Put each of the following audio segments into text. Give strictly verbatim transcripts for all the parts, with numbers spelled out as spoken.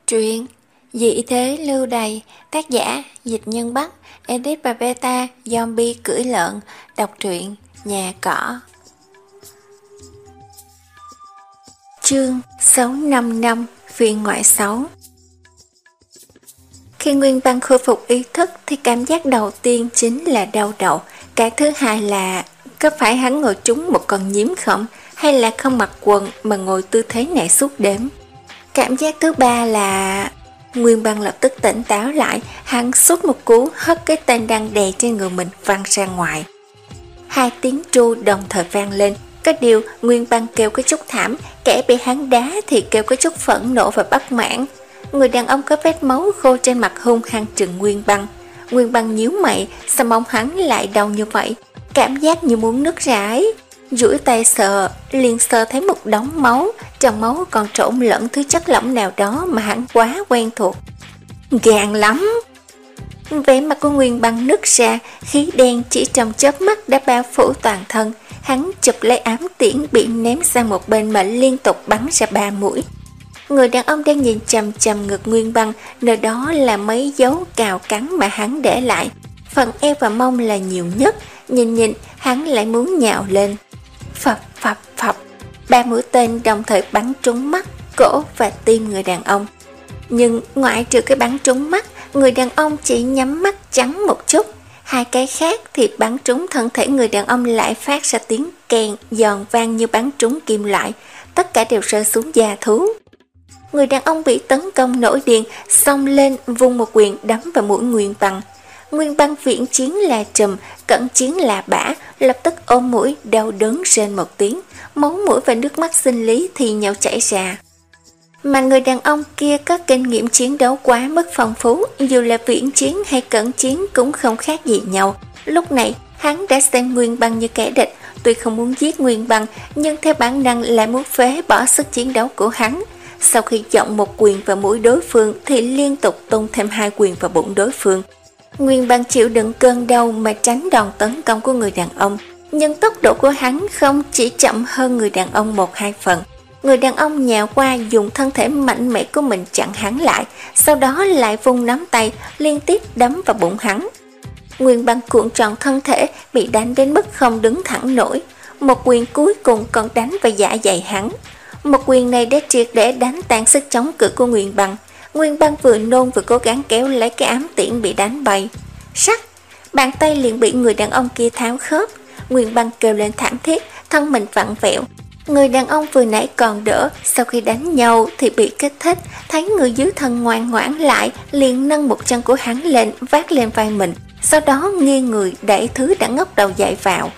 Truyện Dị thế lưu đày, tác giả Dịch Nhân Bắc, edit và beta Zombie cưỡi lợn. Đọc truyện Nhà Cỏ. Chương sáu năm năm Phiên ngoại sáu. Khi Nguyên Băng khôi phục ý thức thì cảm giác đầu tiên chính là đau đầu. Cái thứ hai là có phải hắn ngồi trúng một con nhím không, hay là không mặc quần mà ngồi tư thế này suốt đêm. Cảm giác thứ ba là Nguyên Băng lập tức tỉnh táo lại, hắn sút một cú hất cái tên đang đè trên người mình văng ra ngoài. Hai tiếng tru đồng thời vang lên, có điều Nguyên Băng kêu có chút thảm, kẻ bị hắn đá thì kêu có chút phẫn nộ và bất mãn. Người đàn ông có vết máu khô trên mặt hung hăng trừng Nguyên Băng. Nguyên Băng nhíu mày, sao mong hắn lại đau như vậy, cảm giác như muốn nứt ra ấy. Duỗi tay sờ, liền sờ thấy một đống máu, trong máu còn trộn lẫn thứ chất lỏng nào đó mà hắn quá quen thuộc. Gan lắm! Vẻ mặt của Nguyên Băng nứt ra, khí đen chỉ trong chớp mắt đã bao phủ toàn thân. Hắn chụp lấy ám tiễn bị ném sang một bên mà liên tục bắn ra ba mũi. Người đàn ông đang nhìn chằm chằm ngực Nguyên Băng, nơi đó là mấy dấu cào cắn mà hắn để lại. Phần eo và mông là nhiều nhất, nhìn nhìn hắn lại muốn nhào lên. Phập phập phập, ba mũi tên đồng thời bắn trúng mắt, cổ và tim người đàn ông. Nhưng ngoại trừ cái bắn trúng mắt, người đàn ông chỉ nhắm mắt trắng một chút. Hai cái khác thì bắn trúng thân thể người đàn ông lại phát ra tiếng kèn giòn vang như bắn trúng kim loại. Tất cả đều rơi xuống da thú. Người đàn ông bị tấn công nổi điên, xông lên vung một quyền đấm vào mũi Nguyên Băng. Nguyên Băng viễn chiến là trùm, cận chiến là bả, lập tức ôm mũi đau đớn rên một tiếng, máu mũi và nước mắt sinh lý thì nhau chảy ra. Mà người đàn ông kia có kinh nghiệm chiến đấu quá mức phong phú, dù là viễn chiến hay cận chiến cũng không khác gì nhau. Lúc này hắn đã xem Nguyên Băng như kẻ địch, tuy không muốn giết Nguyên Băng nhưng theo bản năng lại muốn phế bỏ sức chiến đấu của hắn. Sau khi chọn một quyền vào mũi đối phương thì liên tục tung thêm hai quyền vào bụng đối phương. Nguyên Băng chịu đựng cơn đau mà tránh đòn tấn công của người đàn ông, nhưng tốc độ của hắn không chỉ chậm hơn người đàn ông một hai phần. Người đàn ông nhào qua dùng thân thể mạnh mẽ của mình chặn hắn lại, sau đó lại vung nắm tay liên tiếp đấm vào bụng hắn. Nguyên Băng cuộn tròn thân thể, bị đánh đến mức không đứng thẳng nổi. Một quyền cuối cùng còn đánh vào dạ dày hắn. Một quyền này đã triệt để đánh tan sức chống cự của Nguyên Băng. Nguyên Băng vừa nôn vừa cố gắng kéo lấy cái ám tiễn bị đánh bay. Sắc! Bàn tay liền bị người đàn ông kia tháo khớp. Nguyên Băng kêu lên thảm thiết, thân mình vặn vẹo. Người đàn ông vừa nãy còn đỡ, sau khi đánh nhau thì bị kích thích, thấy người dưới thân ngoan ngoãn lại, liền nâng một chân của hắn lên, vác lên vai mình, sau đó nghiêng người đẩy thứ đã ngóc đầu dậy vào.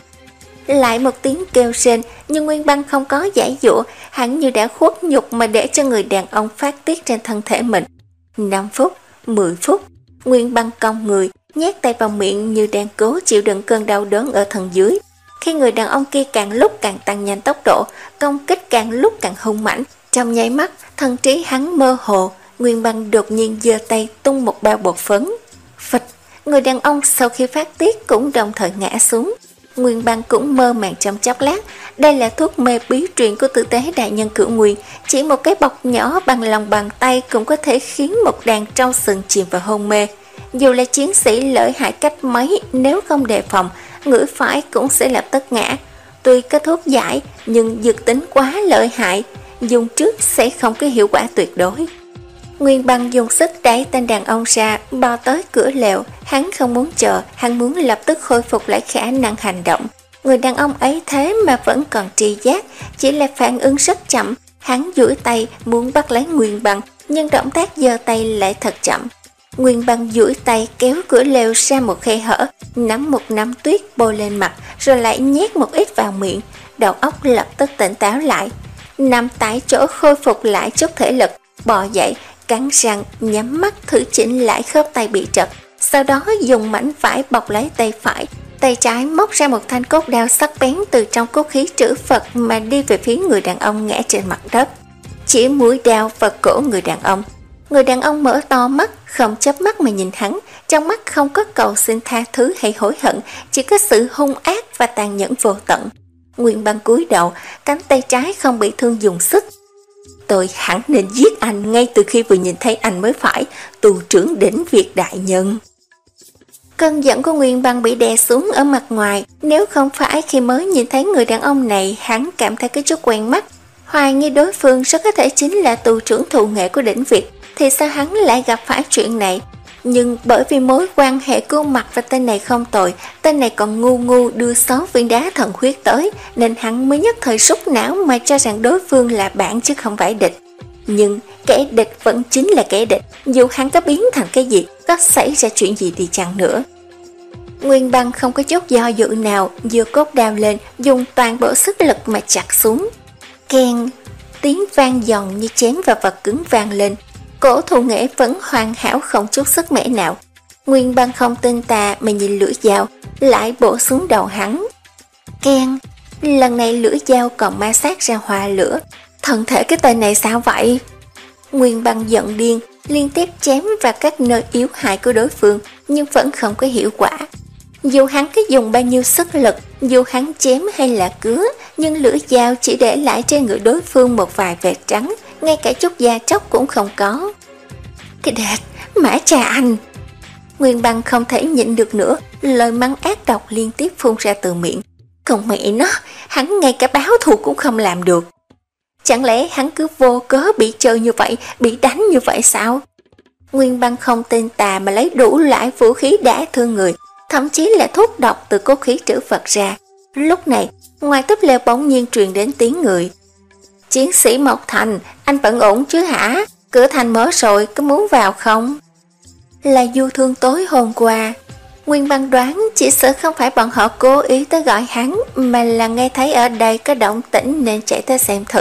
Lại một tiếng kêu rên, nhưng Nguyên Băng không có giải dụa, hắn như đã khuất nhục mà để cho người đàn ông phát tiết trên thân thể mình. năm phút, mười phút, Nguyên Băng cong người, nhét tay vào miệng như đang cố chịu đựng cơn đau đớn ở thân dưới. Khi người đàn ông kia càng lúc càng tăng nhanh tốc độ, công kích càng lúc càng hung mãnh, trong nháy mắt, thân trí hắn mơ hồ, Nguyên Băng đột nhiên giơ tay tung một bao bột phấn. Phịch, người đàn ông sau khi phát tiết cũng đồng thời ngã xuống. Nguyên Băng cũng mơ màng trong chốc lát. Đây là thuốc mê bí truyền của Tử Tế đại nhân Cửu Nguyên, chỉ một cái bọc nhỏ bằng lòng bàn tay cũng có thể khiến một đàn trâu sừng chìm vào hôn mê. Dù là chiến sĩ lợi hại cách mấy, nếu không đề phòng, ngửi phải cũng sẽ lập tức ngã. Tuy có thuốc giải, nhưng dược tính quá lợi hại, dùng trước sẽ không có hiệu quả tuyệt đối. Nguyên Băng dùng sức đẩy tên đàn ông ra, bao tới cửa lều. Hắn không muốn chờ, hắn muốn lập tức khôi phục lại khả năng hành động. Người đàn ông ấy thế mà vẫn còn tri giác, chỉ là phản ứng rất chậm. Hắn duỗi tay muốn bắt lấy Nguyên Băng, nhưng động tác giơ tay lại thật chậm. Nguyên Băng duỗi tay kéo cửa lều ra một khe hở, nắm một nắm tuyết bôi lên mặt, rồi lại nhét một ít vào miệng. Đầu óc lập tức tỉnh táo lại, nằm tại chỗ khôi phục lại chút thể lực, bò dậy, cắn răng, nhắm mắt thử chỉnh lại khớp tay bị trật. Sau đó dùng mảnh vải bọc lấy tay phải, tay trái móc ra một thanh cốt đao sắc bén từ trong cốt khí trữ Phật mà đi về phía người đàn ông ngã trên mặt đất, chỉ mũi đao vào cổ người đàn ông. Người đàn ông mở to mắt, không chớp mắt mà nhìn hắn, trong mắt không có cầu xin tha thứ hay hối hận, chỉ có sự hung ác và tàn nhẫn vô tận. Nguyên Băng cúi đầu, cánh tay trái không bị thương dùng sức. tôi hẳn nên giết anh ngay từ khi vừa nhìn thấy anh mới phải, tù trưởng đỉnh Việt đại nhân. Cơn giận của Nguyên Băng bị đè xuống ở mặt ngoài, nếu không phải khi mới nhìn thấy người đàn ông này hắn cảm thấy cái chút quen mắt, hoài nghi đối phương rất có thể chính là tù trưởng thụ nghệ của đỉnh Việt, thì sao hắn lại gặp phải chuyện này? Nhưng bởi vì mối quan hệ của Mặt và tên này không tồi, tên này còn ngu ngu đưa sáu viên đá thần huyết tới, nên hắn mới nhất thời sút não mà cho rằng đối phương là bạn chứ không phải địch. Nhưng kẻ địch vẫn chính là kẻ địch, dù hắn có biến thành cái gì, có xảy ra chuyện gì đi chăng nữa. Nguyên Băng không có chút do dự nào, giơ cốt đao lên, dùng toàn bộ sức lực mà chặt xuống. Keng, tiếng vang giòn như chém vào vật cứng vang lên. Cổ Thù Nghệ vẫn hoàn hảo không chút sức mẻ nào. Nguyên Băng không tin tà mà nhìn lưỡi dao, lại bổ xuống đầu hắn. Keng, lần này lưỡi dao còn ma sát ra hoa lửa. Thân thể cái tên này sao vậy? Nguyên Băng giận điên, liên tiếp chém vào các nơi yếu hại của đối phương, nhưng vẫn không có hiệu quả. Dù hắn có dùng bao nhiêu sức lực, dù hắn chém hay là cứa, nhưng lưỡi dao chỉ để lại trên người đối phương một vài vệt trắng, ngay cả chút da tróc cũng không có. Cái đệt, Mã cha anh! Nguyên Băng không thể nhịn được nữa, lời mắng ác độc liên tiếp phun ra từ miệng. Còn mẹ nó, hắn ngay cả báo thù cũng không làm được. Chẳng lẽ hắn cứ vô cớ bị chơi như vậy, bị đánh như vậy sao? Nguyên Băng không tin tà mà lấy đủ loại vũ khí đả thương người, thậm chí là thuốc độc từ cốt khí trữ Phật ra. Lúc này, ngoài túp lều bỗng nhiên truyền đến tiếng người. Chiến sĩ Mộc Thành, anh vẫn ổn chứ hả? Cửa thành mở rồi, có muốn vào không? Là Du Thương tối hôm qua. Nguyên Băng đoán chỉ sợ không phải bọn họ cố ý tới gọi hắn, mà là nghe thấy ở đây có động tĩnh nên chạy tới xem thử.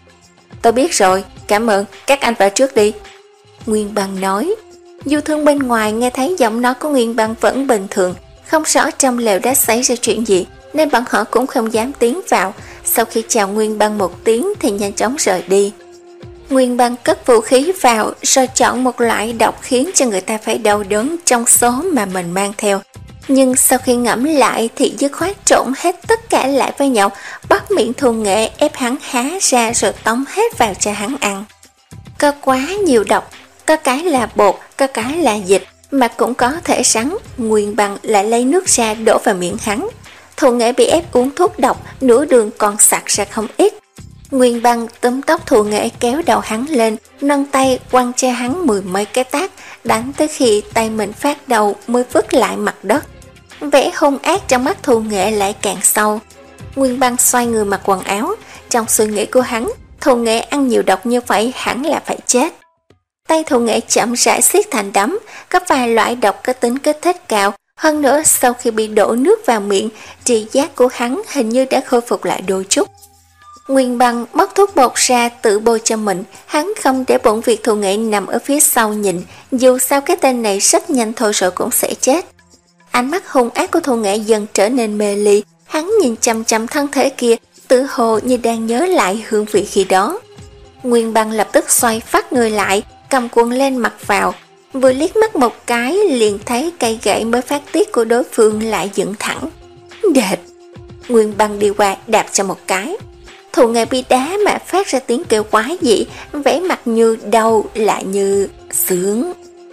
Tôi biết rồi, cảm ơn, các anh vào trước đi. Nguyên Băng nói. Du Thương bên ngoài nghe thấy giọng nói của Nguyên Băng vẫn bình thường, không rõ trong lều đã xảy ra chuyện gì, nên bọn họ cũng không dám tiến vào. Sau khi chào Nguyên Băng một tiếng thì nhanh chóng rời đi. Nguyên Băng cất vũ khí vào rồi chọn một loại độc khiến cho người ta phải đau đớn trong số mà mình mang theo. Nhưng sau khi ngẫm lại thì dứt khoát trộn hết tất cả lại với nhau, bắt miệng Thù Nghệ ép hắn há ra rồi tống hết vào cho hắn ăn. Có quá nhiều độc, có cái là bột, có cái là dịch, mà cũng có thể rắn. Nguyên Băng lại lấy nước ra đổ vào miệng hắn. Thù Nghệ bị ép uống thuốc độc, nửa đường còn sặc ra không ít. Nguyên Băng túm tóc Thù Nghệ kéo đầu hắn lên, nâng tay quăng cho hắn mười mấy cái tát, đánh tới khi tay mình phát đầu mới vứt lại mặt đất. Vẻ hung ác trong mắt Thù Nghệ lại càng sâu. Nguyên Băng xoay người mặc quần áo, trong suy nghĩ của hắn, Thù Nghệ ăn nhiều độc như vậy hẳn là phải chết. Tay Thù Nghệ chậm rãi siết thành đấm, có vài loại độc có tính kích thích cao. Hơn nữa sau khi bị đổ nước vào miệng, tri giác của hắn hình như đã khôi phục lại đôi chút. Nguyên Băng móc thuốc bột ra tự bôi cho mình, hắn không để bổn việc Thù Nghệ nằm ở phía sau nhìn, dù sao cái tên này rất nhanh thôi rồi cũng sẽ chết. Ánh mắt hung ác của Thù Nghệ dần trở nên mê ly, hắn nhìn chăm chăm thân thể kia, tự hồ như đang nhớ lại hương vị khi đó. Nguyên Băng lập tức xoay phát người lại, cầm quần lên mặc vào, vừa liếc mắt một cái liền thấy cây gậy mới phát tiết của đối phương lại dựng thẳng. Đệt! Nguyên Băng đi qua đạp cho một cái. Thù Nghệ bị đá mà phát ra tiếng kêu quái dị, vẻ mặt như đau lại như sướng.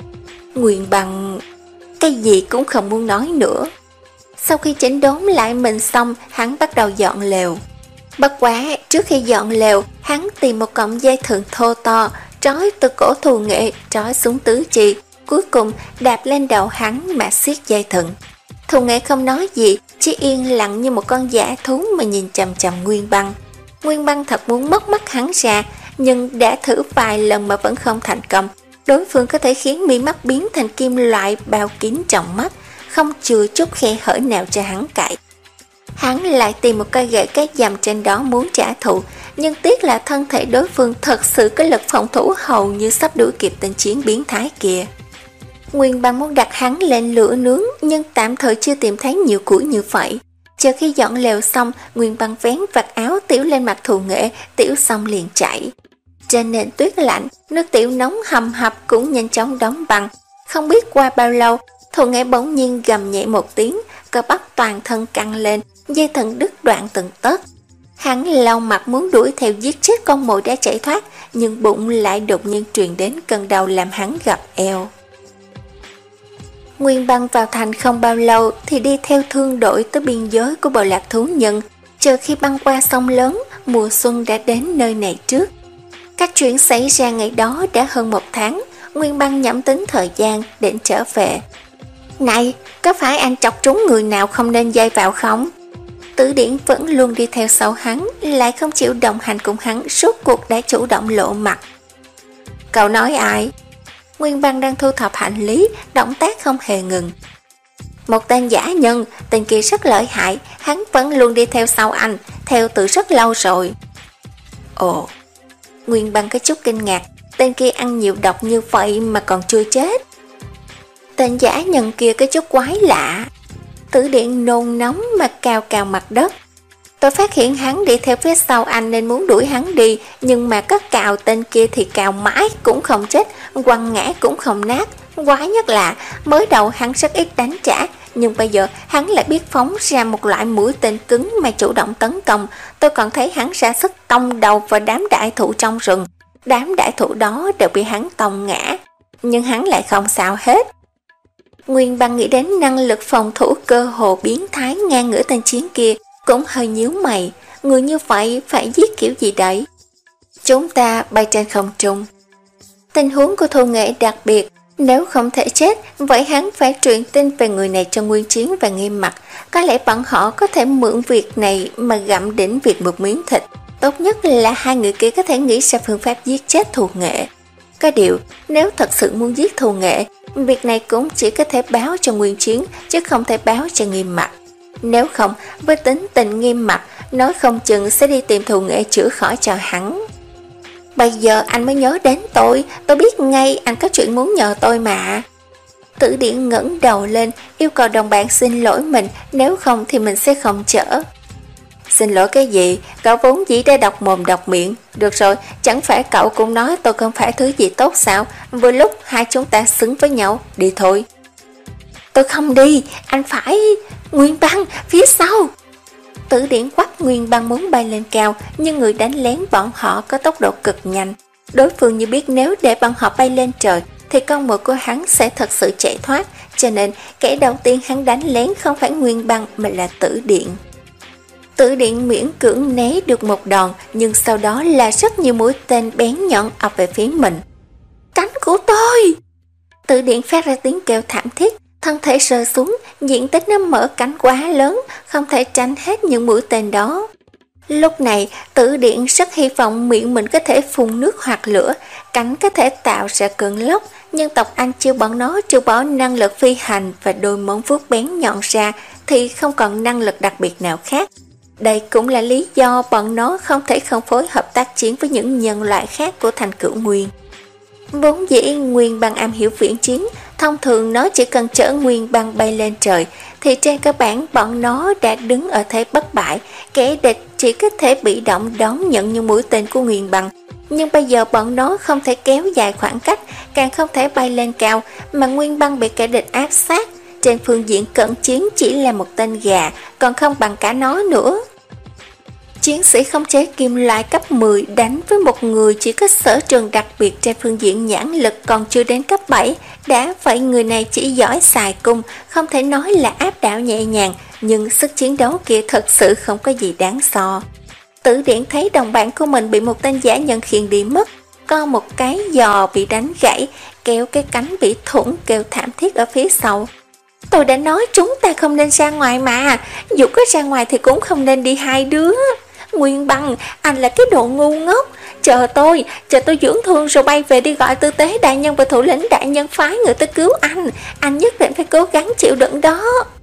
Nguyên Băng cái gì cũng không muốn nói nữa. Sau khi chỉnh đốn lại mình xong, hắn bắt đầu dọn lều. Bất quá trước khi dọn lều, hắn tìm một cọng dây thừng thô to, trói từ cổ Thù Nghệ trói xuống tứ chi, cuối cùng đạp lên đầu hắn mà siết dây thừng. Thù Nghệ không nói gì, chỉ yên lặng như một con dã thú mà nhìn chằm chằm Nguyên Băng. Nguyên Băng thật muốn móc mắt hắn ra, nhưng đã thử vài lần mà vẫn không thành công. Đối phương có thể khiến mi mắt biến thành kim loại bao kín trong mắt, không chừa chút khe hở nào cho hắn cạy. Hắn lại tìm một cây gậy cát dầm trên đó muốn trả thù, nhưng tiếc là thân thể đối phương thật sự có lực phòng thủ hầu như sắp đuổi kịp tên chiến biến thái kia. Nguyên Băng muốn đặt hắn lên lửa nướng, nhưng tạm thời chưa tìm thấy nhiều củi như vậy. Chờ khi dọn lều xong, Nguyên Băng vén vạt áo tiểu lên mặt Thù Nghệ, tiểu xong liền chạy. Trên nền tuyết lạnh, nước tiểu nóng hầm hập cũng nhanh chóng đóng băng. Không biết qua bao lâu, Thù Nghệ bỗng nhiên gầm nhẹ một tiếng, cơ bắp toàn thân căng lên, dây thừng đứt đoạn từng tấc. Hắn lau mặt muốn đuổi theo giết chết con mồi đã chạy thoát, nhưng bụng lại đột nhiên truyền đến cơn đau làm hắn gặp eo. Nguyên Băng vào thành không bao lâu thì đi theo thương đội tới biên giới của bộ lạc thú nhân, chờ khi băng qua sông lớn, mùa xuân đã đến nơi này trước. Các chuyện xảy ra ngày đó đã hơn một tháng, Nguyên Băng nhẩm tính thời gian định trở về. Này, có phải anh chọc trúng người nào không nên dây vào không? Tử Điển vẫn luôn đi theo sau hắn, lại không chịu đồng hành cùng hắn, suốt cuộc đã chủ động lộ mặt. Cậu nói ai? Nguyên Băng đang thu thập hành lý, động tác không hề ngừng. Một tên giả nhân, tên kia rất lợi hại, hắn vẫn luôn đi theo sau anh, theo từ rất lâu rồi. Ồ, Nguyên Băng có chút kinh ngạc, tên kia ăn nhiều độc như vậy mà còn chưa chết. Tên giả nhân kia có chút quái lạ. Tử Điện nôn nóng mà cào cào mặt đất. Tôi phát hiện hắn đi theo phía sau anh nên muốn đuổi hắn đi, nhưng mà có cào tên kia thì cào mãi cũng không chết, quăng ngã cũng không nát. Quái nhất là mới đầu hắn rất ít đánh trả, nhưng bây giờ hắn lại biết phóng ra một loại mũi tên cứng mà chủ động tấn công. Tôi còn thấy hắn ra sức tông đầu vào đám đại thụ trong rừng. Đám đại thụ đó đều bị hắn tông ngã, nhưng hắn lại không sao hết. Nguyên Băng nghĩ đến năng lực phòng thủ cơ hồ biến thái ngang ngửa tên chiến kia, cũng hơi nhíu mày. Người như vậy phải giết kiểu gì đấy? Chúng ta bay trên không trung. Tình huống của Thu Nghệ đặc biệt, nếu không thể chết, vậy hắn phải truyền tin về người này cho Nguyên Chiến và Nghiêm Mặt. Có lẽ bọn họ có thể mượn việc này mà gặm đỉnh việc một miếng thịt. Tốt nhất là hai người kia có thể nghĩ ra phương pháp giết chết Thu Nghệ. Có điều, nếu thật sự muốn giết Thu Nghệ, việc này cũng chỉ có thể báo cho Nguyên Chiến, chứ không thể báo cho Nghiêm Mặt. Nếu không, với tính tình Nghiêm Mặt, nói không chừng sẽ đi tìm Thu Nghệ chữa khỏi cho hắn. Bây giờ anh mới nhớ đến tôi, tôi biết ngay anh có chuyện muốn nhờ tôi mà. Tử Điển ngẩng đầu lên, yêu cầu đồng bạn xin lỗi mình, nếu không thì mình sẽ không chở. Xin lỗi cái gì, cậu vốn dĩ đã độc mồm độc miệng. Được rồi, chẳng phải cậu cũng nói tôi không phải thứ gì tốt sao? Vừa lúc hai chúng ta xứng với nhau, đi thôi. Tôi không đi, anh phải... Nguyên Băng, phía sau. Tử Điển quắc Nguyên Băng muốn bay lên cao, nhưng người đánh lén bọn họ có tốc độ cực nhanh. Đối phương như biết nếu để bọn họ bay lên trời thì con mồi của hắn sẽ thật sự chạy thoát, cho nên kẻ đầu tiên hắn đánh lén không phải Nguyên Băng mà là Tử Điển. Tử Điển miễn cưỡng né được một đòn, nhưng sau đó là rất nhiều mũi tên bén nhọn ập về phía mình. Cánh của tôi! Tử Điển phát ra tiếng kêu thảm thiết, thân thể rơi xuống, diện tích nó mở cánh quá lớn, không thể tránh hết những mũi tên đó. Lúc này, Tử Điển rất hy vọng miệng mình có thể phun nước hoặc lửa, cánh có thể tạo ra cơn lốc, nhưng tộc Anh chưa bọn nó trừ bỏ năng lực phi hành và đôi móng vuốt bén nhọn ra thì không còn năng lực đặc biệt nào khác. Đây cũng là lý do bọn nó không thể không phối hợp tác chiến với những nhân loại khác của thành Cửu Nguyên. Vốn dĩ Nguyên Băng am hiểu viễn chiến, thông thường nó chỉ cần chở Nguyên Băng bay lên trời, thì trên cơ bản bọn nó đã đứng ở thế bất bại, kẻ địch chỉ có thể bị động đón nhận những mũi tên của Nguyên Băng. Nhưng bây giờ bọn nó không thể kéo dài khoảng cách, càng không thể bay lên cao, mà Nguyên Băng bị kẻ địch áp sát. Trên phương diện cận chiến chỉ là một tên gà, còn không bằng cả nó nữa. Chiến sĩ khống chế kim loại cấp mười đánh với một người chỉ có sở trường đặc biệt trên phương diện nhãn lực còn chưa đến cấp bảy, đã vậy người này chỉ giỏi xài cung, không thể nói là áp đảo nhẹ nhàng, nhưng sức chiến đấu kia thật sự không có gì đáng so. Tử Điển thấy đồng bạn của mình bị một tên giả nhân khiêng đi mất, có một cái giò bị đánh gãy, kéo cái cánh bị thủng kêu thảm thiết ở phía sau. Tôi đã nói chúng ta không nên ra ngoài mà, dù có ra ngoài thì cũng không nên đi hai đứa. Nguyên Băng, anh là cái đồ ngu ngốc. Chờ tôi, chờ tôi dưỡng thương rồi bay về đi gọi tư tế đại nhân và thủ lĩnh đại nhân phái người tới cứu anh. Anh nhất định phải cố gắng chịu đựng đó.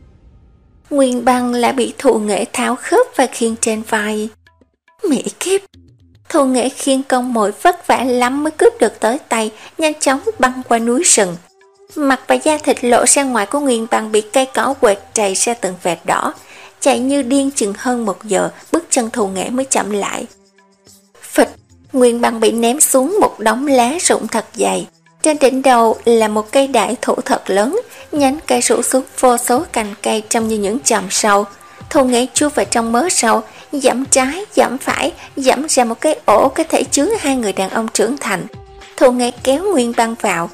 Nguyên Băng lại bị Thu Nghệ tháo khớp và khiêng trên vai. Mỹ kiếp! Thu Nghệ khiêng con mồi vất vả lắm mới cướp được tới tay, nhanh chóng băng qua núi rừng. Mặt và da thịt lộ ra ngoài của Nguyên Băng bị cây cỏ quệt trầy ra từng vệt đỏ. Chạy như điên chừng hơn một giờ, bước chân Thu Nghệ mới chậm lại. Phịch, Nguyên Băng bị ném xuống một đống lá rụng thật dày. Trên đỉnh đầu là một cây đại thụ thật lớn, nhánh cây rủ xuống vô số cành cây trông như những chòm sâu. Thu Nghệ chui vào trong mớ sâu, Dẫm trái, dẫm phải, dẫm ra một cái ổ có thể chứa hai người đàn ông trưởng thành. Thu Nghệ kéo Nguyên Băng vào.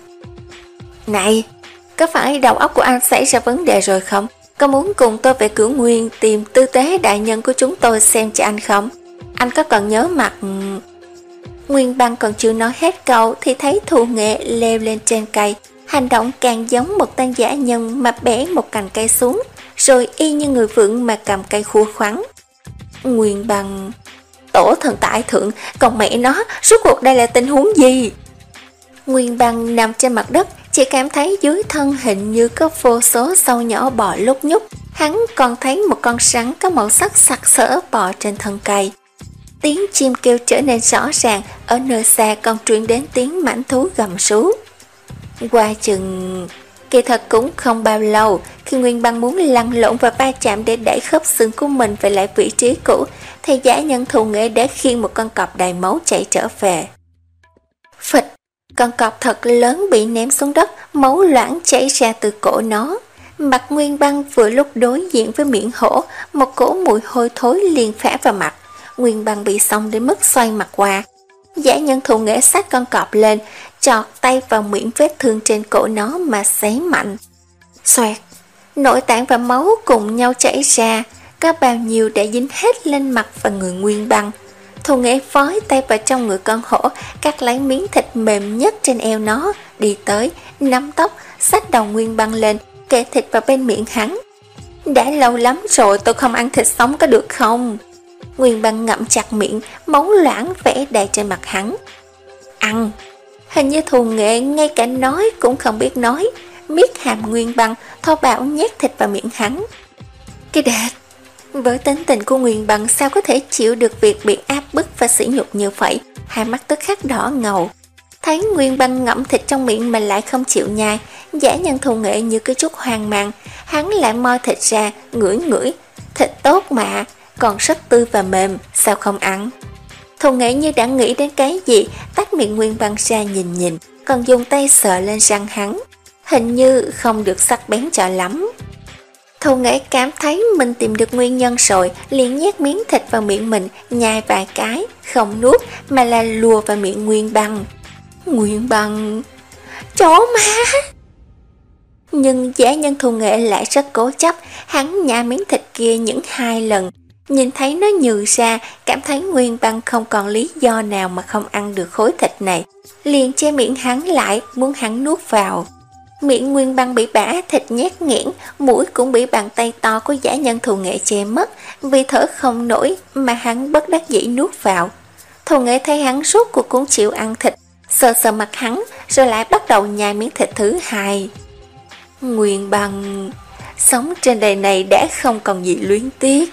Này, có phải đầu óc của anh xảy ra vấn đề rồi không? Có muốn cùng tôi về Cửu Nguyên tìm tư tế đại nhân của chúng tôi xem cho anh không? Anh có còn nhớ mặt... Nguyên Băng còn chưa nói hết câu thì thấy Thu Nghệ leo lên trên cây. Hành động càng giống một tên dã nhân mà bẻ một cành cây xuống, rồi y như người vượng mà cầm cây khua khoắn. Nguyên Băng... Tổ thần tại thượng, còn mẹ nó, rốt cuộc đây là tình huống gì? Nguyên Băng nằm trên mặt đất, chỉ cảm thấy dưới thân hình như có vô số sâu nhỏ bò lúc nhúc. Hắn còn thấy một con rắn có màu sắc sặc sỡ bò trên thân cây. Tiếng chim kêu trở nên rõ ràng, ở nơi xa còn truyền đến tiếng mãnh thú gầm rú. Qua chừng... Kỳ thật cũng không bao lâu, khi Nguyên Băng muốn lăn lộn và va chạm để đẩy khớp xương của mình về lại vị trí cũ, thì dã nhân Thu Nghệ đã khiêng một con cọp đầy máu chạy trở về. Phịch! Con cọp thật lớn bị ném xuống đất, máu loãng chảy ra từ cổ nó. Mặt Nguyên Băng vừa lúc đối diện với miệng hổ, một cỗ mùi hôi thối liền phả vào mặt. Nguyên Băng bị xông đến mức xoay mặt qua. Dã nhân Thu Nghệ xách con cọp lên, chọt tay vào miệng vết thương trên cổ nó mà xé mạnh. Xoẹt! Nội tạng và máu cùng nhau chảy ra, có bao nhiêu đã dính hết lên mặt và người Nguyên Băng. Thu Nghệ phói tay vào trong người con hổ, cắt lấy miếng thịt mềm nhất trên eo nó, đi tới, nắm tóc, xách đầu Nguyên Băng lên, kê thịt vào bên miệng hắn. Đã lâu lắm rồi tôi không ăn thịt sống có được không? Nguyên Băng ngậm chặt miệng, máu loãng vẽ đầy trên mặt hắn. Ăn! Hình như Thu Nghệ ngay cả nói cũng không biết nói, miết hàm Nguyên Băng, thô bạo nhét thịt vào miệng hắn. Cái đệt! Với tính tình của Nguyên Băng sao có thể chịu được việc bị áp bức và sỉ nhục như vậy, hai mắt tức khắc đỏ ngầu. Thấy Nguyên Băng ngậm thịt trong miệng mà lại không chịu nhai, dã nhân Thu Nghệ như cái chút hoang mang, hắn lại moi thịt ra, ngửi ngửi. Thịt tốt mà, còn rất tươi và mềm, sao không ăn? Thu Nghệ như đã nghĩ đến cái gì, tách miệng Nguyên Băng ra nhìn nhìn, còn dùng tay sờ lên răng hắn. Hình như không được sắc bén cho lắm. Thu Nghệ cảm thấy mình tìm được nguyên nhân rồi, liền nhét miếng thịt vào miệng mình, nhai vài cái, không nuốt mà là lùa vào miệng Nguyên Băng. Nguyên Băng... Chó má! Nhưng dã nhân Thu Nghệ lại rất cố chấp, hắn nhả miếng thịt kia những hai lần. Nhìn thấy nó nhừ ra, cảm thấy Nguyên Băng không còn lý do nào mà không ăn được khối thịt này, liền che miệng hắn lại, muốn hắn nuốt vào. Miệng Nguyên Băng bị bã thịt nhét nghẽn, mũi cũng bị bàn tay to của dã nhân Thu Nghệ che mất, vì thở không nổi mà hắn bất đắc dĩ nuốt vào. Thu Nghệ thấy hắn rốt cuộc cũng chịu ăn thịt, sờ sờ mặt hắn, rồi lại bắt đầu nhai miếng thịt thứ hai. Nguyên Băng... Sống trên đời này đã không còn gì luyến tiếc.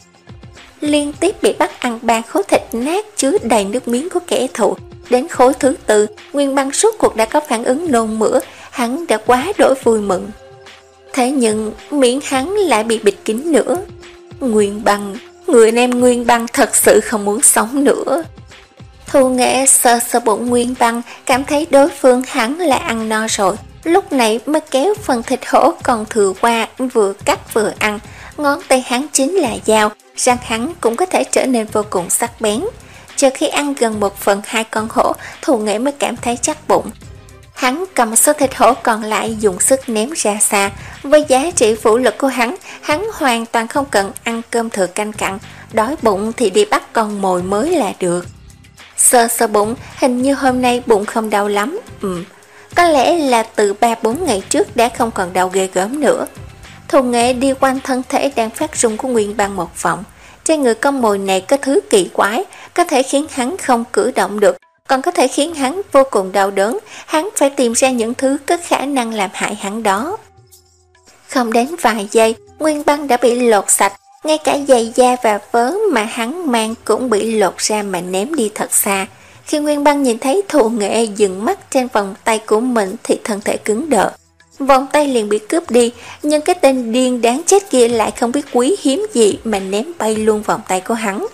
Liên tiếp bị bắt ăn ba khối thịt nát chứa đầy nước miếng của kẻ thù. Đến khối thứ tư, Nguyên Băng suốt cuộc đã có phản ứng nôn mửa, hắn đã quá đổi vui mừng. Thế nhưng miệng hắn lại bị bịt kín nữa. Nguyên Băng, người em Nguyên Băng thật sự không muốn sống nữa. Thu Nghệ sờ sờ bụng Nguyên Băng, cảm thấy đối phương hắn là ăn no rồi, lúc này mới kéo phần thịt hổ còn thừa qua, vừa cắt vừa ăn. Ngón tay hắn chính là dao, răng hắn cũng có thể trở nên vô cùng sắc bén. Chờ khi ăn gần một phần hai con hổ, Thu Nghệ mới cảm thấy chắc bụng. Hắn cầm số thịt hổ còn lại dùng sức ném ra xa. Với giá trị vũ lực của hắn, hắn hoàn toàn không cần ăn cơm thừa canh cặn, đói bụng thì đi bắt con mồi mới là được. Sờ sờ bụng, hình như hôm nay bụng không đau lắm. Ừ, có lẽ là từ ba bốn ngày trước đã không còn đau ghê gớm nữa. Thu Nghệ đi quanh thân thể đang phát run của Nguyên Băng một vòng. Trên người con mồi này có thứ kỳ quái, có thể khiến hắn không cử động được, còn có thể khiến hắn vô cùng đau đớn. Hắn phải tìm ra những thứ có khả năng làm hại hắn đó. Không đến vài giây, Nguyên Băng đã bị lột sạch, ngay cả giày da và vớ mà hắn mang cũng bị lột ra mà ném đi thật xa. Khi Nguyên Băng nhìn thấy Thu Nghệ dừng mắt trên vòng tay của mình thì thân thể cứng đờ. Vòng tay liền bị cướp đi, nhưng cái tên điên đáng chết kia lại không biết quý hiếm gì mà ném bay luôn vòng tay của hắn.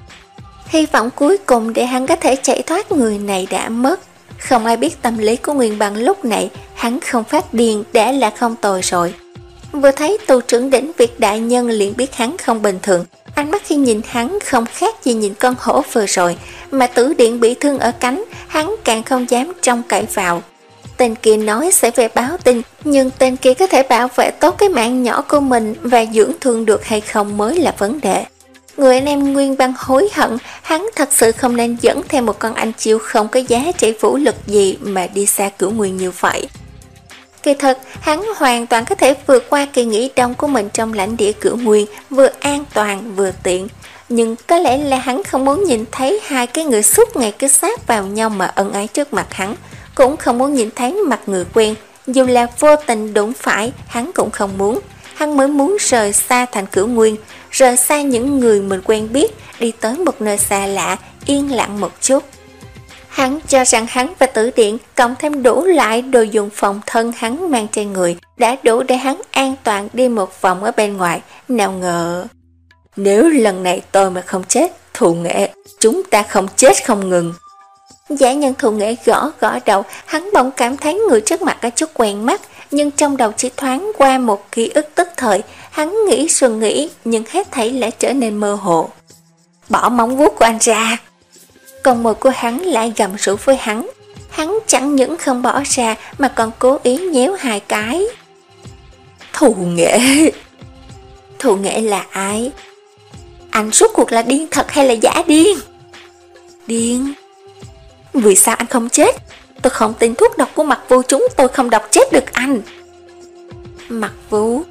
Hy vọng cuối cùng để hắn có thể chạy thoát người này đã mất. Không ai biết tâm lý của Nguyên Băng lúc này, hắn không phát điên đã là không tồi rồi. Vừa thấy tù trưởng đỉnh Việt đại nhân liền biết hắn không bình thường, Ánh mắt khi nhìn hắn không khác gì nhìn con hổ vừa rồi, mà Tử Điện bị thương ở cánh, hắn càng không dám trông cậy vào. Tên kia nói sẽ về báo tin, nhưng tên kia có thể bảo vệ tốt cái mạng nhỏ của mình và dưỡng thương được hay không mới là vấn đề. Người anh em Nguyên Băng hối hận, hắn thật sự không nên dẫn theo một con anh chiêu không có giá trị vũ lực gì mà đi xa Cửu Nguyên như vậy. Kỳ thật, hắn hoàn toàn có thể vượt qua kỳ nghỉ đông của mình trong lãnh địa Cửu Nguyên, vừa an toàn vừa tiện. Nhưng có lẽ là hắn không muốn nhìn thấy hai cái người suốt ngày cứ sát vào nhau mà ân ái trước mặt hắn, cũng không muốn nhìn thấy mặt người quen, dù là vô tình đụng phải, hắn cũng không muốn. Hắn mới muốn rời xa thành Cửu Nguyên, rời xa những người mình quen biết, đi tới một nơi xa lạ, yên lặng một chút. Hắn cho rằng hắn và Tử Điện cộng thêm đủ lại đồ dùng phòng thân hắn mang trên người đã đủ để hắn an toàn đi một vòng ở bên ngoài. Nào ngờ, nếu lần này tôi mà không chết, Thù Nghệ, chúng ta không chết không ngừng. Giả nhân Thù Nghệ gõ gõ đầu, hắn bỗng cảm thấy người trước mặt có chút quen mắt, nhưng trong đầu chỉ thoáng qua một ký ức tức thời. Hắn nghĩ rồi nghĩ, nhưng hết thảy lại trở nên mơ hồ. Bỏ móng vuốt của anh ra. Còn môi của hắn lại gầm rú với hắn. Hắn chẳng những không bỏ ra mà còn cố ý nhéo hai cái. Thù Nghệ. Thù Nghệ là ai? Anh rốt cuộc là điên thật hay là giả điên? Điên? Vì sao anh không chết? Tôi không tin thuốc độc của Mặc Vu chúng tôi không độc chết được anh. Mặc Vu,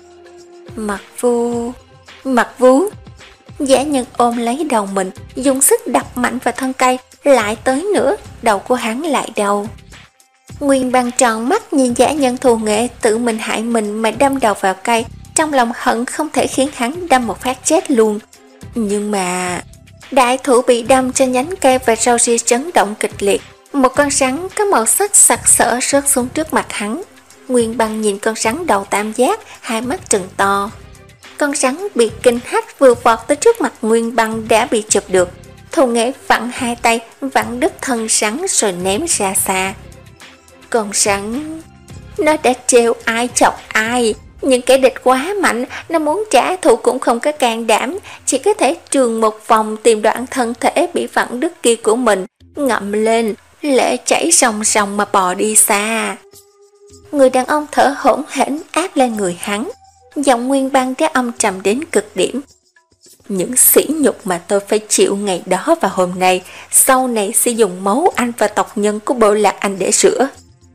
Mặc Vu, Mặc Vu. Giả nhân ôm lấy đầu mình, dùng sức đập mạnh vào thân cây, lại tới nữa, đầu của hắn lại đau. Nguyên Băng tròn mắt nhìn giả nhân Thù Nghệ tự mình hại mình mà đâm đầu vào cây, trong lòng hận không thể khiến hắn đâm một phát chết luôn. Nhưng mà đại thụ bị đâm trên nhánh cây và râu ria chấn động kịch liệt. Một con rắn có màu sắc sặc sỡ rớt xuống trước mặt hắn. Nguyên Băng nhìn con rắn đầu tam giác, hai mắt trừng to. Con rắn bị kinh hách vừa vọt tới trước mặt Nguyên Băng đã bị chụp được. Thù Nghệ vặn hai tay, vặn đứt thân rắn rồi ném ra xa. Con rắn, nó đã trêu ai chọc ai. Nhưng kẻ địch quá mạnh, nó muốn trả thù cũng không có can đảm, chỉ có thể trường một vòng tìm đoạn thân thể bị vặn đứt kia của mình, ngậm lên, lệ chảy ròng ròng mà bò đi xa. Người đàn ông thở hổn hển áp lên người hắn, giọng Nguyên Băng đã âm trầm đến cực điểm. Những sỉ nhục mà tôi phải chịu ngày đó và hôm nay, sau này sẽ dùng máu anh và tộc nhân của bộ lạc anh để rửa.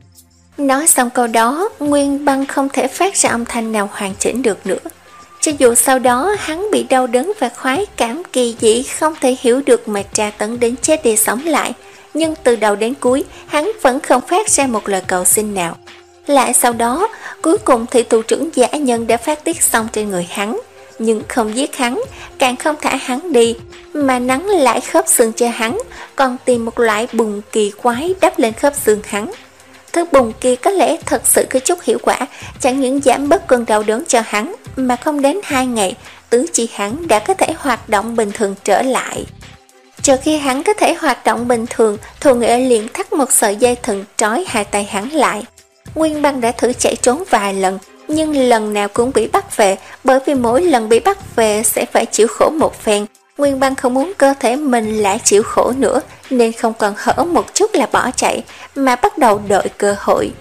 Nói xong câu đó, Nguyên Băng không thể phát ra âm thanh nào hoàn chỉnh được nữa. Cho dù sau đó hắn bị đau đớn và khoái cảm kỳ dị không thể hiểu được mà tra tấn đến chết đi sống lại, nhưng từ đầu đến cuối hắn vẫn không phát ra một lời cầu xin nào. Lại sau đó, cuối cùng thì tù trưởng giả nhân đã phát tiết xong trên người hắn, nhưng không giết hắn, càng không thả hắn đi, mà nắn lại khớp xương cho hắn, còn tìm một loại bùn kỳ quái đắp lên khớp xương hắn. Thứ bùn kia có lẽ thật sự có chút hiệu quả, chẳng những giảm bớt cơn đau đớn cho hắn, mà không đến hai ngày, tứ chi hắn đã có thể hoạt động bình thường trở lại. Chờ khi hắn có thể hoạt động bình thường, Thù Nghệ liền thắt một sợi dây thừng trói hai tay hắn lại. Nguyên Băng đã thử chạy trốn vài lần, nhưng lần nào cũng bị bắt về, bởi vì mỗi lần bị bắt về sẽ phải chịu khổ một phen. Nguyên Băng không muốn cơ thể mình lại chịu khổ nữa, nên không còn hở một chút là bỏ chạy, mà bắt đầu đợi cơ hội.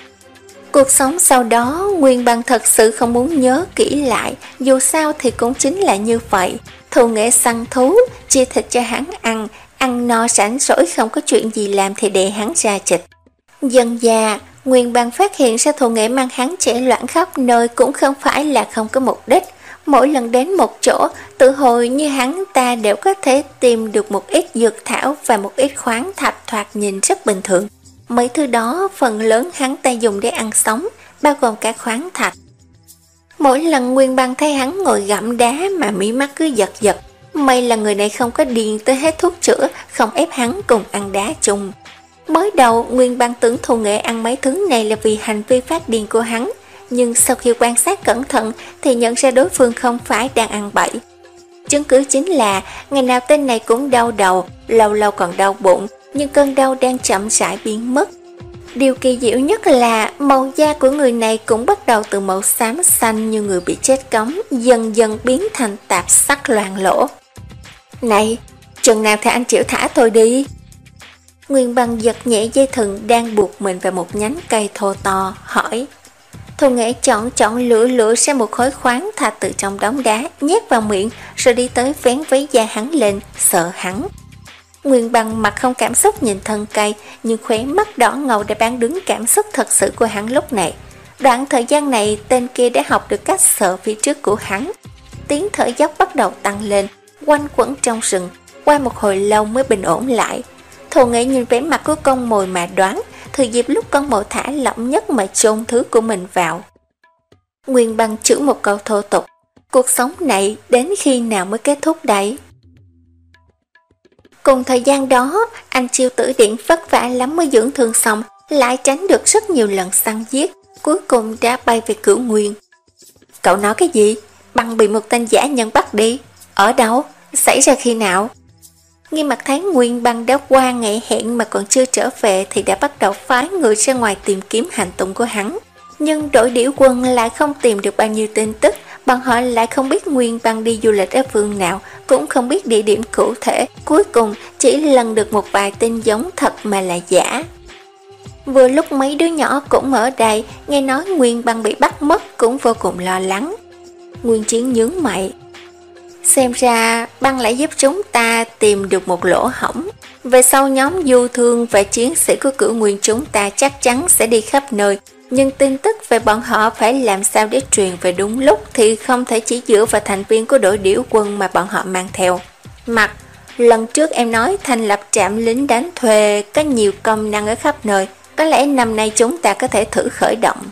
Cuộc sống sau đó, Nguyên Băng thật sự không muốn nhớ kỹ lại, dù sao thì cũng chính là như vậy. Thù Nghệ săn thú, chia thịt cho hắn ăn, ăn no rảnh rỗi không có chuyện gì làm thì để hắn ra chịch. Dần dà, Nguyên Băng phát hiện ra Thù Nghệ mang hắn chạy loạn khắp nơi cũng không phải là không có mục đích. Mỗi lần đến một chỗ, tự hồi như hắn ta đều có thể tìm được một ít dược thảo và một ít khoáng thạch thoạt nhìn rất bình thường. Mấy thứ đó phần lớn hắn ta dùng để ăn sống, bao gồm cả khoáng thạch. Mỗi lần Nguyên Băng thấy hắn ngồi gặm đá mà mí mắt cứ giật giật, may là người này không có điên tới hết thuốc chữa, không ép hắn cùng ăn đá chung. Mới đầu Nguyên Băng tưởng Thù Nghệ ăn mấy thứ này là vì hành vi phát điên của hắn, nhưng sau khi quan sát cẩn thận thì nhận ra đối phương không phải đang ăn bậy. Chứng cứ chính là ngày nào tên này cũng đau đầu, lâu lâu còn đau bụng, nhưng cơn đau đang chậm rãi biến mất. Điều kỳ diệu nhất là màu da của người này cũng bắt đầu từ màu xám xanh như người bị chết cóng, dần dần biến thành tạp sắc loang lỗ. Này, chừng nào thì anh chịu thả tôi đi. Nguyên Băng giật nhẹ dây thừng đang buộc mình vào một nhánh cây thô to, hỏi. Thu Nghệ chọn chọn lựa lựa ra một khối khoáng thạch từ trong đống đá, nhét vào miệng, rồi đi tới vén váy da hắn lên, sợ hắn. Nguyên Băng mặt không cảm xúc nhìn thân cây, nhưng khóe mắt đỏ ngầu đã bán đứng cảm xúc thật sự của hắn lúc này. Đoạn thời gian này, tên kia đã học được cách sợ phía trước của hắn. Tiếng thở dốc bắt đầu tăng lên, quanh quẩn trong rừng, qua một hồi lâu mới bình ổn lại. Thu Nghệ nhìn vẻ mặt của con mồi mà đoán, thừa dịp lúc con mồi thả lỏng nhất mà chôn thứ của mình vào. Nguyên Băng chữ một câu thô tục, cuộc sống này đến khi nào mới kết thúc đấy? Cùng thời gian đó, anh Chiêu Tử Điện vất vả lắm mới dưỡng thương xong, lại tránh được rất nhiều lần săn giết, cuối cùng đã bay về Cửu Nguyên. Cậu nói cái gì? Băng bị một tên giả nhân bắt đi. Ở đâu? Xảy ra khi nào? Nghiêm Mặt thấy Nguyên Băng đã qua ngày hẹn mà còn chưa trở về thì đã bắt đầu phái người ra ngoài tìm kiếm hành tung của hắn. Nhưng đội điểu quân lại không tìm được bao nhiêu tin tức, bọn họ lại không biết Nguyên Băng đi du lịch ở phương nào, cũng không biết địa điểm cụ thể, cuối cùng chỉ lần được một vài tin giống thật mà là giả. Vừa lúc mấy đứa nhỏ cũng ở đây, nghe nói Nguyên Băng bị bắt mất cũng vô cùng lo lắng. Nguyên Chiến nhướng mày. Xem ra Băng lại giúp chúng ta tìm được một lỗ hổng. Về sau nhóm du thương và chiến sĩ của Cửu Nguyên chúng ta chắc chắn sẽ đi khắp nơi, nhưng tin tức về bọn họ phải làm sao để truyền về đúng lúc thì không thể chỉ dựa vào thành viên của đội điểu quân mà bọn họ mang theo. Mặt, lần trước em nói thành lập trạm lính đánh thuê có nhiều công năng ở khắp nơi, có lẽ năm nay chúng ta có thể thử khởi động.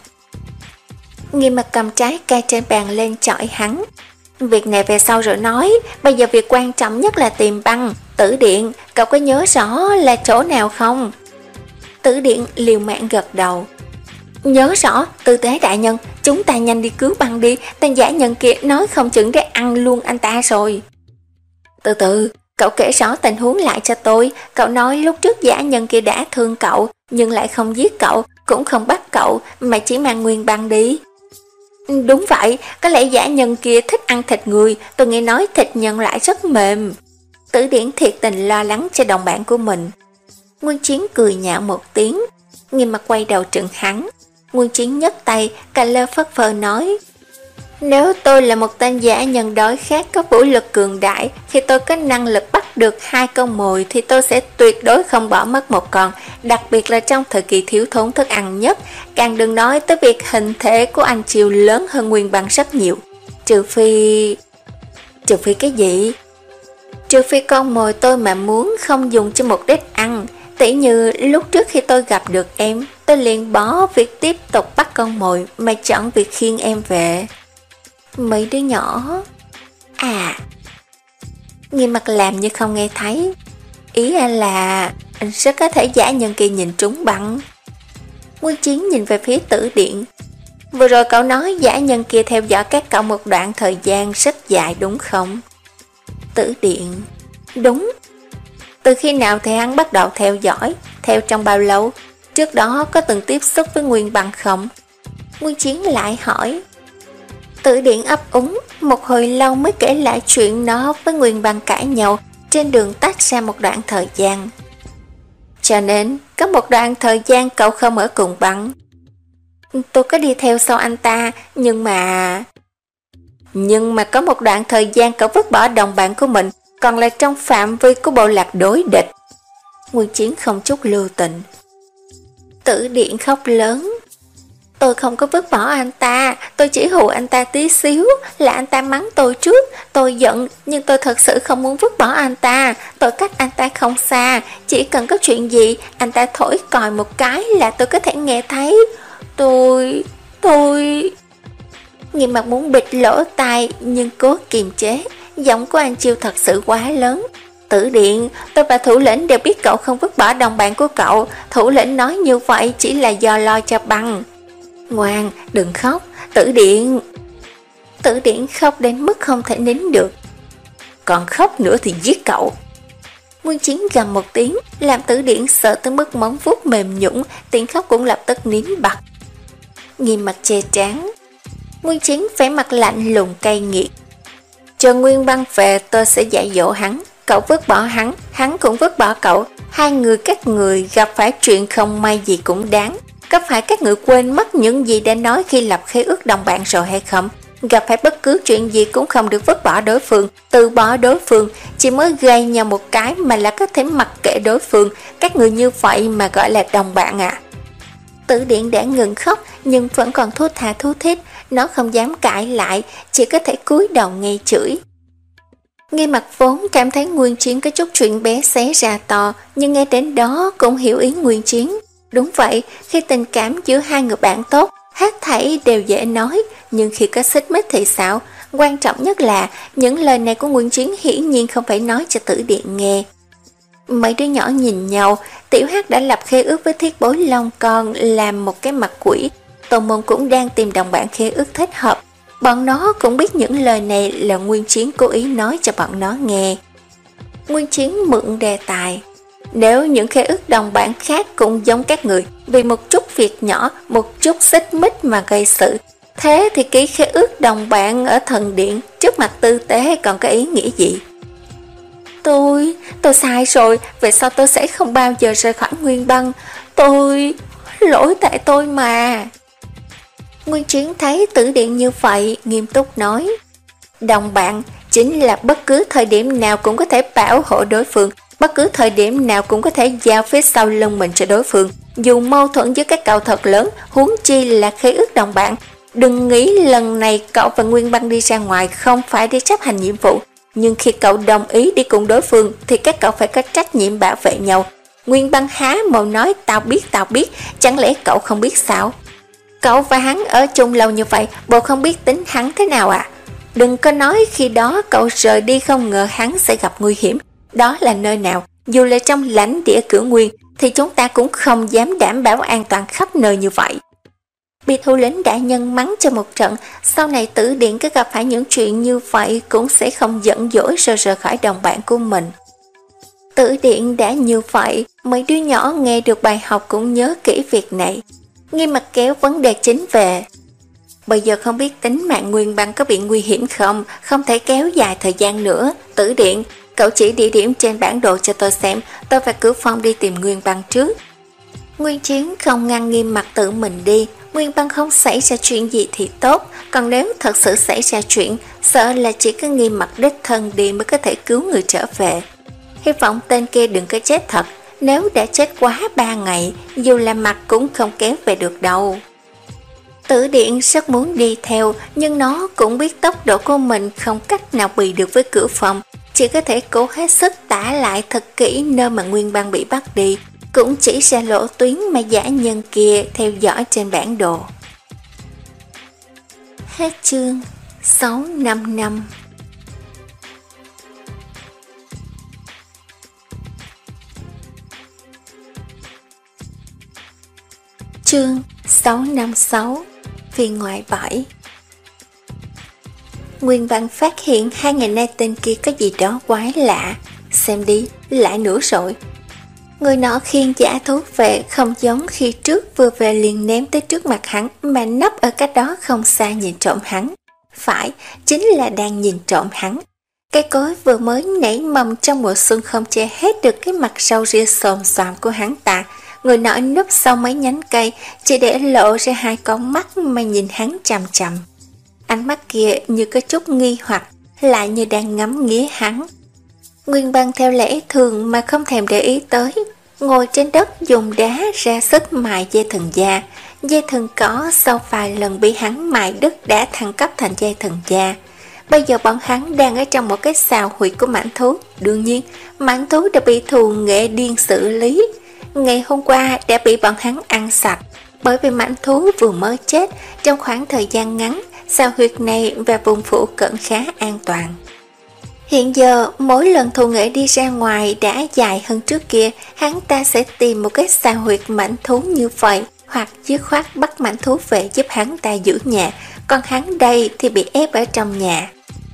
Nghiêm Mặt cầm trái cây trên bàn lên chọi hắn. Việc này về sau rồi nói, bây giờ việc quan trọng nhất là tìm Băng. Tử Điện, cậu có nhớ rõ là chỗ nào không? Tử Điện liều mạng gật đầu. Nhớ rõ, Tư Tế đại nhân, chúng ta nhanh đi cứu Băng đi, tên giả nhân kia nói không chừng để ăn luôn anh ta rồi. Từ từ, cậu kể rõ tình huống lại cho tôi. Cậu nói lúc trước giả nhân kia đã thương cậu, nhưng lại không giết cậu, cũng không bắt cậu, mà chỉ mang Nguyên Băng đi. Đúng vậy, có lẽ giả nhân kia thích ăn thịt người, tôi nghe nói thịt nhân loại rất mềm. Tử Điển thiệt tình lo lắng cho đồng bạn của mình. Nguyên Chiến cười nhạo một tiếng, Nghiêm Mặt quay đầu trừng hắn. Nguyên Chiến nhấc tay, cà lơ phất phơ nói. Nếu tôi là một tên giả nhân đói khác có vũ lực cường đại, khi tôi có năng lực bắt được hai con mồi thì tôi sẽ tuyệt đối không bỏ mất một con, đặc biệt là trong thời kỳ thiếu thốn thức ăn nhất, càng đừng nói tới việc hình thể của anh Triều lớn hơn Nguyên Băng rất nhiều. Trừ phi... Trừ phi cái gì? Trừ phi con mồi tôi mà muốn không dùng cho mục đích ăn, tỉ như lúc trước khi tôi gặp được em, tôi liền bỏ việc tiếp tục bắt con mồi mà chọn việc khiêng em về. Mấy đứa nhỏ... À... Nghiêm Mặt làm như không nghe thấy. Ý anh là... Anh rất có thể giả nhân kia nhìn trúng Băng. Nguyên Chiến nhìn về phía Tử Điện. Vừa rồi cậu nói giả nhân kia theo dõi các cậu một đoạn thời gian rất dài đúng không? Tử Điện... Đúng. Từ khi nào thì hắn bắt đầu theo dõi? Theo trong bao lâu? Trước đó có từng tiếp xúc với Nguyên Băng không? Nguyên Chiến lại hỏi. Tử Điện ấp úng, một hồi lâu mới kể lại chuyện nó với Nguyên Băng cãi nhau, trên đường tách ra một đoạn thời gian. Cho nên, có một đoạn thời gian cậu không ở cùng Băng. Tôi có đi theo sau anh ta, nhưng mà... Nhưng mà có một đoạn thời gian cậu vứt bỏ đồng bạn của mình, còn là trong phạm vi của bộ lạc đối địch. Nguyên Chiến không chút lưu tình. Tử Điện khóc lớn. Tôi không có vứt bỏ anh ta, tôi chỉ hù anh ta tí xíu, là anh ta mắng tôi trước, tôi giận, nhưng tôi thật sự không muốn vứt bỏ anh ta, tôi cách anh ta không xa, chỉ cần có chuyện gì, anh ta thổi còi một cái là tôi có thể nghe thấy. Tôi... tôi... Nghiêm Mặt muốn bịt lỗ tai, nhưng cố kiềm chế, giọng của anh Chiêu thật sự quá lớn. Tử Điện, tôi và thủ lĩnh đều biết cậu không vứt bỏ đồng bạn của cậu, thủ lĩnh nói như vậy chỉ là do lo cho Băng. Ngoan, đừng khóc, Tử Điện. Tử Điện khóc đến mức không thể nín được. Còn khóc nữa thì giết cậu. Nguyên Chiến gầm một tiếng, làm Tử Điển sợ tới mức móng vuốt mềm nhũn, tiếng khóc cũng lập tức nín bặt. Nghiêm mặt che trán, Nguyên Chiến vẻ mặt lạnh lùng cay nghiệt. Chờ Nguyên Băng về tôi sẽ dạy dỗ hắn, cậu vứt bỏ hắn, hắn cũng vứt bỏ cậu, hai người các người gặp phải chuyện không may gì cũng đáng. Có phải các người quên mất những gì đã nói khi lập khế ước đồng bạn rồi hay không? Gặp phải bất cứ chuyện gì cũng không được vứt bỏ đối phương, từ bỏ đối phương, chỉ mới gây nhau một cái mà là có thể mặc kệ đối phương, các người như vậy mà gọi là đồng bạn à? Tử Điển đã ngừng khóc nhưng vẫn còn thốt thà thu thít, nó không dám cãi lại, chỉ có thể cúi đầu nghe chửi. Nghiêm Mặt vốn cảm thấy Nguyên Chiến có chút chuyện bé xé ra to, nhưng nghe đến đó cũng hiểu ý Nguyên Chiến. Đúng vậy, khi tình cảm giữa hai người bạn tốt, hết thảy đều dễ nói, nhưng khi có xích mích thì sao? Quan trọng nhất là những lời này của Nguyên Chiến hiển nhiên không phải nói cho Tử Điện nghe. Mấy đứa nhỏ nhìn nhau, Tiểu Hắc đã lập khế ước với Thiết Bối Long Con làm một cái mặt quỷ. Tôn Môn cũng đang tìm đồng bạn khế ước thích hợp. Bọn nó cũng biết những lời này là Nguyên Chiến cố ý nói cho bọn nó nghe. Nguyên Chiến mượn đề tài. Nếu những khế ước đồng bạn khác cũng giống các người, vì một chút việc nhỏ, một chút xích mích mà gây sự, thế thì ký khế ước đồng bạn ở thần điện trước mặt tư tế còn có ý nghĩa gì? Tôi, tôi sai rồi, về sau tôi sẽ không bao giờ rời khỏi Nguyên Băng. Tôi, lỗi tại tôi mà. Nguyên Chiến thấy Tử Điện như vậy, nghiêm túc nói. Đồng bạn chính là bất cứ thời điểm nào cũng có thể bảo hộ đối phương, bất cứ thời điểm nào cũng có thể giao phía sau lưng mình cho đối phương. Dù mâu thuẫn với các cậu thật lớn, huống chi là khế ước đồng bạn. Đừng nghĩ lần này cậu và Nguyên Băng đi ra ngoài không phải để chấp hành nhiệm vụ, nhưng khi cậu đồng ý đi cùng đối phương thì các cậu phải có trách nhiệm bảo vệ nhau. Nguyên Băng há mồm nói tao biết tao biết, chẳng lẽ cậu không biết sao? Cậu và hắn ở chung lâu như vậy, bộ không biết tính hắn thế nào à? Đừng có nói khi đó cậu rời đi không ngờ hắn sẽ gặp nguy hiểm. Đó là nơi nào? Dù là trong lãnh địa Cửu Nguyên thì chúng ta cũng không dám đảm bảo an toàn khắp nơi như vậy. Bị thủ lĩnh đại nhân mắng cho một trận, sau này Tử Điện có gặp phải những chuyện như vậy cũng sẽ không giận dỗi rồi rời khỏi đồng bạn của mình. Tử Điện đã như vậy, mấy đứa nhỏ nghe được bài học cũng nhớ kỹ việc này. Nghiêm Mặt kéo vấn đề chính về. Bây giờ không biết tính mạng Nguyên Băng có bị nguy hiểm không, không thể kéo dài thời gian nữa. Tử Điện, cậu chỉ địa điểm trên bản đồ cho tôi xem, tôi phải cứ Phong đi tìm Nguyên Băng trước. Nguyên Chiến không ngăn Nghiêm Mặt tự mình đi, Nguyên Băng không xảy ra chuyện gì thì tốt, còn nếu thật sự xảy ra chuyện, sợ là chỉ có Nghiêm Mặt đích thân đi mới có thể cứu người trở về. Hy vọng tên kia đừng có chết thật, nếu đã chết quá ba ngày, dù là Mặt cũng không kéo về được đâu. Tử Điện rất muốn đi theo, nhưng nó cũng biết tốc độ của mình không cách nào bị được với cửa phòng, chỉ có thể cố hết sức tả lại thật kỹ nơi mà Nguyên Băng bị bắt đi, cũng chỉ ra lỗ tuyến mà dã nhân kia theo dõi trên bản đồ. Hết chương sáu năm năm. Chương sáu năm sáu. Phiên ngoại bảy. Nguyên Băng phát hiện hai ngày nay tên kia có gì đó quái lạ. Xem đi, lại nữa rồi. Người nọ khiêng giả thú về không giống khi trước vừa về liền ném tới trước mặt hắn, mà nấp ở cách đó không xa nhìn trộm hắn. Phải, chính là đang nhìn trộm hắn. Cây cối vừa mới nảy mầm trong mùa xuân không che hết được cái mặt râu ria xồm xoàm của hắn ta. Người nọ núp sau mấy nhánh cây, chỉ để lộ ra hai con mắt mà nhìn hắn chằm chằm. Ánh mắt kia như có chút nghi hoặc, lại như đang ngắm nghía hắn. Nguyên Băng theo lẽ thường mà không thèm để ý tới, ngồi trên đất dùng đá ra sức mài dây thừng da. Dây thừng cỏ sau vài lần bị hắn mài đứt đã thăng cấp thành dây thừng da. Bây giờ bọn hắn đang ở trong một cái xào huyệt của mãnh thú. Đương nhiên, mãnh thú đã bị thù nghệ điên xử lý. Ngày hôm qua đã bị bọn hắn ăn sạch, bởi vì mãnh thú vừa mới chết. Trong khoảng thời gian ngắn, xào huyệt này và vùng phụ cận khá an toàn. Hiện giờ, mỗi lần thù nghệ đi ra ngoài đã dài hơn trước kia, hắn ta sẽ tìm một cái xào huyệt mãnh thú như vậy, hoặc dứt khoát bắt mãnh thú về giúp hắn ta giữ nhà, còn hắn đây thì bị ép ở trong nhà.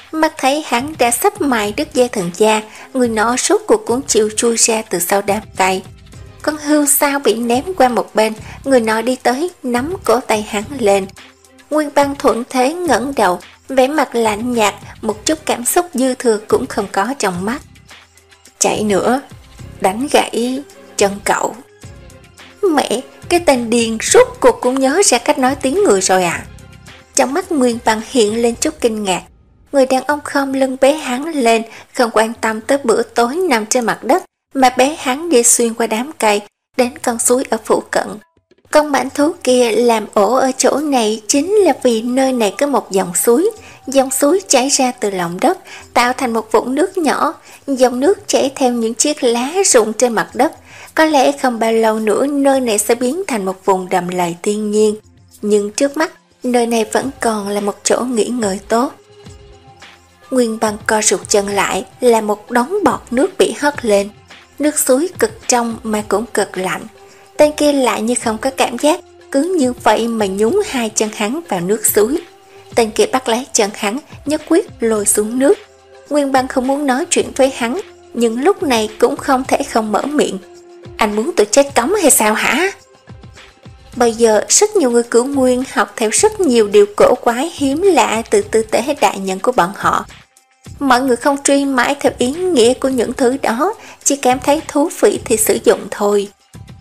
Mắt thấy hắn đã sắp mài đứt dây thần da, người nọ rốt cuộc cũng chịu chui ra từ sau đám cây. Con hươu sao bị ném qua một bên, người nọ đi tới nắm cổ tay hắn lên. Nguyên Băng thuận thế ngẩng đầu, vẻ mặt lạnh nhạt, một chút cảm xúc dư thừa cũng không có trong mắt. Chạy nữa, đánh gãy chân cậu. Mẹ, cái tên điên rốt cuộc cũng nhớ ra cách nói tiếng người rồi à? Trong mắt Nguyên Băng hiện lên chút kinh ngạc. Người đàn ông khom lưng bế hắn lên, không quan tâm tới bữa tối nằm trên mặt đất, mà bế hắn đi xuyên qua đám cây, đến con suối ở phụ cận. Con mãnh thú kia làm ổ ở chỗ này chính là vì nơi này có một dòng suối. Dòng suối chảy ra từ lòng đất, tạo thành một vũng nước nhỏ. Dòng nước chảy theo những chiếc lá rụng trên mặt đất. Có lẽ không bao lâu nữa nơi này sẽ biến thành một vùng đầm lầy thiên nhiên. Nhưng trước mắt, nơi này vẫn còn là một chỗ nghỉ ngơi tốt. Nguyên Băng co rụt chân lại là một đống bọt nước bị hất lên. Nước suối cực trong mà cũng cực lạnh. Tên kia lại như không có cảm giác, cứ như vậy mà nhúng hai chân hắn vào nước suối. Tên kia bắt lấy chân hắn, nhất quyết lôi xuống nước. Nguyên Băng không muốn nói chuyện với hắn, nhưng lúc này cũng không thể không mở miệng. Anh muốn tự chết cống hay sao hả? Bây giờ rất nhiều người cửu nguyên học theo rất nhiều điều cổ quái hiếm lạ từ tư tế đại nhân của bọn họ. Mọi người không truy mãi theo ý nghĩa của những thứ đó, chỉ cảm thấy thú vị thì sử dụng thôi.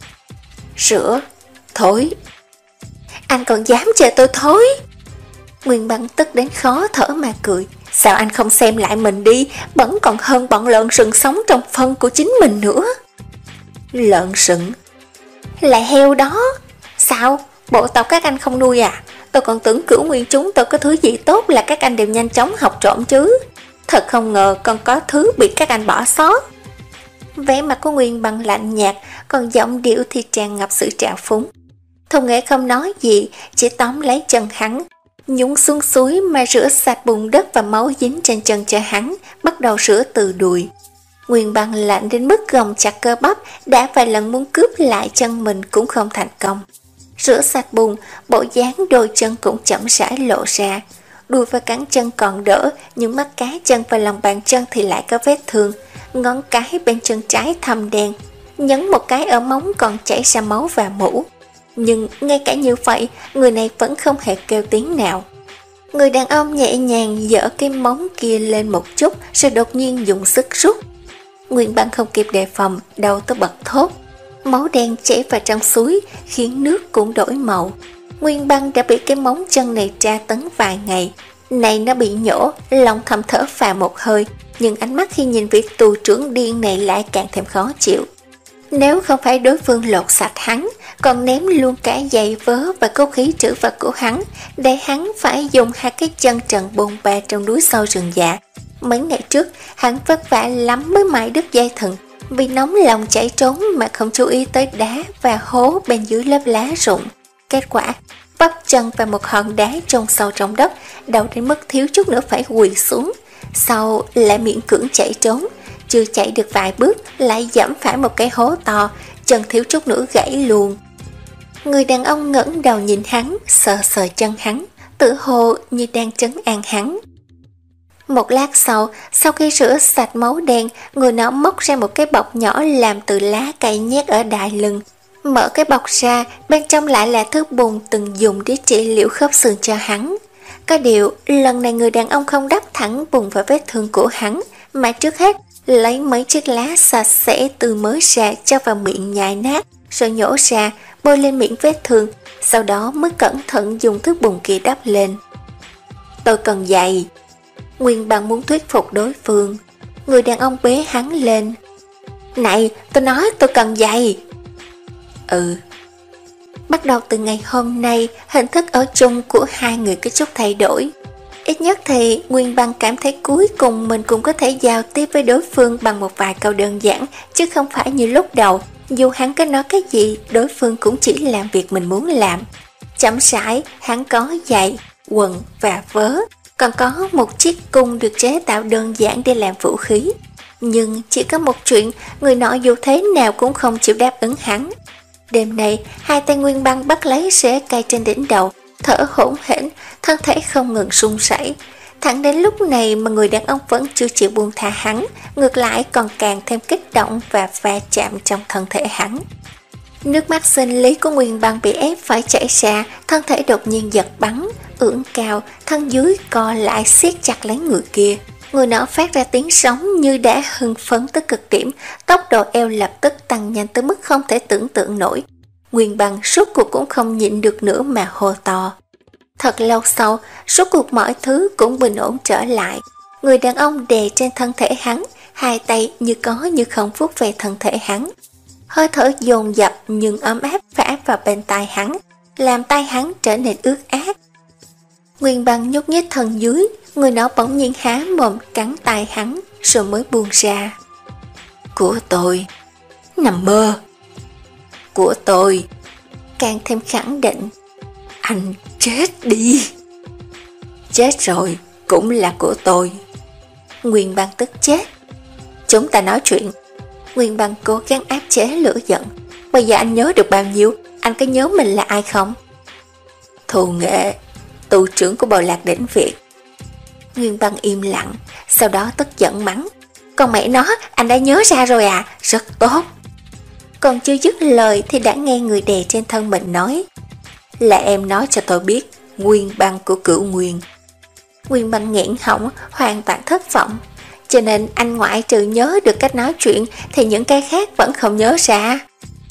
Rửa, thối. Anh còn dám chờ tôi thối? Nguyên Băng tức đến khó thở mà cười. Sao anh không xem lại mình đi, vẫn còn hơn bọn lợn rừng sống trong phân của chính mình nữa. Lợn rừng? Là heo đó. Sao? Bộ tộc các anh không nuôi à? Tôi còn tưởng cửu nguyên chúng tôi có thứ gì tốt là các anh đều nhanh chóng học trộm chứ. Thật không ngờ còn có thứ bị các anh bỏ sót. Vẻ mặt của Nguyên Băng lạnh nhạt, còn giọng điệu thì tràn ngập sự trào phúng. Thông Nghệ không nói gì, chỉ tóm lấy chân hắn, nhúng xuống suối mà rửa sạch bùn đất và máu dính trên chân cho hắn, bắt đầu rửa từ đùi. Nguyên Băng lạnh đến mức gồng chặt cơ bắp, đã vài lần muốn cướp lại chân mình cũng không thành công. Rửa sạch bùn, bộ dáng đôi chân cũng chậm rãi lộ ra. Đùi và cẳng chân còn đỡ, nhưng mắt cá chân và lòng bàn chân thì lại có vết thương. Ngón cái bên chân trái thâm đen, nhấn một cái ở móng còn chảy ra máu và mũ. Nhưng ngay cả như vậy, người này vẫn không hề kêu tiếng nào. Người đàn ông nhẹ nhàng giở cái móng kia lên một chút, rồi đột nhiên dùng sức rút. Nguyên Băng không kịp đề phòng, đầu tới bật thốt. Máu đen chảy vào trong suối, khiến nước cũng đổi màu. Nguyên Băng đã bị cái móng chân này tra tấn vài ngày. Này nó bị nhổ, lòng thầm thở phào một hơi, nhưng ánh mắt khi nhìn vị tù trưởng điên này lại càng thêm khó chịu. Nếu không phải đối phương lột sạch hắn, còn ném luôn cả giày vớ và cố khí trữ vật của hắn, để hắn phải dùng hai cái chân trần bồn ba trong núi sâu rừng dạ. Mấy ngày trước, hắn vất vả lắm mới mài đứt dây thừng, vì nóng lòng chạy trốn mà không chú ý tới đá và hố bên dưới lớp lá rụng. Kết quả, bắp chân vào một hòn đá trôn sâu trong đất, đau đến mức thiếu chút nữa phải quỳ xuống. Sau lại miễn cưỡng chạy trốn, chưa chạy được vài bước lại dẫm phải một cái hố to, chân thiếu chút nữa gãy luôn. Người đàn ông ngẩng đầu nhìn hắn, sờ sờ chân hắn, tự hồ như đang trấn an hắn. Một lát sau, sau khi rửa sạch máu đen, người nọ móc ra một cái bọc nhỏ làm từ lá cây nhét ở đai lưng. Mở cái bọc ra, bên trong lại là thứ bùn từng dùng để trị liệu khớp xương cho hắn. Có điều, lần này người đàn ông không đắp thẳng bùn vào vết thương của hắn, mà trước hết lấy mấy chiếc lá sạch sẽ từ mới ra cho vào miệng nhai nát, rồi nhổ ra, bôi lên miệng vết thương, sau đó mới cẩn thận dùng thứ bùn kia đắp lên. Tôi cần giày. Nguyên Băng muốn thuyết phục đối phương. Người đàn ông bế hắn lên. Này, tôi nói tôi cần giày. Ừ. Bắt đầu từ ngày hôm nay, hình thức ở chung của hai người có chút thay đổi. Ít nhất thì Nguyên Băng cảm thấy cuối cùng mình cũng có thể giao tiếp với đối phương bằng một vài câu đơn giản, chứ không phải như lúc đầu, dù hắn có nói cái gì, đối phương cũng chỉ làm việc mình muốn làm. Chậm rãi, hắn có giày, quần và vớ, còn có một chiếc cung được chế tạo đơn giản để làm vũ khí. Nhưng chỉ có một chuyện, người nọ dù thế nào cũng không chịu đáp ứng hắn. Đêm nay, hai tay Nguyên Băng bắt lấy rễ cây trên đỉnh đầu, thở hổn hển, thân thể không ngừng run rẩy. Thẳng đến lúc này mà người đàn ông vẫn chưa chịu buông tha hắn, ngược lại còn càng thêm kích động và va chạm trong thân thể hắn. Nước mắt sinh lý của Nguyên Băng bị ép phải chảy ra, thân thể đột nhiên giật bắn, ưỡn cao, thân dưới co lại siết chặt lấy người kia. Người nọ phát ra tiếng sống như đã hưng phấn tới cực điểm, tốc độ eo lập tức tăng nhanh tới mức không thể tưởng tượng nổi. Nguyên Băng rốt cuộc cũng không nhịn được nữa mà hô to. Thật lâu sau, rốt cuộc mọi thứ cũng bình ổn trở lại. Người đàn ông đè trên thân thể hắn, hai tay như có như không vuốt về thân thể hắn. Hơi thở dồn dập nhưng ấm áp phả vào bên tai hắn, làm tay hắn trở nên ướt át. Nguyên Băng nhúc nhích thân dưới, người nọ bỗng nhiên há mồm cắn tay hắn rồi mới buông ra. Của tôi, nằm mơ. Của tôi, càng thêm khẳng định. Anh chết đi. Chết rồi cũng là của tôi. Nguyên Băng tức chết. Chúng ta nói chuyện. Nguyên Băng cố gắng áp chế lửa giận. Bây giờ anh nhớ được bao nhiêu? Anh có nhớ mình là ai không? Thù Nghệ, tù trưởng của Bộ Lạc Đỉnh Việt. Nguyên Băng im lặng, sau đó tức giận mắng. Còn mẹ nó, anh đã nhớ ra rồi à? Rất tốt. Còn chưa dứt lời thì đã nghe người đè trên thân mình nói. Là em nói cho tôi biết Nguyên Băng của Cửu Nguyên. Nguyên Băng nghẹn họng, hoàn toàn thất vọng. Cho nên anh ngoại trừ nhớ được cách nói chuyện thì những cái khác vẫn không nhớ ra.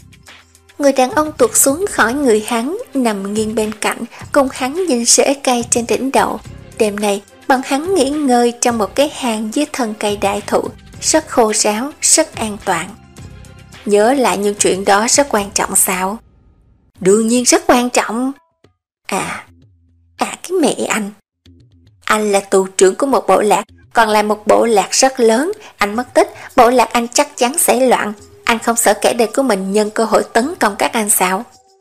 Người đàn ông tuột xuống khỏi người hắn, nằm nghiêng bên cạnh, cùng hắn nhìn rễ cây trên đỉnh đầu. Đêm nay, bọn hắn nghỉ ngơi trong một cái hang dưới thân cây đại thụ, rất khô ráo, rất an toàn. Nhớ lại những chuyện đó rất quan trọng sao? Đương nhiên rất quan trọng. À, à cái mẹ anh. Anh là tù trưởng của một bộ lạc, còn là một bộ lạc rất lớn. Anh mất tích, bộ lạc anh chắc chắn sẽ loạn. Anh không sợ kẻ địch của mình nhân cơ hội tấn công các anh sao?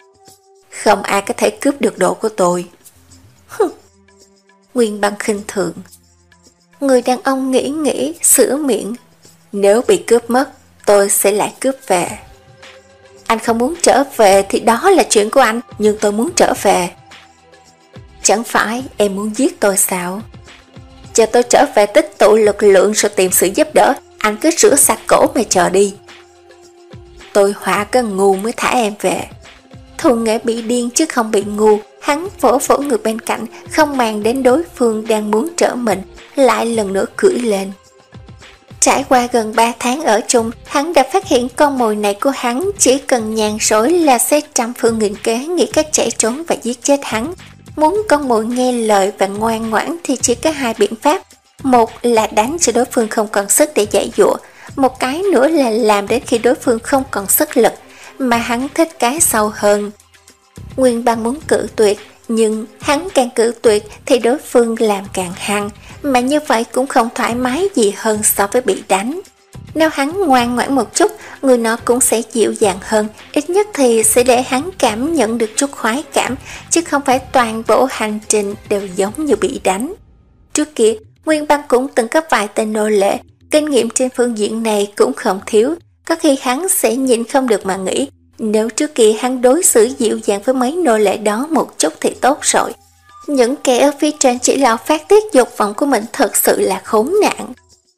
Không ai có thể cướp được đồ của tôi. Hừ. Nguyên Băng khinh thường. Người đàn ông nghĩ nghĩ, sửa miệng. Nếu bị cướp mất, tôi sẽ lại cướp về. Anh không muốn trở về thì đó là chuyện của anh, nhưng tôi muốn trở về. Chẳng phải em muốn giết tôi sao? Chờ tôi trở về tích tụ lực lượng rồi tìm sự giúp đỡ, anh cứ rửa sạch cổ mà chờ đi. Tôi họa cái ngu mới thả em về. Thù Nghệ bị điên chứ không bị ngu. Hắn vỗ vỗ người bên cạnh, không màng đến đối phương đang muốn trở mình, lại lần nữa cưỡi lên. Trải qua gần ba tháng ở chung, hắn đã phát hiện con mồi này của hắn chỉ cần nhàn rỗi là sẽ trăm phương nghìn kế nghĩ cách chạy trốn và giết chết hắn. Muốn con mồi nghe lời và ngoan ngoãn thì chỉ có hai biện pháp. Một là đánh cho đối phương không còn sức để giải dụa, một cái nữa là làm đến khi đối phương không còn sức lực, mà hắn thích cái sau hơn. Nguyên Băng muốn cự tuyệt, nhưng hắn càng cự tuyệt thì đối phương làm càng hăng, mà như vậy cũng không thoải mái gì hơn so với bị đánh. Nếu hắn ngoan ngoãn một chút, người nọ cũng sẽ dịu dàng hơn, ít nhất thì sẽ để hắn cảm nhận được chút khoái cảm, chứ không phải toàn bộ hành trình đều giống như bị đánh. Trước kia, Nguyên Băng cũng từng có vài tên nô lệ, kinh nghiệm trên phương diện này cũng không thiếu, có khi hắn sẽ nhịn không được mà nghĩ, nếu trước kia hắn đối xử dịu dàng với mấy nô lệ đó một chút thì tốt rồi. Những kẻ ở phía trên chỉ lo phát tiết dục vọng của mình thật sự là khốn nạn.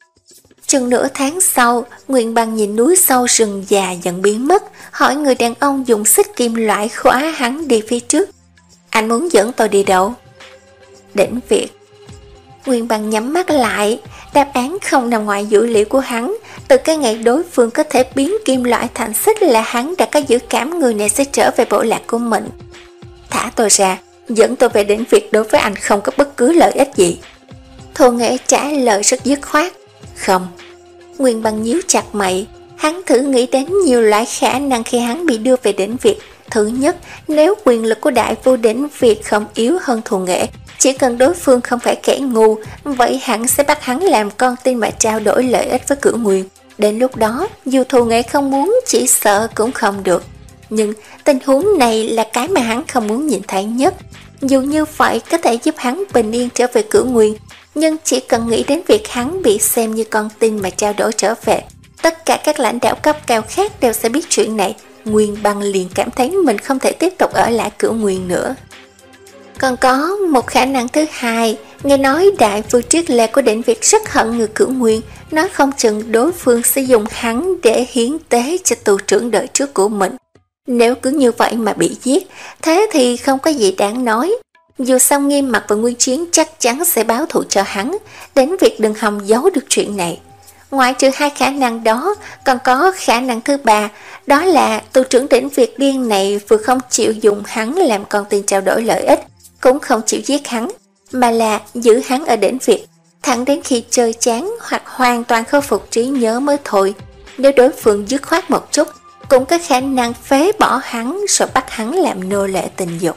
Chừng nửa tháng sau, Nguyên Băng nhìn núi sâu rừng già dần biến mất, hỏi người đàn ông dùng xích kim loại khóa hắn đi phía trước. Anh muốn dẫn tôi đi đâu? Đỉnh Việt. Nguyên Băng nhắm mắt lại, đáp án không nằm ngoài dữ liệu của hắn. Từ cái ngày đối phương có thể biến kim loại thành xích là hắn đã có dự cảm người này sẽ trở về bộ lạc của mình. Thả tôi ra, dẫn tôi về Đỉnh Việt đối với anh không có bất cứ lợi ích gì. Thù Nghệ trả lời rất dứt khoát. Không. Nguyên Băng nhíu chặt mày, hắn thử nghĩ đến nhiều loại khả năng khi hắn bị đưa về Đỉnh Việt. Thứ nhất, nếu quyền lực của đại vô Đỉnh Việt không yếu hơn Thù Nghệ, chỉ cần đối phương không phải kẻ ngu, vậy hắn sẽ bắt hắn làm con tin mà trao đổi lợi ích với Cửu Nguyên. Đến lúc đó, dù Thù Nghệ không muốn, chỉ sợ cũng không được. Nhưng tình huống này là cái mà hắn không muốn nhìn thấy nhất. Dù như vậy có thể giúp hắn bình yên trở về Cửu Nguyên, nhưng chỉ cần nghĩ đến việc hắn bị xem như con tin mà trao đổi trở về, tất cả các lãnh đạo cấp cao khác đều sẽ biết chuyện này. Nguyên Băng liền cảm thấy mình không thể tiếp tục ở lại Cửu Nguyên nữa. Còn có một khả năng thứ hai, Nghe nói đại vương Triết Lê của Đỉnh Việt rất hận người Cửu Nguyên, nói không chừng đối phương sẽ dùng hắn để hiến tế cho tù trưởng đời trước của mình. Nếu cứ như vậy mà bị giết, thế thì không có gì đáng nói. Dù sao Nghiêm Mặc và Nguyên Chiến chắc chắn sẽ báo thù cho hắn, đến việc đừng hòng giấu được chuyện này. Ngoại trừ hai khả năng đó, còn có khả năng thứ ba, đó là tù trưởng Đỉnh Việt điên này vừa không chịu dùng hắn làm con tin trao đổi lợi ích, cũng không chịu giết hắn, mà là giữ hắn ở Đỉnh Việt, thẳng đến khi chơi chán hoặc hoàn toàn khôi phục trí nhớ mới thôi. Nếu đối phương dứt khoát một chút, cũng có khả năng phế bỏ hắn rồi bắt hắn làm nô lệ tình dục.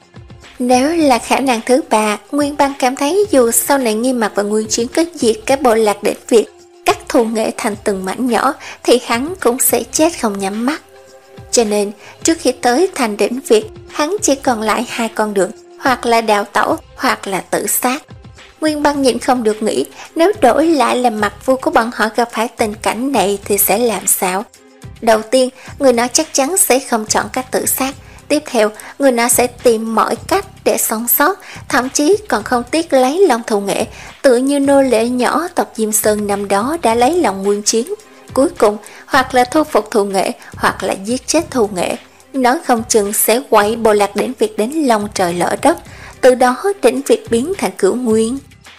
Nếu là khả năng thứ ba, Nguyên Băng cảm thấy dù sau này Nghiêm Mặc và Nguyên Chiến có diệt cái bộ lạc Đỉnh Việt, cắt thù nghệ thành từng mảnh nhỏ, thì hắn cũng sẽ chết không nhắm mắt. Cho nên, trước khi tới thành Đỉnh Việt, hắn chỉ còn lại hai con đường, hoặc là đào tẩu, hoặc là tự sát. Nguyên Băng nhịn không được nghĩ, nếu đổi lại là Mặc Vu của bọn họ gặp phải tình cảnh này thì sẽ làm sao? Đầu tiên, người nó chắc chắn sẽ không chọn cách tự sát. Tiếp theo, người nó sẽ tìm mọi cách để sống sót, thậm chí còn không tiếc lấy lòng thù nghệ, tự như nô lệ nhỏ tộc Diêm Sơn năm đó đã lấy lòng Nguyên Chiến. Cuối cùng, hoặc là thu phục thù nghệ, hoặc là giết chết thù nghệ. Nói không chừng sẽ quậy bộ lạc Đỉnh Việt đến lòng trời lỡ đất, từ đó Đỉnh Việt biến thành Cửu Nguyên.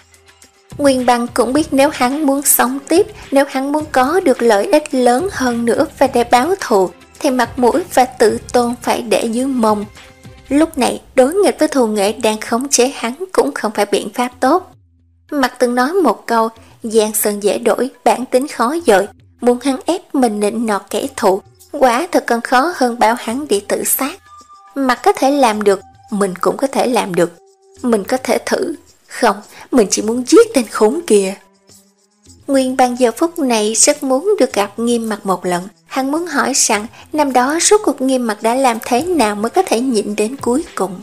Nguyên Băng cũng biết nếu hắn muốn sống tiếp, nếu hắn muốn có được lợi ích lớn hơn nữa và để báo thù, thì mặt mũi và tự tôn phải để dưới mông. Lúc này, đối nghịch với thù nghệ đang khống chế hắn cũng không phải biện pháp tốt. Mặc từng nói một câu, Giang Sơn dễ đổi, bản tính khó dời, muốn hắn ép mình nịnh nọt kẻ thù, quả thật còn khó hơn bảo hắn đi tự sát. Mặc có thể làm được, mình cũng có thể làm được. Mình có thể thử. Không, mình chỉ muốn giết tên khốn kia. Nguyên Băng giờ phút này rất muốn được gặp Nghiêm Mặc một lần. Hắn muốn hỏi rằng năm đó rốt cuộc Nghiêm Mặc đã làm thế nào mới có thể nhịn đến cuối cùng.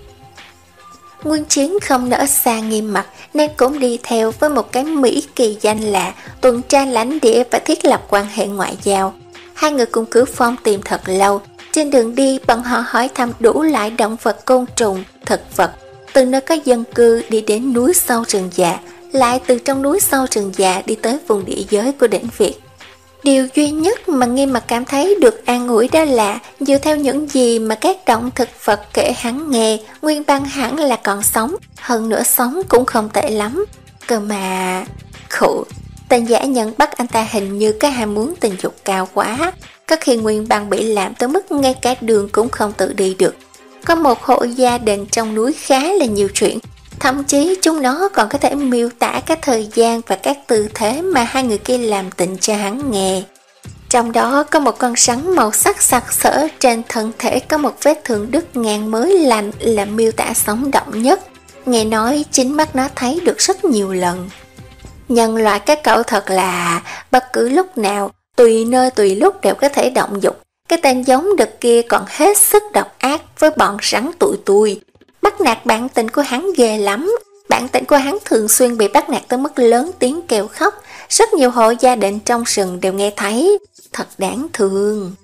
Nguyên Chiến không nỡ xa Nghiêm Mặc nên cũng đi theo với một cái Mỹ kỳ danh lạ, tuần tra lãnh địa và thiết lập quan hệ ngoại giao. Hai người cùng Cửu Phong tìm thật lâu. Trên đường đi, bọn họ hỏi thăm đủ loại động vật, côn trùng, thực vật, từ nơi có dân cư đi đến núi sâu rừng già, lại từ trong núi sâu rừng già đi tới vùng địa giới của Đỉnh Việt. Điều duy nhất mà Nghiêm Mặc cảm thấy được an ủi đó là dựa theo những gì mà các động thực vật kể hắn nghe, Nguyên Băng hẳn là còn sống, hơn nữa sống cũng không tệ lắm. Cơ mà... Khụ, tên giả nhân bắt anh ta hình như cái ham muốn tình dục cao quá, có khi Nguyên Băng bị làm tới mức ngay cả đường cũng không tự đi được. Có một hộ gia đình trong núi khá là nhiều chuyện, thậm chí chúng nó còn có thể miêu tả các thời gian và các tư thế mà hai người kia làm tình cho hắn nghe. Trong đó có một con rắn màu sắc sặc sỡ, trên thân thể có một vết thương đứt ngang mới lành là miêu tả sống động nhất. Nghe nói chính mắt nó thấy được rất nhiều lần. Nhân loại các cậu thật là bất cứ lúc nào, tùy nơi tùy lúc đều có thể động dục. Cái tên giống đực kia còn hết sức độc ác với bọn rắn tụi tui. Bắt nạt bản tính của hắn ghê lắm. Bản tính của hắn thường xuyên bị bắt nạt tới mức lớn tiếng kêu khóc. Rất nhiều hộ gia đình trong rừng đều nghe thấy. Thật đáng thương.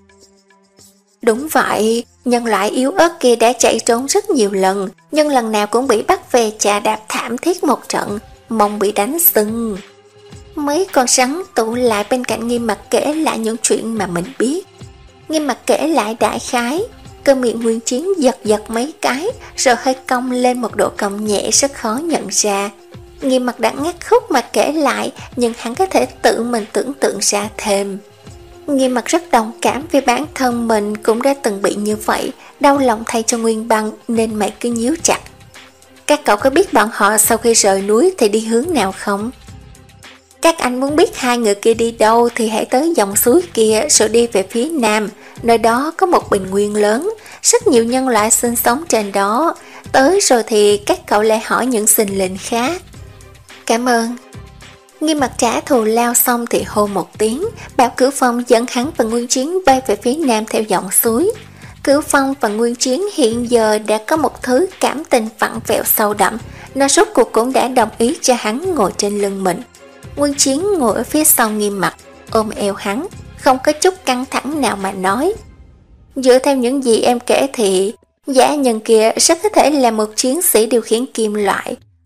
Đúng vậy, nhân loại yếu ớt kia đã chạy trốn rất nhiều lần, nhưng lần nào cũng bị bắt về chà đạp thảm thiết một trận, mông bị đánh sưng. Mấy con rắn tụ lại bên cạnh Nghiêm Mặc kể lại những chuyện mà mình biết. Nghiêm Mặc kể lại đại khái, cơ miệng Nguyên Chiến giật giật mấy cái, rồi hơi cong lên một độ cong nhẹ rất khó nhận ra. Nghiêm Mặc đã ngắt khúc mà kể lại, nhưng hắn có thể tự mình tưởng tượng ra thêm. Nghiêm Mặc rất đồng cảm vì bản thân mình cũng đã từng bị như vậy, đau lòng thay cho Nguyên Băng nên mày cứ nhíu chặt. Các cậu có biết bọn họ sau khi rời núi thì đi hướng nào không? Các anh muốn biết hai người kia đi đâu thì hãy tới dòng suối kia rồi đi về phía nam. Nơi đó có một bình nguyên lớn, rất nhiều nhân loại sinh sống trên đó. Tới rồi thì các cậu lại hỏi những sinh linh khác. Cảm ơn. Nghiêm Mặc trả thù lao xong thì hô một tiếng, bảo Cửu Phong dẫn hắn và Nguyên Chiến bay về phía nam theo dòng suối. Cửu Phong và Nguyên Chiến hiện giờ đã có một thứ cảm tình vặn vẹo sâu đậm, nó rốt cuộc cũng đã đồng ý cho hắn ngồi trên lưng mình. Nguyên Chiến ngồi ở phía sau Nghiêm Mặc, ôm eo hắn, không có chút căng thẳng nào mà nói. Dựa theo những gì em kể thì giả nhân kia rất có thể là một chiến sĩ điều khiển kim loại,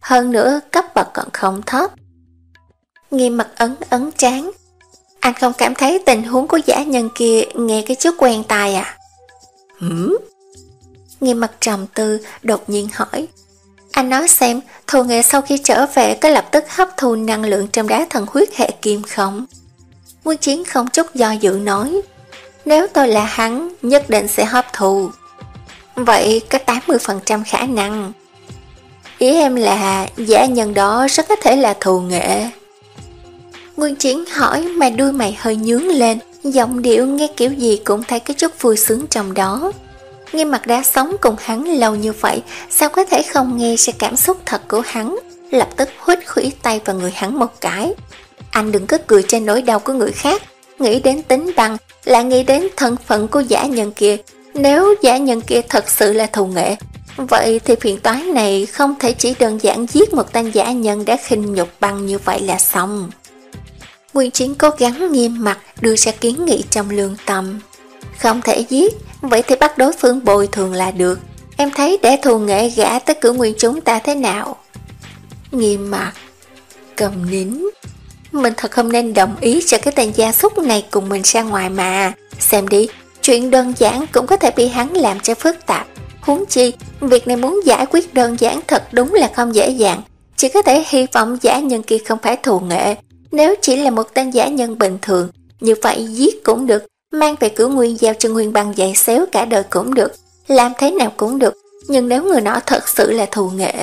hơn nữa cấp bậc còn không thấp. Nghiêm mặt ấn ấn trán. Anh không cảm thấy tình huống của dã nhân kia nghe cái chút quen tai à? Hửm? Nghiêm mặt trầm tư, đột nhiên hỏi. Anh nói xem, Thù Nghệ sau khi trở về có lập tức hấp thu năng lượng trong đá thần huyết hệ kim không? Nguyên Chiến không chút do dự nói. Nếu tôi là hắn, nhất định sẽ hấp thụ. Vậy có tám mươi phần trăm khả năng. Ý em là dã nhân đó rất có thể là Thù Nghệ. Nguyên Chiến hỏi mà đuôi mày hơi nhướng lên, giọng điệu nghe kiểu gì cũng thấy cái chút vui sướng trong đó. Nghiêm mặt đã sống cùng hắn lâu như vậy, sao có thể không nghe ra cảm xúc thật của hắn, lập tức huýt khuỷu tay vào người hắn một cái. Anh đừng có cười trên nỗi đau của người khác, nghĩ đến tính bằng, lại nghĩ đến thân phận của dã nhân kia. Nếu dã nhân kia thật sự là Thù Nghệ, vậy thì phiền toái này không thể chỉ đơn giản giết một tên dã nhân đã khinh nhục bằng như vậy là xong. Nguyên Chiến cố gắng nghiêm mặt đưa ra kiến nghị trong lương tâm. Không thể giết, vậy thì bắt đối phương bồi thường là được. Em thấy để Thù Nghệ gả tới cử nguyên chúng ta thế nào? Nghiêm mặt cầm nín. Mình thật không nên đồng ý cho cái tên gia súc này cùng mình ra ngoài mà. Xem đi, chuyện đơn giản cũng có thể bị hắn làm cho phức tạp. Huống chi, việc này muốn giải quyết đơn giản thật đúng là không dễ dàng. Chỉ có thể hy vọng dã nhân kia không phải Thù Nghệ. Nếu chỉ là một tên dã nhân bình thường, như vậy giết cũng được, mang về cửu nguyên giao cho Nguyên Băng dạy xéo cả đời cũng được, làm thế nào cũng được. Nhưng nếu người nọ thật sự là Thù Nghệ...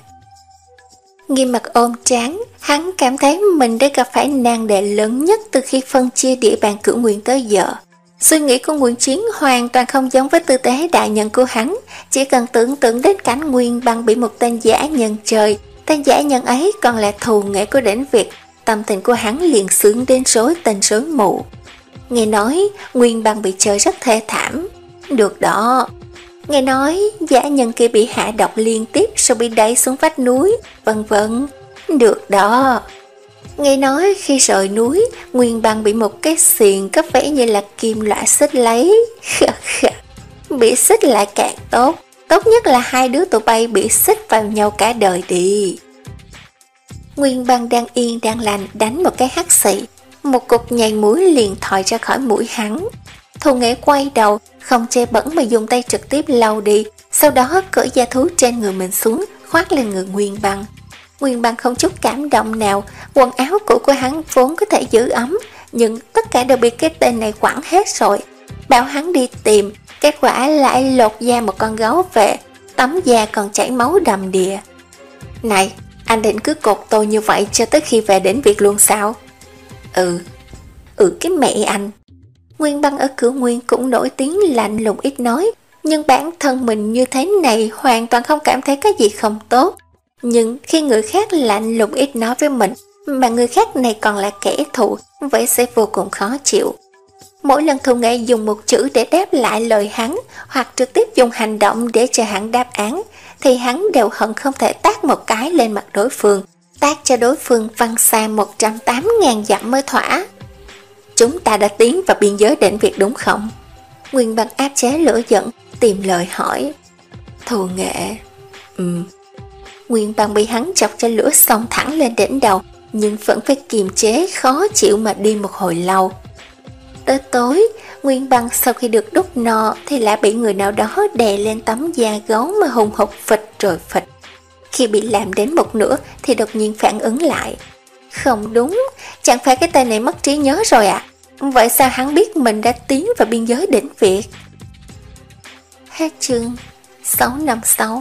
Nghiêm mặt ôm trán, hắn cảm thấy mình đã gặp phải nan đề lớn nhất từ khi phân chia địa bàn cửu nguyên tới giờ. Suy nghĩ của Nguyên Chiến hoàn toàn không giống với tư thế đại nhân của hắn, chỉ cần tưởng tượng đến cảnh Nguyên Băng bị một tên dã nhân chơi, tên dã nhân ấy còn là Thù Nghệ của đỉnh Việt, tâm tình của hắn liền sướng đến rối tình rối mù. Nghe nói Nguyên Băng bị chơi rất thê thảm. Được đó. Nghe nói dã nhân kia bị hạ độc liên tiếp rồi bị đẩy xuống vách núi, vân vân. Được đó. Nghe nói khi rời núi, Nguyên Băng bị một cái xiềng có vẻ như là kim loại xích lấy. Bị xích lại càng tốt. Tốt nhất là hai đứa tụi bay bị xích vào nhau cả đời đi. Nguyên Băng đang yên đang lành đánh một cái hắt xị, một cục nhầy mũi liền thòi ra khỏi mũi hắn. Thù Nghệ quay đầu, không che bẩn mà dùng tay trực tiếp lau đi, sau đó cởi da thú trên người mình xuống, khoác lên người Nguyên Băng. Nguyên Băng không chút cảm động nào, quần áo cũ của hắn vốn có thể giữ ấm, nhưng tất cả đều bị cái tên này quẳng hết rồi. Bảo hắn đi tìm, kết quả lại lột da một con gấu về, tấm da còn chảy máu đầm đìa. Này, anh định cứ cột tôi như vậy cho tới khi về đến Việt luôn sao? Ừ, ừ cái mẹ anh. Nguyên Băng ở Cửu Nguyên cũng nổi tiếng lạnh lùng ít nói, nhưng bản thân mình như thế này hoàn toàn không cảm thấy cái gì không tốt. Nhưng khi người khác lạnh lùng ít nói với mình, mà người khác này còn là kẻ thù, vậy sẽ vô cùng khó chịu. Mỗi lần Thù Nghệ dùng một chữ để đáp lại lời hắn, hoặc trực tiếp dùng hành động để cho hắn đáp án, thì hắn đều hận không thể tát một cái lên mặt đối phương, tát cho đối phương văng xa một trăm tám mươi nghìn dặm mới thỏa. Chúng ta đã tiến vào biên giới đỉnh Việt đúng không? Nguyên Băng áp chế lửa giận, tìm lời hỏi. Thù Nghệ... Ừm... Nguyên Băng bị hắn chọc cho lửa xông thẳng lên đỉnh đầu, nhưng vẫn phải kiềm chế khó chịu mà đi một hồi lâu. Tới tối, Nguyên Băng sau khi được đút no thì lại bị người nào đó đè lên tấm da gấu mà hùng hục phịch rồi phịch. Khi bị làm đến một nửa thì đột nhiên phản ứng lại. Không đúng, chẳng phải cái tên này mất trí nhớ rồi à? Vậy sao hắn biết mình đã tiến vào biên giới đỉnh Việt? Hết chương sáu năm sáu.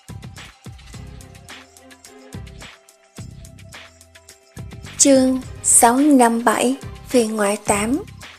Chương sáu năm bảy. Phiên ngoại tám.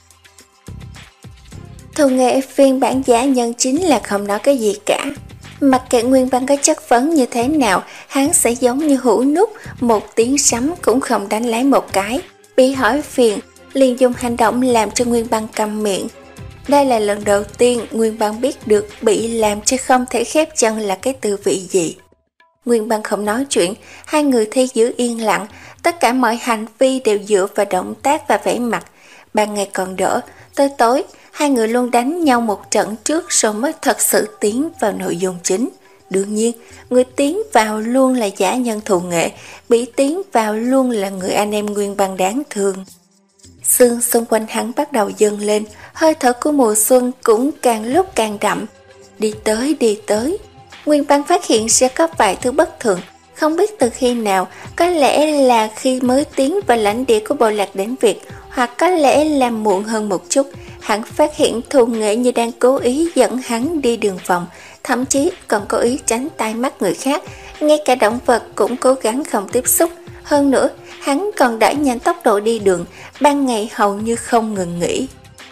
Thù Nghệ phiên bản giả nhân chính là không nói cái gì cả. Mặc kệ Nguyên Băng có chất vấn như thế nào, hắn sẽ giống như hũ nút, một tiếng sấm cũng không đánh lấy một cái. Bị hỏi phiền, liền dùng hành động làm cho Nguyên Băng câm miệng. Đây là lần đầu tiên Nguyên Băng biết được bị làm cho không thể khép chân là cái tư vị gì. Nguyên Băng không nói chuyện, hai người thi giữ yên lặng, tất cả mọi hành vi đều dựa vào động tác và vẻ mặt. Ban ngày còn đỡ, tới tối, hai người luôn đánh nhau một trận trước rồi mới thật sự tiến vào nội dung chính. Đương nhiên, người tiến vào luôn là giả nhân thù nghệ, bị tiến vào luôn là người anh em Nguyên Băng đáng thương. Sương xung quanh hắn bắt đầu dâng lên, hơi thở của mùa xuân cũng càng lúc càng đậm. Đi tới đi tới, Nguyên Băng phát hiện ra có vài thứ bất thường, không biết từ khi nào, có lẽ là khi mới tiến vào lãnh địa của bộ lạc đến Việt, hoặc có lẽ là muộn hơn một chút. Hắn phát hiện Thù Nghệ như đang cố ý dẫn hắn đi đường vòng, thậm chí còn cố ý tránh tai mắt người khác, ngay cả động vật cũng cố gắng không tiếp xúc. Hơn nữa, hắn còn đẩy nhanh tốc độ đi đường, ban ngày hầu như không ngừng nghỉ.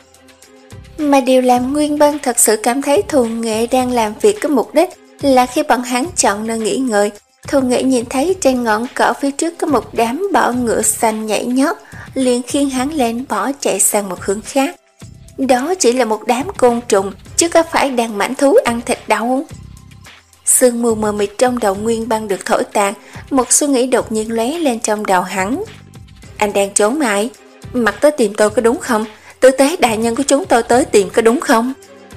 Mà điều làm Nguyên Băng thật sự cảm thấy Thù Nghệ đang làm việc có mục đích là khi bọn hắn chọn nơi nghỉ ngơi, Thù Nghệ nhìn thấy trên ngọn cỏ phía trước có một đám bọ ngựa xanh nhảy nhót, liền khiêng hắn lên bỏ chạy sang một hướng khác. Đó chỉ là một đám côn trùng, chứ có phải đàn mãnh thú ăn thịt đâu. Sương mù mờ mịt trong đầu Nguyên Băng được thổi tàn, một suy nghĩ đột nhiên lóe lên trong đầu hắn. Anh đang trốn ai? Mặt tới tìm tôi có đúng không? Tư tế đại nhân của chúng tôi tới tìm có đúng không?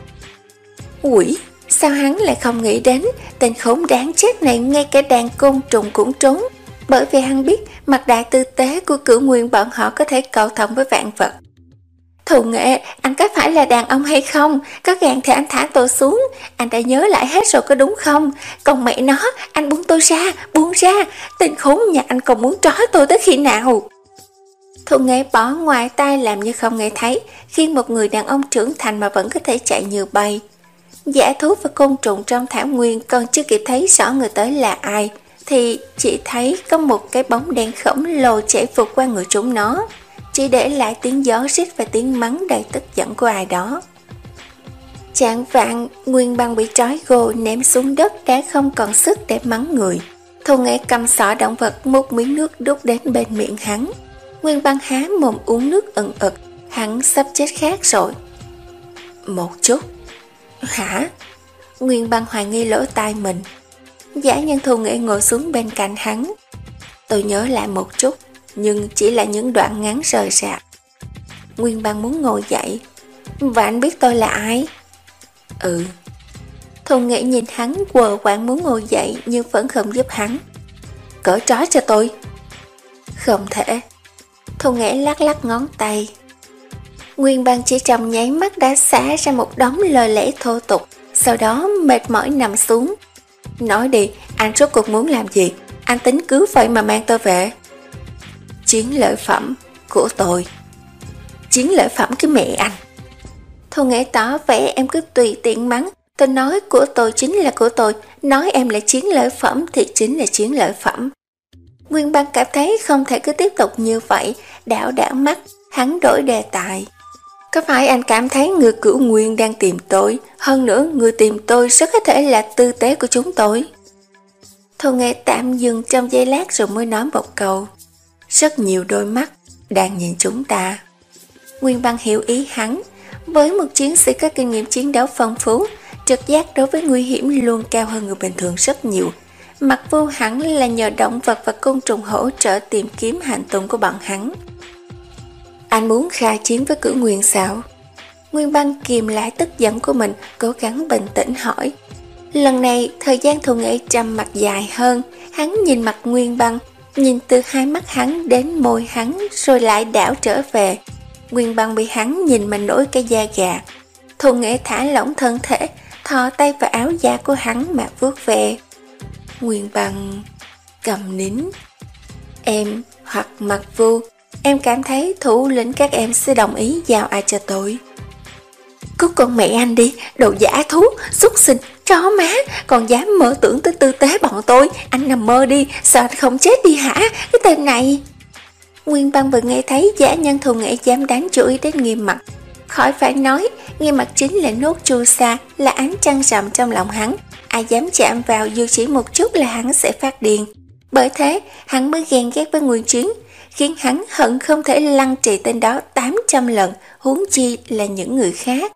Quỷ, sao hắn lại không nghĩ đến tên khốn đáng chết này, ngay cả đàn côn trùng cũng trốn. Bởi vì hắn biết mặt đại tư tế của Cửu Nguyên bọn họ có thể cầu thông với vạn vật. Thù Nghệ, anh có phải là đàn ông hay không? Có gan thì anh thả tôi xuống. Anh đã nhớ lại hết rồi có đúng không? Còn mẹ nó, anh buông tôi ra, buông ra. Tên khốn nhà anh còn muốn trói tôi tới khi nào? Thù Nghệ bỏ ngoài tai làm như không nghe thấy, khi một người đàn ông trưởng thành mà vẫn có thể chạy như bay. Dã thú và côn trùng trong thảo nguyên còn chưa kịp thấy rõ người tới là ai, thì chỉ thấy có một cái bóng đen khổng lồ chạy vụt qua người chúng nó, chỉ để lại tiếng gió rít và tiếng mắng đầy tức giận của ai đó. Chạng vạn, Nguyên Băng bị trói gô ném xuống đất đã không còn sức để mắng người. Thù Nghệ cầm sọ động vật múc miếng nước đút đến bên miệng hắn. Nguyên Băng há mồm uống nước ẩn ực, hắn sắp chết khát rồi. Một chút. Hả? Nguyên Băng hoài nghi lỗ tai mình. Giả nhân Thù Nghệ ngồi xuống bên cạnh hắn. Tôi nhớ lại một chút, nhưng chỉ là những đoạn ngắn rời rạc. Nguyên Băng muốn ngồi dậy. Và anh biết tôi là ai? Ừ. Thù Nghệ nhìn hắn quờ quạng muốn ngồi dậy nhưng vẫn không giúp hắn. Cởi trói cho tôi. Không thể. Thù Nghệ lắc lắc ngón tay. Nguyên Băng chỉ trong nháy mắt đã xả ra một đống lời lẽ thô tục, sau đó mệt mỏi nằm xuống. Nói đi, anh rốt cuộc muốn làm gì? Anh tính cứu vậy mà mang tôi về. Chiến lợi phẩm của tôi. Chiến lợi phẩm cái mẹ anh. Thù Nghệ tỏ vẻ em cứ tùy tiện mắng. Tôi nói của tôi chính là của tôi, nói em là chiến lợi phẩm thì chính là chiến lợi phẩm. Nguyên Băng cảm thấy không thể cứ tiếp tục như vậy, đảo đảo mắt, hắn đổi đề tài. Có phải anh cảm thấy người Cửu Nguyên đang tìm tôi? Hơn nữa, người tìm tôi rất có thể là tư tế của chúng tôi. Thù Nghệ tạm dừng trong giây lát rồi mới nói một câu. Rất nhiều đôi mắt đang nhìn chúng ta. Nguyên Băng hiểu ý hắn. Với một chiến sĩ có kinh nghiệm chiến đấu phong phú, trực giác đối với nguy hiểm luôn cao hơn người bình thường rất nhiều. Mặc vô hẳn là nhờ động vật và côn trùng hỗ trợ tìm kiếm hành tung của bọn hắn. Anh muốn khai chiến với Cửu Nguyên sao? Nguyên Băng kìm lại tức giận của mình, cố gắng bình tĩnh hỏi. Lần này thời gian Thù Nghệ trầm mặt dài hơn. Hắn nhìn mặt Nguyên Băng, nhìn từ hai mắt hắn đến môi hắn, rồi lại đảo trở về. Nguyên Băng bị hắn nhìn mà nổi cái da gà. Thù Nghệ thả lỏng thân thể, thò tay vào áo da của hắn mà vuốt về. Nguyên Băng cầm nín. Em hoặc Mặc Vu, em cảm thấy thủ lĩnh các em sẽ đồng ý giao ai cho tôi? Cứu con mẹ anh đi, đồ giả thú, xuất sinh, chó má, còn dám mơ tưởng tới tư tế bọn tôi. Anh nằm mơ đi, sao anh không chết đi hả, cái tên này? Nguyên Băng vừa nghe thấy giả nhân Thù Nghệ dám đánh chửi đến Nghiêm Mặt. Khỏi phải nói, Nghiêm Mặt chính là nốt chu sa, là ánh trăng rằm trong lòng hắn. Ai dám chạm vào dù chỉ một chút là hắn sẽ phát điên. Bởi thế, hắn mới ghen ghét với Nguyên Chiến, khiến hắn hận không thể lăng trì tên đó tám trăm lần, huống chi là những người khác.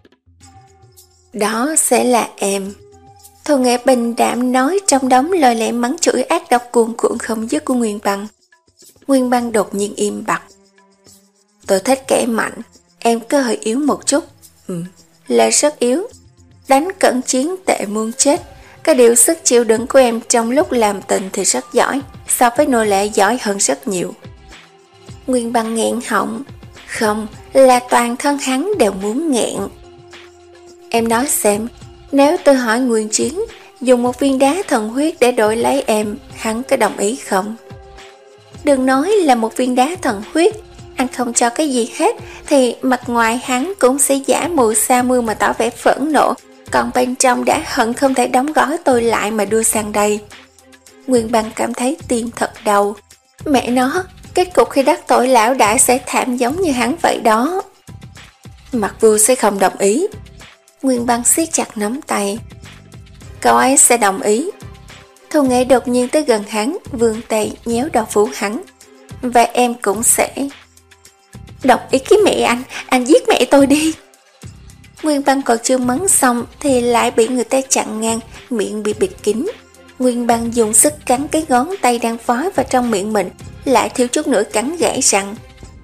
Đó sẽ là em. Thù Nghệ bình đạm nói trong đống lời lẽ mắng chửi ác độc cuồn cuộn không dứt của Nguyên Băng. Nguyên Băng đột nhiên im bặt. Tôi thích kẻ mạnh, em cứ hơi yếu một chút. Ừ, là rất yếu. Đánh cận chiến tệ muôn chết. Cái điều sức chịu đựng của em trong lúc làm tình thì rất giỏi, so với nô lệ giỏi hơn rất nhiều. Nguyên Băng nghẹn họng. Không, là toàn thân hắn đều muốn nghẹn. Em nói xem, nếu tôi hỏi Nguyên Chiến dùng một viên đá thần huyết để đổi lấy em, hắn có đồng ý không? Đừng nói là một viên đá thần huyết, anh không cho cái gì hết thì mặt ngoài hắn cũng sẽ giả mù sa mưa mà tỏ vẻ phẫn nộ, còn bên trong đã hận không thể đóng gói tôi lại mà đưa sang đây. Nguyên Băng cảm thấy tim thật đau. Mẹ nó, kết cục khi đắc tội lão đại sẽ thảm giống như hắn vậy đó. Mặt Vưu sẽ không đồng ý. Nguyên Băng siết chặt nắm tay. Cậu ấy sẽ đồng ý. Thu Nghệ đột nhiên tới gần hắn, vươn tay nhéo đầu vú hắn. Và em cũng sẽ đồng ý với mẹ anh, anh giết mẹ tôi đi. Nguyên Băng còn chưa mắng xong thì lại bị người ta chặn ngang, miệng bị bịt kín. Nguyên Băng dùng sức cắn cái ngón tay đang vói vào trong miệng mình, lại thiếu chút nữa cắn gãy răng.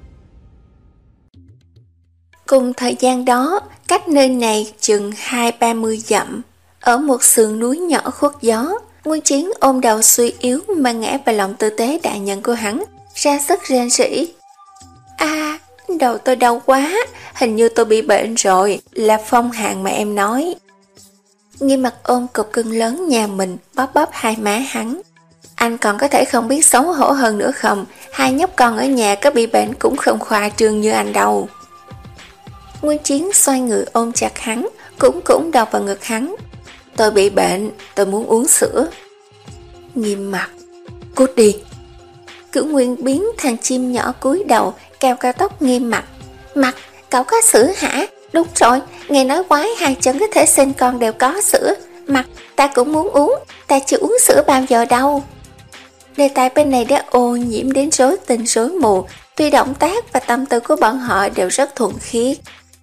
Cùng thời gian đó, cách nơi này chừng hai ba mươi dặm, ở một sườn núi nhỏ khuất gió, Nguyên Chiến ôm đầu suy yếu mà ngã vào lòng tư tế đại nhân của hắn, ra sức rên rỉ. A, à, đầu tôi đau quá, hình như tôi bị bệnh rồi, là phong hàn mà em nói. Nghiêm Mặt ôm cục cưng lớn nhà mình, bóp bóp hai má hắn. Anh còn có thể không biết xấu hổ hơn nữa không? Hai nhóc con ở nhà có bị bệnh cũng không khoa trương như anh đâu. Nguyên Chiến xoay người ôm chặt hắn, cũng cũng đầu vào ngực hắn. Tôi bị bệnh, tôi muốn uống sữa. Nghiêm Mặt, cút đi. Cửu Nguyên biến thành chim nhỏ cúi đầu, cao cao tóc Nghiêm Mặt. Mặt, cậu có sữa hả? Đúng rồi, nghe nói quái hai chân có thể sinh con đều có sữa. Mặt, ta cũng muốn uống, ta chưa uống sữa bao giờ đâu. Đề tài bên này đã ô nhiễm đến rối tình rối mù, tuy động tác và tâm tư của bọn họ đều rất thuần khiết.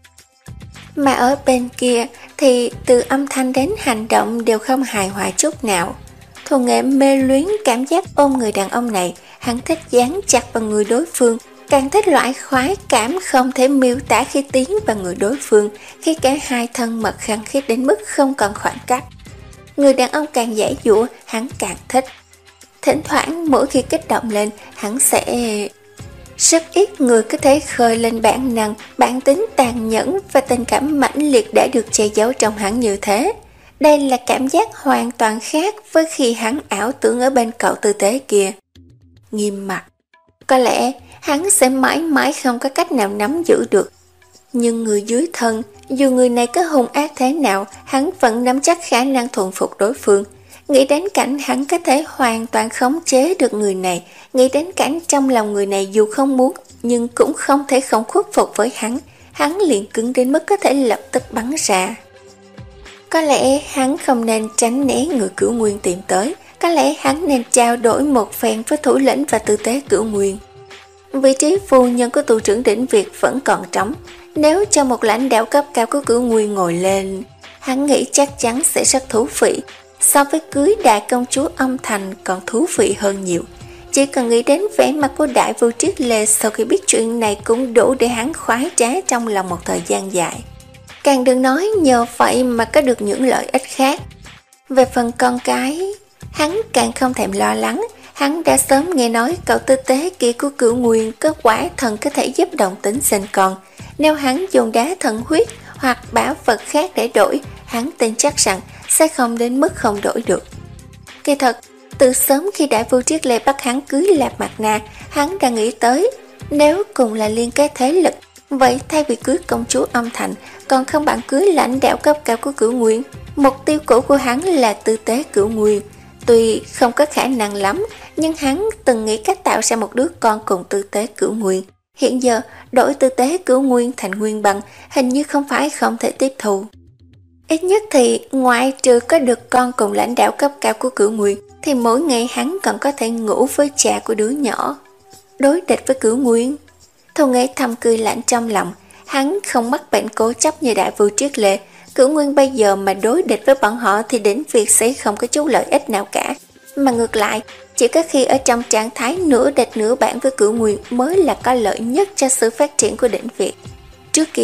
Mà ở bên kia thì từ âm thanh đến hành động đều không hài hòa chút nào. Thu Nghệ mê luyến cảm giác ôm người đàn ông này, hắn thích dán chặt vào người đối phương, càng thích loại khoái cảm không thể miêu tả khi tiến vào người đối phương, khi cả hai thân mật khăng khít đến mức không còn khoảng cách. Người đàn ông càng giãy giụa, hắn càng thích. Thỉnh thoảng mỗi khi kích động lên, hắn sẽ... Rất ít người có thể khơi lên bản năng, bản tính tàn nhẫn và tình cảm mãnh liệt đã được che giấu trong hắn như thế. Đây là cảm giác hoàn toàn khác với khi hắn ảo tưởng ở bên cậu tư tế kia. Nghiêm Mặt, có lẽ hắn sẽ mãi mãi không có cách nào nắm giữ được. Nhưng người dưới thân, dù người này có hung ác thế nào, hắn vẫn nắm chắc khả năng thuần phục đối phương. Nghĩ đến cảnh hắn có thể hoàn toàn khống chế được người này, nghĩ đến cảnh trong lòng người này dù không muốn nhưng cũng không thể không khuất phục với hắn, hắn liền cứng đến mức có thể lập tức bắn ra. Có lẽ hắn không nên tránh né người Cửu Nguyên tìm tới, có lẽ hắn nên trao đổi một phen với thủ lĩnh và tư tế Cửu Nguyên. Vị trí phu nhân của tù trưởng Đỉnh Việt vẫn còn trống, nếu cho một lãnh đạo cấp cao của Cửu Nguyên ngồi lên, hắn nghĩ chắc chắn sẽ rất thú vị. So với cưới đại công chúa Âm Thành còn thú vị hơn nhiều. Chỉ cần nghĩ đến vẻ mặt của đại vô Triết Lê sau khi biết chuyện này cũng đủ để hắn khoái trá trong lòng một thời gian dài. Càng đừng nói nhờ vậy mà có được những lợi ích khác. Về phần con cái, hắn càng không thèm lo lắng. Hắn đã sớm nghe nói cậu tư tế kia của Cửu Nguyên có quả thần có thể giúp đồng tính sinh con. Nếu hắn dùng đá thần huyết hoặc bảo vật khác để đổi, hắn tin chắc rằng sẽ không đến mức không đổi được. Kỳ thật, từ sớm khi Đại Vô Triết Lê bắt hắn cưới Lạp Mặt Na, hắn đã nghĩ tới, nếu cùng là liên kết thế lực, vậy thay vì cưới công chúa Âm Thành, còn không bằng cưới lãnh đạo cấp cao của Cửu Nguyên. Mục tiêu cũ của hắn là tư tế Cửu Nguyên. Tuy không có khả năng lắm, nhưng hắn từng nghĩ cách tạo ra một đứa con cùng tư tế Cửu Nguyên. Hiện giờ, đổi tư tế Cửu Nguyên thành Nguyên Băng, hình như không phải không thể tiếp thu. Ít nhất thì ngoại trừ có được con cùng lãnh đạo cấp cao của Cửu Nguyên, thì mỗi ngày hắn còn có thể ngủ với cha của đứa nhỏ. Đối địch với Cửu Nguyên, Thu Nghệ thầm cười lạnh trong lòng. Hắn không mắc bệnh cố chấp như Đại Vô Triết Lê. Cửu Nguyên bây giờ mà đối địch với bọn họ thì Đỉnh Việt sẽ không có chút lợi ích nào cả. Mà ngược lại, chỉ có khi ở trong trạng thái nửa địch nửa bản với Cửu Nguyên mới là có lợi nhất cho sự phát triển của Đỉnh Việt. Trước kia,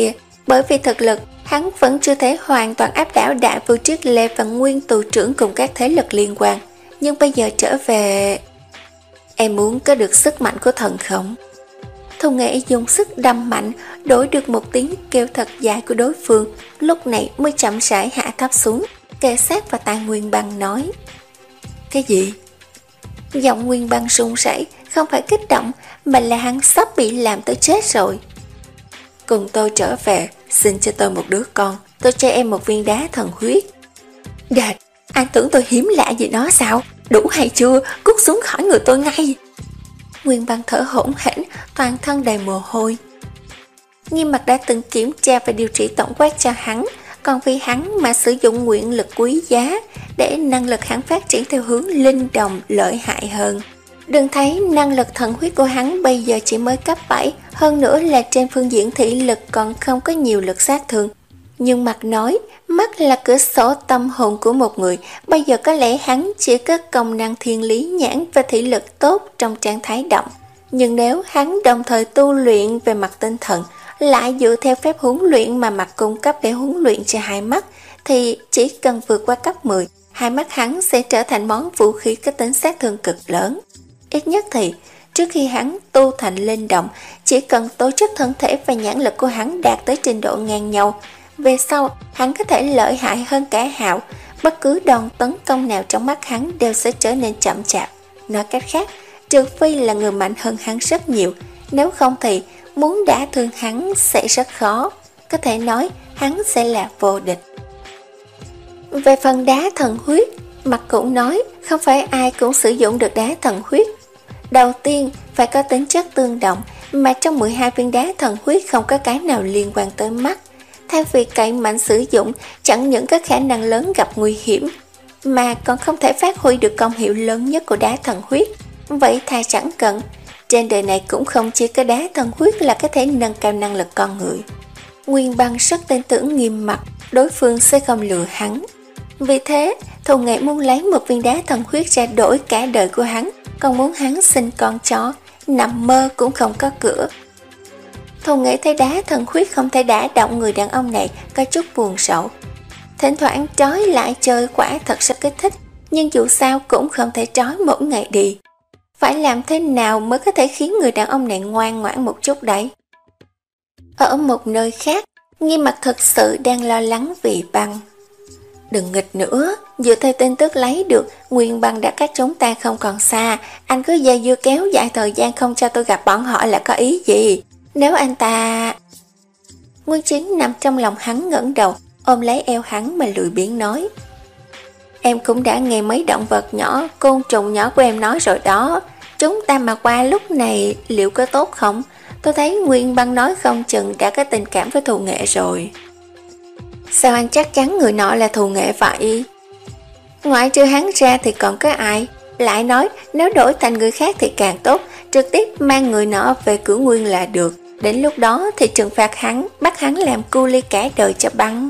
Bởi vì thực lực, hắn vẫn chưa thể hoàn toàn áp đảo Đại Vương Triết Lê và Nguyên tù trưởng cùng các thế lực liên quan. Nhưng bây giờ trở về... Em muốn có được sức mạnh của thần không? Thu Nghệ dùng sức đâm mạnh, đổi được một tiếng kêu thật dài của đối phương, lúc này mới chậm rãi hạ thấp xuống, kề sát vào tai Nguyên Băng nói. Cái gì? Giọng Nguyên Băng run rẩy, không phải kích động, mà là hắn sắp bị làm tới chết rồi. Cùng tôi trở về, xin cho tôi một đứa con, tôi cho em một viên đá thần huyết. Đệt, anh tưởng tôi hiếm lạ gì đó sao? Đủ hay chưa? Cút xuống khỏi người tôi ngay. Nguyên Băng thở hổn hển, toàn thân đầy mồ hôi. Nghiêm Mặt đã từng kiểm tra và điều trị tổng quát cho hắn, còn vì hắn mà sử dụng nguyện lực quý giá để năng lực hắn phát triển theo hướng linh động lợi hại hơn. Đừng thấy năng lực thần huyết của hắn bây giờ chỉ mới cấp bảy, hơn nữa là trên phương diện thị lực còn không có nhiều lực sát thương. Nhưng Mặt nói, mắt là cửa sổ tâm hồn của một người, bây giờ có lẽ hắn chỉ có công năng thiên lý nhãn và thị lực tốt trong trạng thái động. Nhưng nếu hắn đồng thời tu luyện về mặt tinh thần, lại dựa theo phép huấn luyện mà Mặt cung cấp để huấn luyện cho hai mắt, thì chỉ cần vượt qua cấp mười, hai mắt hắn sẽ trở thành món vũ khí có tính sát thương cực lớn. Ít nhất thì, trước khi hắn tu thành linh động, chỉ cần tố chất thân thể và nhãn lực của hắn đạt tới trình độ ngang nhau, về sau hắn có thể lợi hại hơn cả Hạo, bất cứ đòn tấn công nào trong mắt hắn đều sẽ trở nên chậm chạp. Nói cách khác, trừ phi là người mạnh hơn hắn rất nhiều, nếu không thì muốn đả thương hắn sẽ rất khó, có thể nói hắn sẽ là vô địch. Về phần đá thần huyết, Mặt cũng nói không phải ai cũng sử dụng được đá thần huyết. Đầu tiên phải có tính chất tương đồng, mà trong mười hai viên đá thần huyết không có cái nào liên quan tới mắt. Thay vì cậy mạnh sử dụng, chẳng những có khả năng lớn gặp nguy hiểm, mà còn không thể phát huy được công hiệu lớn nhất của đá thần huyết. Vậy thà chẳng cần. Trên đời này cũng không chỉ có đá thần huyết là có thể nâng cao năng lực con người. Nguyên Băng rất tin tưởng Nghiêm Mặt, đối phương sẽ không lừa hắn. Vì thế, Thu Nghệ muốn lấy một viên đá thần huyết ra đổi cả đời của hắn, còn muốn hắn sinh con chó, nằm mơ cũng không có cửa. Thu Nghệ thấy đá thần huyết không thể đả động người đàn ông này, có chút buồn rầu. Thỉnh thoảng trói lại chơi quả thật rất kích thích, nhưng dù sao cũng không thể trói mỗi ngày đi. Phải làm thế nào mới có thể khiến người đàn ông này ngoan ngoãn một chút đấy? Ở một nơi khác, Nghiêm Mặt thực sự đang lo lắng vì Băng. Đừng nghịch nữa, dựa theo tin tức lấy được, Nguyên Băng đã cách chúng ta không còn xa. Anh cứ dây dưa kéo dài thời gian không cho tôi gặp bọn họ là có ý gì? Nếu anh ta... Nguyên Chiến nằm trong lòng hắn ngẩng đầu, ôm lấy eo hắn mà lười biếng nói. Em cũng đã nghe mấy động vật nhỏ, côn trùng nhỏ của em nói rồi đó. Chúng ta mà qua lúc này liệu có tốt không? Tôi thấy Nguyên Băng nói không chừng đã có tình cảm với Thu Nghệ rồi. Sao anh chắc chắn người nọ là Thu Nghệ vậy? Ngoại trừ hắn ra thì còn có ai? Lại nói nếu đổi thành người khác thì càng tốt, trực tiếp mang người nọ về Cửu Nguyên là được. Đến lúc đó thì trừng phạt hắn, bắt hắn làm cu ly cả đời cho Băng.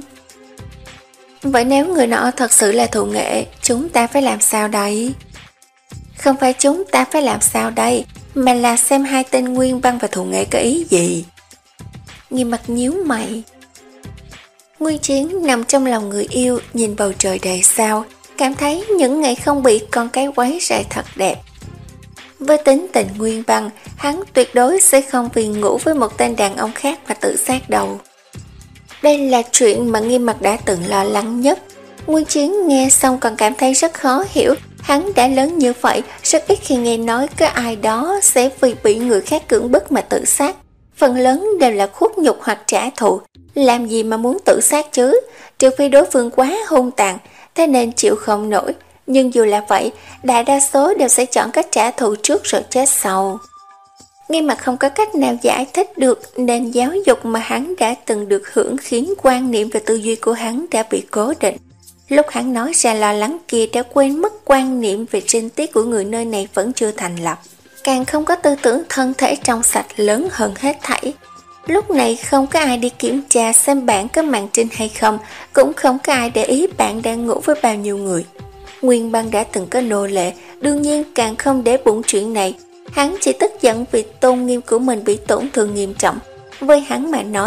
Vậy nếu người nọ thật sự là Thu Nghệ, chúng ta phải làm sao đây? Không phải chúng ta phải làm sao đây, mà là xem hai tên Nguyên Băng và Thu Nghệ có ý gì. Nghiêm Mặt nhíu mày. Nguyên Chiến nằm trong lòng người yêu, nhìn bầu trời đầy sao, cảm thấy những ngày không bị con cái quấy rầy thật đẹp. Với tính tình Nguyên Băng, hắn tuyệt đối sẽ không vì ngủ với một tên đàn ông khác mà tự sát đầu. Đây là chuyện mà Nghiêm Mặt đã từng lo lắng nhất. Nguyên Chiến nghe xong còn cảm thấy rất khó hiểu. Hắn đã lớn như vậy, rất ít khi nghe nói có ai đó sẽ vì bị người khác cưỡng bức mà tự sát. Phần lớn đều là khuất nhục hoặc trả thù. Làm gì mà muốn tự sát chứ? Trừ phi đối phương quá hung tàn, thế nên chịu không nổi. Nhưng dù là vậy, đại đa số đều sẽ chọn cách trả thù trước rồi chết sau. Nghiêm Mặt không có cách nào giải thích được nền giáo dục mà hắn đã từng được hưởng khiến quan niệm về tư duy của hắn đã bị cố định. Lúc hắn nói ra lo lắng kia đã quên mất quan niệm về trinh tiết của người nơi này vẫn chưa thành lập. Càng không có tư tưởng thân thể trong sạch lớn hơn hết thảy. Lúc này không có ai đi kiểm tra xem bạn có màn trinh hay không, cũng không có ai để ý bạn đang ngủ với bao nhiêu người. Nguyên Băng đã từng có nô lệ, đương nhiên càng không để bụng chuyện này. Hắn chỉ tức giận vì tôn nghiêm của mình bị tổn thương nghiêm trọng. Với hắn mà nói,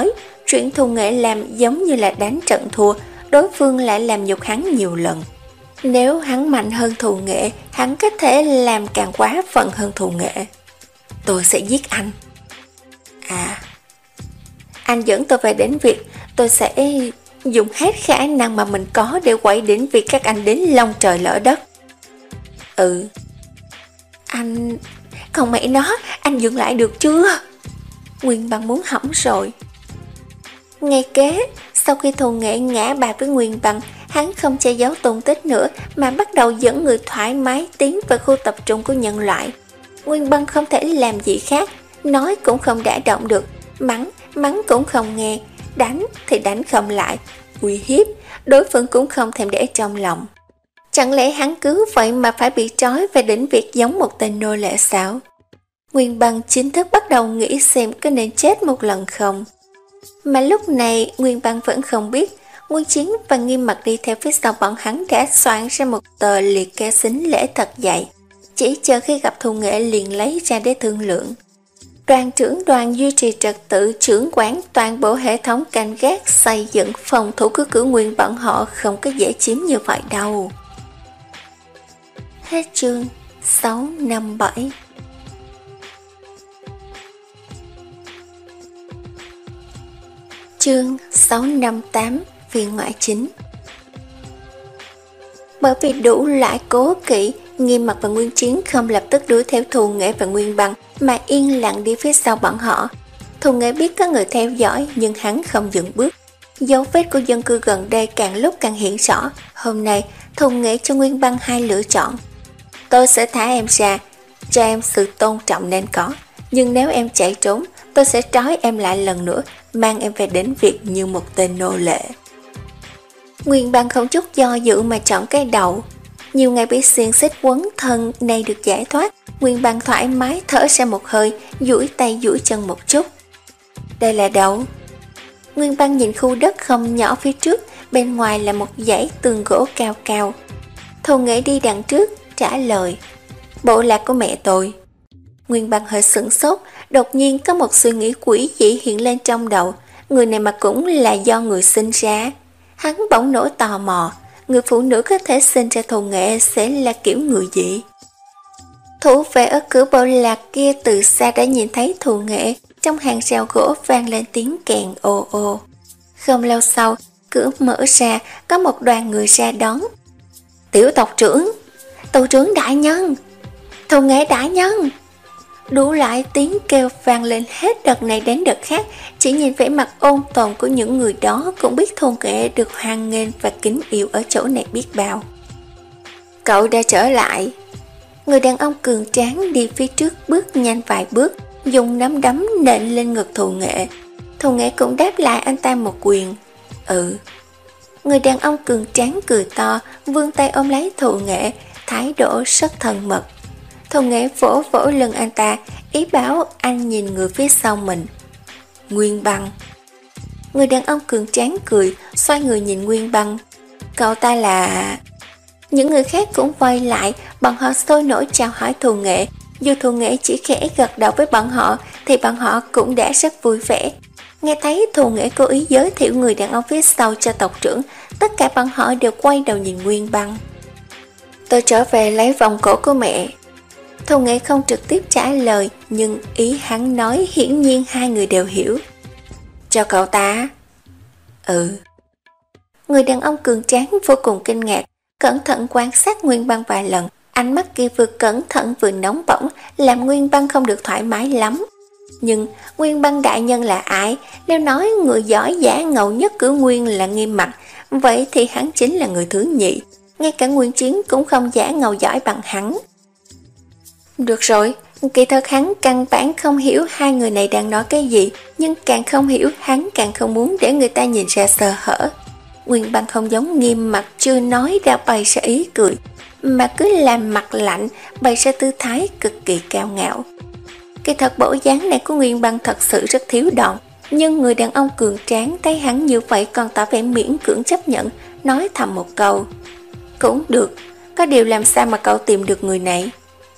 Chuyện Thu Nghệ làm giống như là đánh trận thua, đối phương lại làm nhục hắn nhiều lần. Nếu hắn mạnh hơn Thu Nghệ, hắn có thể làm càng quá phận hơn Thu Nghệ. Tôi sẽ giết anh. À, anh dẫn tôi về đến việc, tôi sẽ dùng hết khả năng mà mình có để quậy đến việc các anh đến long trời lỡ đất. Ừ. Anh... Còn mẹ nó, anh dừng lại được chưa? Nguyên Băng muốn hỏng rồi. Ngay kế, sau khi Thu Nghệ ngã bại với Nguyên Băng, hắn không che giấu tung tích nữa mà bắt đầu dẫn người thoải mái tiến vào khu tập trung của nhân loại. Nguyên Băng không thể làm gì khác, nói cũng không đả động được, mắng, mắng cũng không nghe, đánh thì đánh không lại, uy hiếp, đối phương cũng không thèm để trong lòng. Chẳng lẽ hắn cứ vậy mà phải bị trói về đến việc giống một tên nô lệ sao? Nguyên Băng chính thức bắt đầu nghĩ xem có nên chết một lần không. Mà lúc này Nguyên Băng vẫn không biết, Nguyên Chiến và Nghiêm Mặc đi theo phía sau bọn hắn đã soạn ra một tờ liệt kê xính lễ thật dày, chỉ chờ khi gặp Thu Nghệ liền lấy ra để thương lượng. Đoàn trưởng đoàn duy trì trật tự, trưởng quản toàn bộ hệ thống canh gác, xây dựng phòng thủ của cử nguyên bọn họ không có dễ chiếm như vậy đâu. Hết chương sáu năm bảy. Chương sáu năm tám, phiên ngoại chính. Bởi vì đủ loại cố kỵ, Nghiêm Mặc và Nguyên Chiến không lập tức đuổi theo Thu Nghệ và Nguyên Băng mà yên lặng đi phía sau bọn họ. Thu Nghệ biết có người theo dõi nhưng hắn không dừng bước. Dấu vết của dân cư gần đây càng lúc càng hiện rõ. Hôm nay Thu Nghệ cho Nguyên Băng hai lựa chọn. Tôi sẽ thả em ra, cho em sự tôn trọng nên có, nhưng nếu em chạy trốn, tôi sẽ trói em lại lần nữa, mang em về đến việc như một tên nô lệ. Nguyên Băng không chút do dự mà chọn cái đầu. Nhiều ngày bị xiềng xích quấn thân nay được giải thoát, Nguyên Băng thoải mái thở ra một hơi, duỗi tay duỗi chân một chút. Đây là đâu? Nguyên Băng nhìn khu đất không nhỏ phía trước, bên ngoài là một dãy tường gỗ cao cao. Thu Nghệ đi đằng trước, trả lời. Bộ lạc của mẹ tôi. Nguyên Băng hơi sửng sốt, đột nhiên có một suy nghĩ quỷ dị hiện lên trong đầu. Người này mà cũng là do người sinh ra. Hắn bỗng nổi tò mò, người phụ nữ có thể sinh ra Thu Nghệ sẽ là kiểu người gì? Thủ vệ ở cửa bộ lạc kia từ xa đã nhìn thấy Thu Nghệ, trong hàng rào gỗ vang lên tiếng kèn ồ ồ. Không lâu sau, cửa mở ra, có một đoàn người ra đón. Tiểu tộc trưởng, tộc trưởng đại nhân, Thu Nghệ đại nhân. Đủ lại tiếng kêu vang lên hết đợt này đến đợt khác, chỉ nhìn vẻ mặt ôn tồn của những người đó cũng biết Thu Nghệ được hoan nghênh và kính yêu ở chỗ này biết bao. Cậu đã trở lại. Người đàn ông cường tráng đi phía trước bước nhanh vài bước, dùng nắm đấm nện lên ngực Thu Nghệ. Thu Nghệ cũng đáp lại anh ta một quyền. Ừ. Người đàn ông cường tráng cười to, vươn tay ôm lấy Thu Nghệ, thái độ rất thân mật. Thu Nghệ vỗ vỗ lưng anh ta, ý bảo anh nhìn người phía sau mình. Nguyên Băng. Người đàn ông cường tráng cười, xoay người nhìn Nguyên Băng. Cậu ta là... Những người khác cũng quay lại, bọn họ sôi nổi chào hỏi Thu Nghệ. Dù Thu Nghệ chỉ khẽ gật đầu với bọn họ, thì bọn họ cũng đã rất vui vẻ. Nghe thấy Thu Nghệ cố ý giới thiệu người đàn ông phía sau cho tộc trưởng, tất cả bọn họ đều quay đầu nhìn Nguyên Băng. Tôi trở về lấy vòng cổ của mẹ. Thu Nghệ không trực tiếp trả lời, nhưng ý hắn nói hiển nhiên hai người đều hiểu. Cho cậu ta? Ừ. Người đàn ông cường tráng vô cùng kinh ngạc, cẩn thận quan sát Nguyên Băng vài lần. Ánh mắt kia vừa cẩn thận vừa nóng bỏng, làm Nguyên Băng không được thoải mái lắm. Nhưng Nguyên Băng đại nhân là ai? Nếu nói người giỏi giả ngầu nhất cử Nguyên là Nghiêm Mặc, vậy thì hắn chính là người thứ nhị. Ngay cả Nguyên Chiến cũng không giả ngầu giỏi bằng hắn. Được rồi, kỳ thật hắn căn bản không hiểu hai người này đang nói cái gì, nhưng càng không hiểu hắn càng không muốn để người ta nhìn ra sơ hở. Nguyên Băng không giống Nghiêm Mặc chưa nói ra bày ra ý cười, mà cứ làm mặt lạnh, bày ra tư thái cực kỳ cao ngạo. Kỳ thật bộ dáng này của Nguyên Băng thật sự rất thiếu đòn, nhưng người đàn ông cường tráng thấy hắn như vậy còn tỏ vẻ miễn cưỡng chấp nhận, nói thầm một câu. Cũng được, có điều làm sao mà cậu tìm được người này?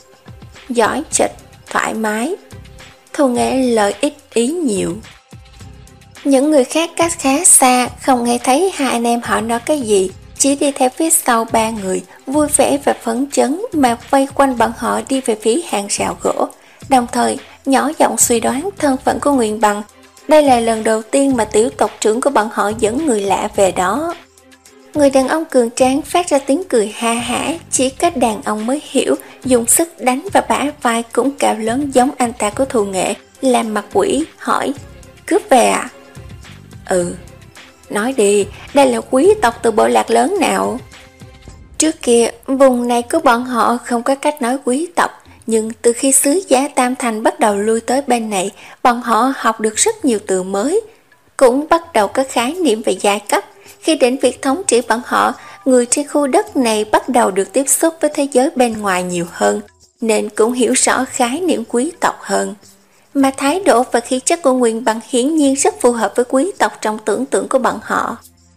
Giỏi chịch, thoải mái. Thu Nghệ lợi ích ý nhiều. Những người khác cách khá xa, không nghe thấy hai anh em họ nói cái gì, chỉ đi theo phía sau ba người, vui vẻ và phấn chấn mà vây quanh bọn họ đi về phía hàng rào gỗ, đồng thời nhỏ giọng suy đoán thân phận của Nguyên Băng. Đây là lần đầu tiên mà tiểu tộc trưởng của bọn họ dẫn người lạ về đó. Người đàn ông cường tráng phát ra tiếng cười ha hả, chỉ có đàn ông mới hiểu, dùng sức đánh và bả vai cũng cao lớn giống anh ta của Thù Nghệ, làm mặt quỷ, hỏi, cướp về à? Ừ. Nói đi, đây là quý tộc từ bộ lạc lớn nào? Trước kia, vùng này của bọn họ không có cách nói quý tộc, nhưng từ khi sứ giả Tam Thành bắt đầu lui tới bên này, bọn họ học được rất nhiều từ mới, cũng bắt đầu có khái niệm về giai cấp. Khi đến việc thống trị bọn họ, người trên khu đất này bắt đầu được tiếp xúc với thế giới bên ngoài nhiều hơn, nên cũng hiểu rõ khái niệm quý tộc hơn. Mà thái độ và khí chất của Nguyên Băng hiển nhiên rất phù hợp với quý tộc trong tưởng tượng của bọn họ.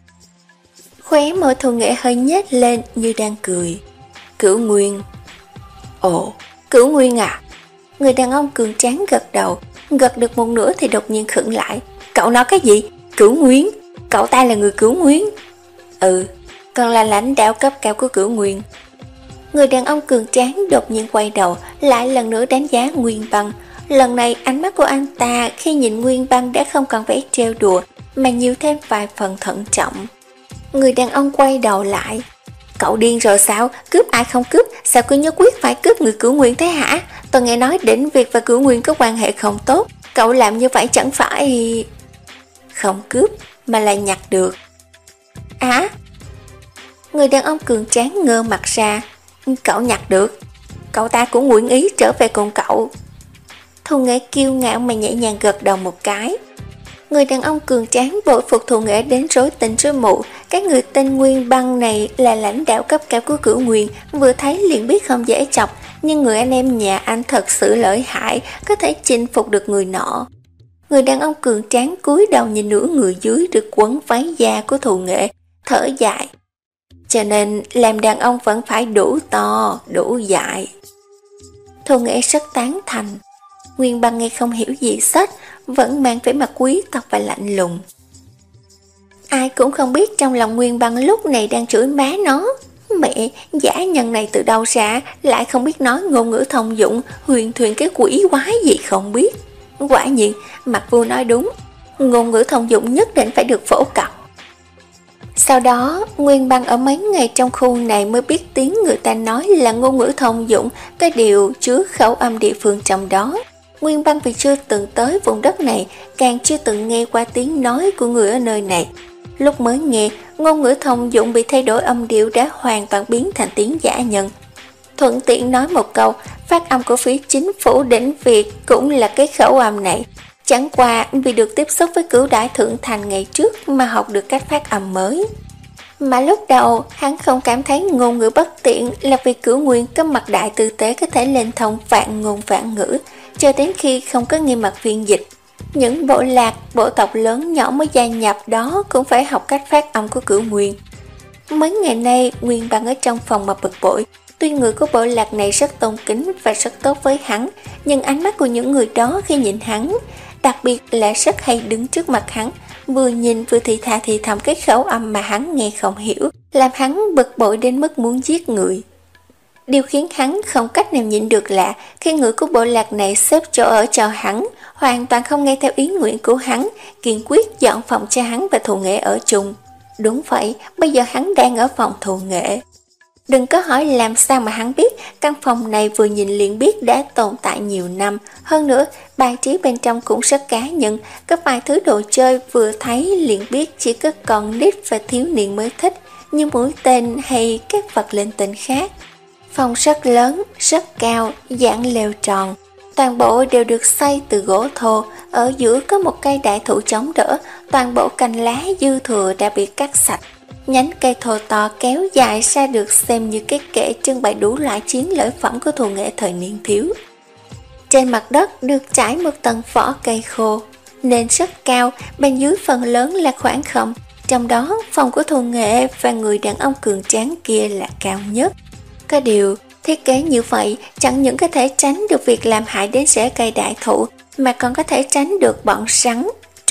Khóe môi Thù Nghệ hơi nhếch lên như đang cười. Cửu Nguyên. Ồ, Cửu Nguyên à? Người đàn ông cường tráng gật đầu, gật được một nửa thì đột nhiên khựng lại. Cậu nói cái gì? Cửu Nguyên? Cậu ta là người Cửu Nguyên? Ừ, còn là lãnh đạo cấp cao của Cửu Nguyên. Người đàn ông cường tráng đột nhiên quay đầu, lại lần nữa đánh giá Nguyên Băng. Lần này ánh mắt của anh ta khi nhìn Nguyên Băng đã không còn vẻ trêu đùa, mà nhiều thêm vài phần thận trọng. Người đàn ông quay đầu lại. Cậu điên rồi sao? Cướp ai không cướp? Sao cứ nhất quyết phải cướp người Cửu Nguyên thế hả? Tôi nghe nói Đỉnh Việt và Cửu Nguyên có quan hệ không tốt. Cậu làm như vậy chẳng phải... Không cướp, mà là nhặt được. Á? Người đàn ông cường tráng ngơ mặt ra. Cậu nhặt được? Cậu ta cũng nguyện ý trở về cùng cậu. Thù Nghệ kiêu ngạo mà nhẹ nhàng gật đầu một cái. Người đàn ông cường tráng bội phục Thù Nghệ đến rối tinh rối mù. Cái người tên Nguyên Băng này là lãnh đạo cấp cao của Cửu Nguyên, vừa thấy liền biết không dễ chọc, nhưng người anh em nhà anh thật sự lợi hại, có thể chinh phục được người nọ. Người đàn ông cường tráng cúi đầu nhìn nửa người dưới được quấn váy da của Thù Nghệ, thở dài. Cho nên làm đàn ông vẫn phải đủ to, đủ dài. Thù Nghệ rất tán thành. Nguyên Băng nghe không hiểu gì sách, vẫn mang vẻ mặt quý tộc và lạnh lùng. Ai cũng không biết trong lòng Nguyên Băng lúc này đang chửi má nó. Mẹ, giả nhân này từ đâu ra, lại không biết nói ngôn ngữ thông dụng, huyền thuyền cái quỷ quái gì không biết. Quả nhiên, Mặt Vua nói đúng, ngôn ngữ thông dụng nhất định phải được phổ cập. Sau đó, Nguyên Băng ở mấy ngày trong khu này mới biết tiếng người ta nói là ngôn ngữ thông dụng, cái điều chứa khẩu âm địa phương trong đó. Nguyên Băng vì chưa từng tới vùng đất này, càng chưa từng nghe qua tiếng nói của người ở nơi này. Lúc mới nghe, ngôn ngữ thông dụng bị thay đổi âm điệu đã hoàn toàn biến thành tiếng giả nhân. Thuận tiện nói một câu, phát âm của phía chính phủ Đỉnh Việt cũng là cái khẩu âm này. Chẳng qua vì được tiếp xúc với Cửu Đại Thượng Thành ngày trước mà học được cách phát âm mới. Mà lúc đầu hắn không cảm thấy ngôn ngữ bất tiện là vì Cửu Nguyên có mặt đại tư tế có thể lên thông vạn ngôn vạn ngữ, cho đến khi không có nghiêm mặt phiên dịch. Những bộ lạc, bộ tộc lớn nhỏ mới gia nhập đó cũng phải học cách phát âm của Cửu Nguyên. Mấy ngày nay Nguyên Băng ở trong phòng mà bực bội. Tuy người của bộ lạc này rất tôn kính và rất tốt với hắn, nhưng ánh mắt của những người đó khi nhìn hắn, đặc biệt là rất hay đứng trước mặt hắn, vừa nhìn vừa thì thà thì thầm cái khẩu âm mà hắn nghe không hiểu, làm hắn bực bội đến mức muốn giết người. Điều khiến hắn không cách nào nhịn được là khi người của bộ lạc này xếp chỗ ở cho hắn, hoàn toàn không nghe theo ý nguyện của hắn, kiên quyết dọn phòng cho hắn và Thù Nghệ ở chung. Đúng vậy, bây giờ hắn đang ở phòng Thù Nghệ. Đừng có hỏi làm sao mà hắn biết, căn phòng này vừa nhìn liền biết đã tồn tại nhiều năm. Hơn nữa, bài trí bên trong cũng rất cá nhân, có vài thứ đồ chơi vừa thấy liền biết chỉ có con nít và thiếu niên mới thích, như mũi tên hay các vật linh tinh khác. Phòng rất lớn, rất cao, dạng lều tròn. Toàn bộ đều được xây từ gỗ thô, ở giữa có một cây đại thụ chống đỡ, toàn bộ cành lá dư thừa đã bị cắt sạch. Nhánh cây thô to kéo dài ra được xem như cái kệ trưng bày đủ loại chiến lợi phẩm của Thù Nghệ thời niên thiếu. Trên mặt đất được trải một tầng vỏ cây khô, nên rất cao, bên dưới phần lớn là khoảng không. Trong đó, phòng của Thù Nghệ và người đàn ông cường tráng kia là cao nhất. Có điều, thiết kế như vậy chẳng những có thể tránh được việc làm hại đến rễ cây đại thụ, mà còn có thể tránh được bọn rắn,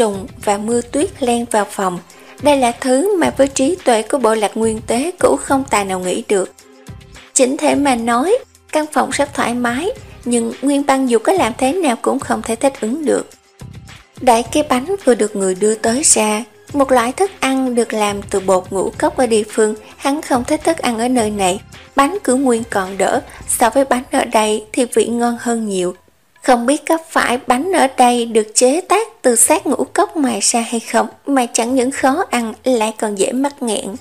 trùng và mưa tuyết len vào phòng. Đây là thứ mà với trí tuệ của bộ lạc nguyên tế cũ không tài nào nghĩ được. Chỉnh thể mà nói, căn phòng rất thoải mái, nhưng Nguyên Băng dù có làm thế nào cũng không thể thích ứng được. Đẩy cái bánh vừa được người đưa tới ra, một loại thức ăn được làm từ bột ngũ cốc ở địa phương, hắn không thích thức ăn ở nơi này. Bánh cứ nguyên còn đỡ, so với bánh ở đây thì vị ngon hơn nhiều. Không biết có phải bánh ở đây được chế tác từ xác ngũ cốc mài ra hay không, mà chẳng những khó ăn lại còn dễ mắc nghẹn.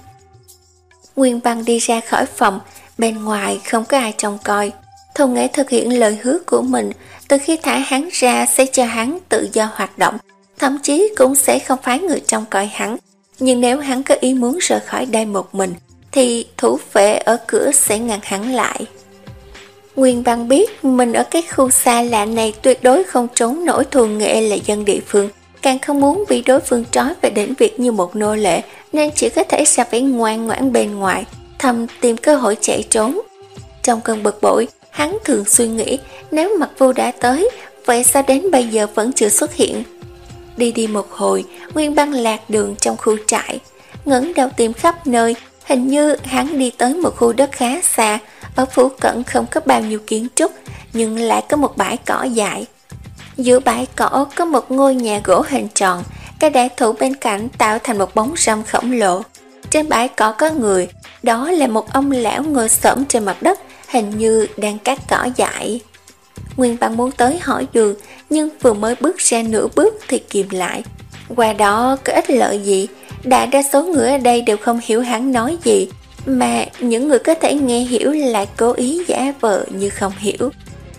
Nguyên Băng đi ra khỏi phòng, bên ngoài không có ai trông coi. Thu Nghệ thực hiện lời hứa của mình, từ khi thả hắn ra sẽ cho hắn tự do hoạt động, thậm chí cũng sẽ không phái người trông coi hắn. Nhưng nếu hắn có ý muốn rời khỏi đây một mình, thì thủ vệ ở cửa sẽ ngăn hắn lại. Nguyên Băng biết mình ở cái khu xa lạ này tuyệt đối không trốn nổi Thu Nghệ là dân địa phương, càng không muốn bị đối phương trói về đến việc như một nô lệ, nên chỉ có thể ra vẻ ngoan ngoãn bên ngoài, thầm tìm cơ hội chạy trốn. Trong cơn bực bội, hắn thường suy nghĩ nếu Mặc Vu đã tới, vậy sao đến bây giờ vẫn chưa xuất hiện. Đi đi một hồi, Nguyên Băng lạc đường trong khu trại, ngẩng đầu tìm khắp nơi. Hình như hắn đi tới một khu đất khá xa, ở phủ cận không có bao nhiêu kiến trúc, nhưng lại có một bãi cỏ dài. Giữa bãi cỏ có một ngôi nhà gỗ hình tròn, cái đại thụ bên cạnh tạo thành một bóng râm khổng lồ. Trên bãi cỏ có người, đó là một ông lão ngồi xổm trên mặt đất, hình như đang cắt cỏ dại. Nguyên Băng muốn tới hỏi đường, nhưng vừa mới bước ra nửa bước thì kìm lại. Qua đó có ích lợi gì? Đại đa số người ở đây đều không hiểu hắn nói gì, mà những người có thể nghe hiểu lại cố ý giả vờ như không hiểu.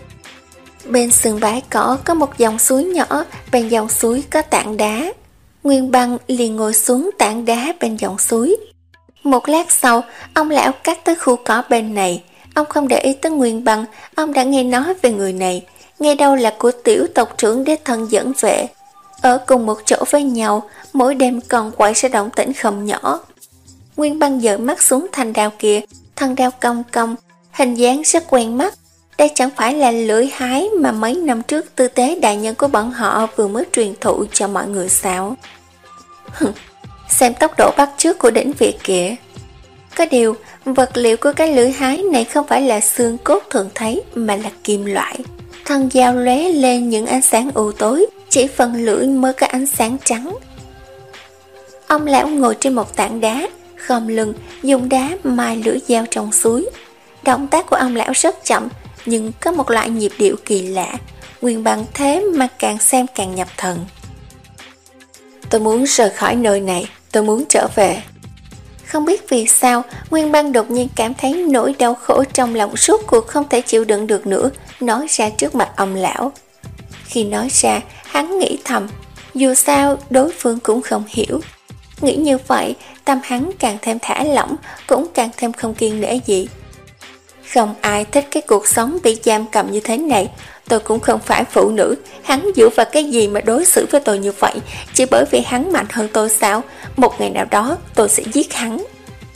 Bên sườn bãi cỏ có một dòng suối nhỏ, bên dòng suối có tảng đá. Nguyên Băng liền ngồi xuống tảng đá bên dòng suối. Một lát sau, ông lão cắt tới khu cỏ bên này. Ông không để ý tới Nguyên Băng, ông đã nghe nói về người này, nghe đâu là của tiểu tộc trưởng đích thân dẫn vệ. Ở cùng một chỗ với nhau, mỗi đêm còn quậy ra động tĩnh không nhỏ. Nguyên Băng dời mắt xuống thanh đao kia, thân đao cong cong, hình dáng rất quen mắt. Đây chẳng phải là lưỡi hái mà mấy năm trước tư tế đại nhân của bọn họ vừa mới truyền thụ cho mọi người sao? Xem tốc độ bắt chước của đỉnh Việt kìa. Có điều, vật liệu của cái lưỡi hái này không phải là xương cốt thường thấy, mà là kim loại. Thân dao lóe lên những ánh sáng u tối, chỉ phần lưỡi mới có ánh sáng trắng. Ông lão ngồi trên một tảng đá, khom lưng, dùng đá mài lưỡi dao trong suối. Động tác của ông lão rất chậm, nhưng có một loại nhịp điệu kỳ lạ. Nguyên Băng thế mà càng xem càng nhập thần. Tôi muốn rời khỏi nơi này, tôi muốn trở về. Không biết vì sao, Nguyên Băng đột nhiên cảm thấy nỗi đau khổ trong lòng suốt cuộc không thể chịu đựng được nữa, nói ra trước mặt ông lão. Khi nói ra, hắn nghĩ thầm, dù sao đối phương cũng không hiểu. Nghĩ như vậy, tâm hắn càng thêm thả lỏng, cũng càng thêm không kiên nể gì. Không ai thích cái cuộc sống bị giam cầm như thế này. Tôi cũng không phải phụ nữ, hắn dựa vào cái gì mà đối xử với tôi như vậy? Chỉ bởi vì hắn mạnh hơn tôi sao? Một ngày nào đó tôi sẽ giết hắn.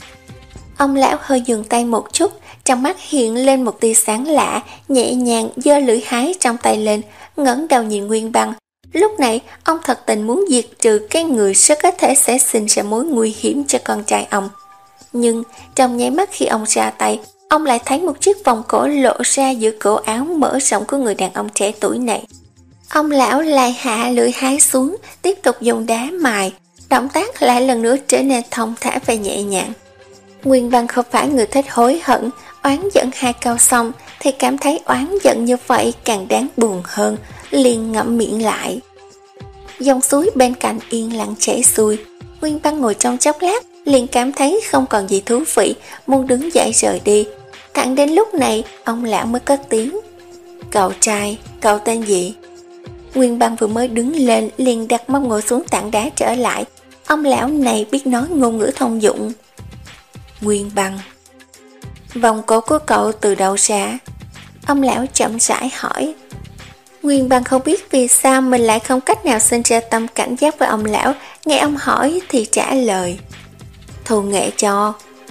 Ông lão hơi dừng tay một chút, trong mắt hiện lên một tia sáng lạ, nhẹ nhàng giơ lưỡi hái trong tay lên, ngẩng đầu nhìn Nguyên Băng. Lúc này ông thật tình muốn diệt trừ cái người rất có thể sẽ sinh ra mối nguy hiểm cho con trai ông. Nhưng trong nháy mắt khi ông ra tay, ông lại thấy một chiếc vòng cổ lộ ra giữa cổ áo mở rộng của người đàn ông trẻ tuổi này. Ông lão lại hạ lưỡi hái xuống, tiếp tục dùng đá mài, động tác lại lần nữa trở nên thong thả và nhẹ nhàng. Nguyên Băng không phải người thích hối hận, oán giận hai câu xong thì cảm thấy oán giận như vậy càng đáng buồn hơn, liền ngậm miệng lại. Dòng suối bên cạnh yên lặng chảy xuôi. Nguyên Băng ngồi trong chốc lát, liền cảm thấy không còn gì thú vị, muốn đứng dậy rời đi. Thẳng đến lúc này, ông lão mới cất tiếng. Cậu trai, cậu tên gì? Nguyên Băng vừa mới đứng lên, liền đặt mông ngồi xuống tảng đá trở lại. Ông lão này biết nói ngôn ngữ thông dụng. Nguyên Băng. Vòng cổ của cậu từ đâu ra? Ông lão chậm rãi hỏi. Nguyên Băng không biết vì sao mình lại không cách nào sinh ra tâm cảnh giác với ông lão, nghe ông hỏi thì trả lời. Thu Nghệ cho.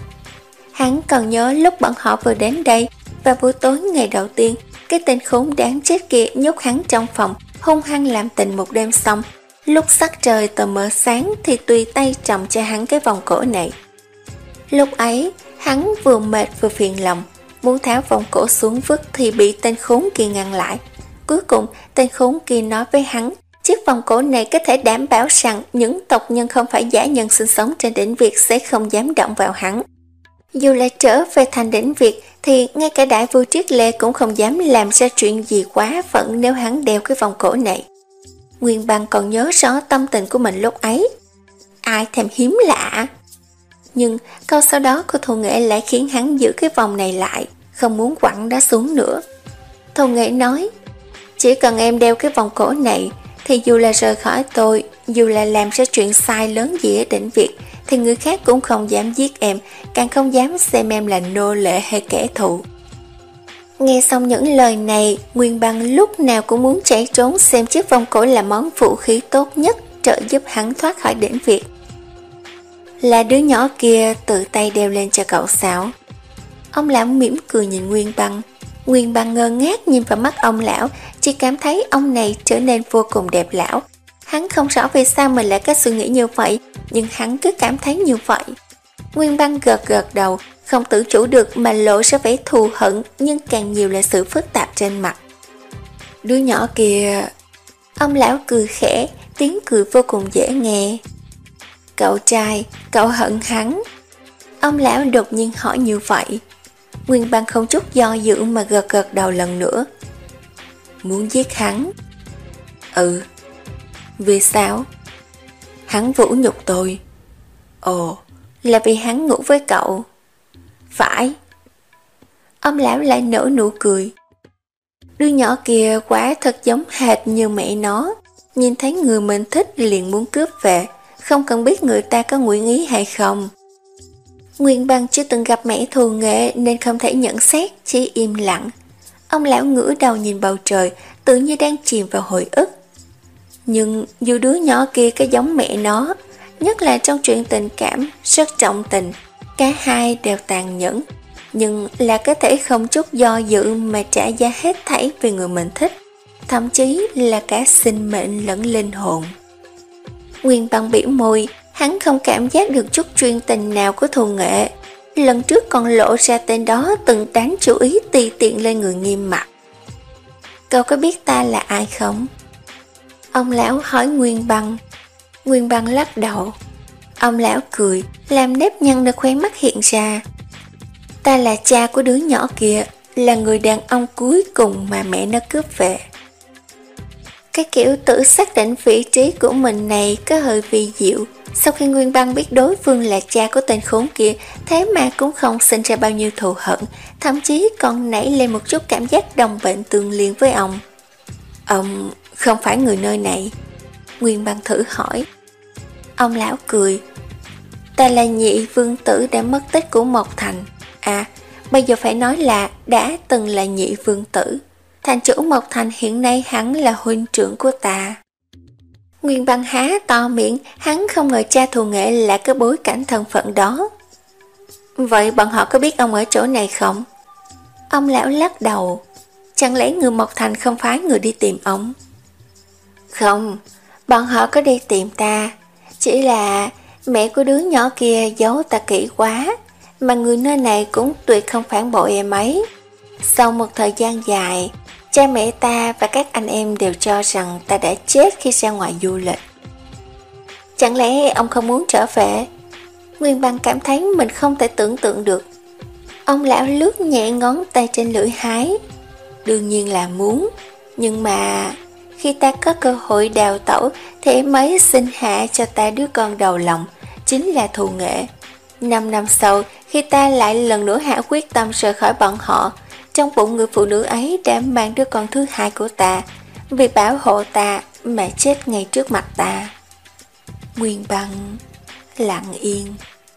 Hắn còn nhớ lúc bọn họ vừa đến đây, và buổi tối ngày đầu tiên, cái tên khốn đáng chết kia nhốt hắn trong phòng, hung hăng làm tình một đêm xong. Lúc sắc trời tờ mờ sáng thì tùy tay trồng cho hắn cái vòng cổ này. Lúc ấy, hắn vừa mệt vừa phiền lòng, muốn tháo vòng cổ xuống vứt thì bị tên khốn kia ngăn lại. Cuối cùng, tên khốn kia nói với hắn, chiếc vòng cổ này có thể đảm bảo rằng những tộc nhân không phải giả nhân sinh sống trên đỉnh Việt sẽ không dám động vào hắn. Dù là trở về thành đỉnh Việt thì ngay cả đại vua Triết Lê cũng không dám làm ra chuyện gì quá phận nếu hắn đeo cái vòng cổ này. Nguyên Băng còn nhớ rõ tâm tình của mình lúc ấy. Ai thèm hiếm lạ. Nhưng câu sau đó của Thu Nghệ lại khiến hắn giữ cái vòng này lại, không muốn quẳng đá xuống nữa. Thu Nghệ nói, chỉ cần em đeo cái vòng cổ này thì dù là rời khỏi tôi, dù là làm ra chuyện sai lớn gì ở đỉnh Việt thì người khác cũng không dám giết em, càng không dám xem em là nô lệ hay kẻ thù. Nghe xong những lời này, Nguyên Băng lúc nào cũng muốn chạy trốn xem chiếc vòng cổ là món vũ khí tốt nhất trợ giúp hắn thoát khỏi đỉnh Việt. Là đứa nhỏ kia tự tay đeo lên cho cậu sao? Ông lão mỉm cười nhìn Nguyên Băng. Nguyên Băng ngơ ngác nhìn vào mắt ông lão, chỉ cảm thấy ông này trở nên vô cùng đẹp lão. Hắn không rõ vì sao mình lại có suy nghĩ như vậy, nhưng hắn cứ cảm thấy như vậy. Nguyên Băng gật gật đầu, không tự chủ được mà lộ ra vẻ thù hận, nhưng càng nhiều là sự phức tạp trên mặt. Đứa nhỏ kia... Ông lão cười khẽ, tiếng cười vô cùng dễ nghe. Cậu trai, cậu hận hắn? Ông lão đột nhiên hỏi như vậy. Nguyên Băng không chút do dự mà gật gật đầu lần nữa. Muốn giết hắn? Ừ. Vì sao? Hắn vũ nhục tôi. Ồ, là vì hắn ngủ với cậu. Phải. Ông lão lại nở nụ cười. Đứa nhỏ kia quả thật giống hệt như mẹ nó. Nhìn thấy người mình thích liền muốn cướp về, không cần biết người ta có nguyện ý hay không. Nguyên Băng chưa từng gặp mẹ Thu Nghệ nên không thể nhận xét, chỉ im lặng. Ông lão ngửa đầu nhìn bầu trời, tự như đang chìm vào hồi ức. Nhưng dù đứa nhỏ kia có giống mẹ nó, nhất là trong chuyện tình cảm, rất trọng tình, cả hai đều tàn nhẫn, nhưng là có thể không chút do dự mà trả giá hết thảy vì người mình thích, thậm chí là cả sinh mệnh lẫn linh hồn. Nguyên Băng biểu môi, hắn không cảm giác được chút chuyên tình nào của Thu Nghệ. Lần trước còn lộ ra tên đó từng đáng chú ý tùy tiện lên người Nghiêm Mặc. Cậu có biết ta là ai không? Ông lão hỏi Nguyên Băng. Nguyên Băng lắc đầu. Ông lão cười, làm nếp nhăn nơi khóe mắt hiện ra. Ta là cha của đứa nhỏ kia, là người đàn ông cuối cùng mà mẹ nó cướp về. Cái kiểu tự xác định vị trí của mình này có hơi vi diệu. Sau khi Nguyên Băng biết đối phương là cha của tên khốn kia, thế mà cũng không sinh ra bao nhiêu thù hận, thậm chí còn nảy lên một chút cảm giác đồng bệnh tương liên với ông. Ông không phải người nơi này? Nguyên Băng thử hỏi. Ông lão cười. Ta là nhị vương tử đã mất tích của Mộc Thành. À, bây giờ phải nói là đã từng là nhị vương tử. Thành chủ Mộc Thành hiện nay hắn là huynh trưởng của ta. Nguyên Băng há to miệng, hắn không ngờ cha Thu Nghệ là cái bối cảnh thân phận đó. Vậy bọn họ có biết ông ở chỗ này không? Ông lão lắc đầu. Chẳng lẽ người Mộc Thành không phái người đi tìm ông? Không, bọn họ có đi tìm ta. Chỉ là mẹ của đứa nhỏ kia giấu ta kỹ quá, mà người nơi này cũng tuyệt không phản bội em ấy. Sau một thời gian dài, cha mẹ ta và các anh em đều cho rằng ta đã chết khi ra ngoài du lịch. Chẳng lẽ ông không muốn trở về? Nguyên Băng cảm thấy mình không thể tưởng tượng được. Ông lão lướt nhẹ ngón tay trên lưỡi hái. Đương nhiên là muốn, nhưng mà khi ta có cơ hội đào tẩu thì em ấy xin hạ cho ta đứa con đầu lòng, chính là Thu Nghệ. Năm năm sau, khi ta lại lần nữa hạ quyết tâm rời khỏi bọn họ, trong bụng người phụ nữ ấy đã mang đứa con thứ hai của ta, vì bảo hộ ta mà chết ngay trước mặt ta. Nguyên Băng lặng yên.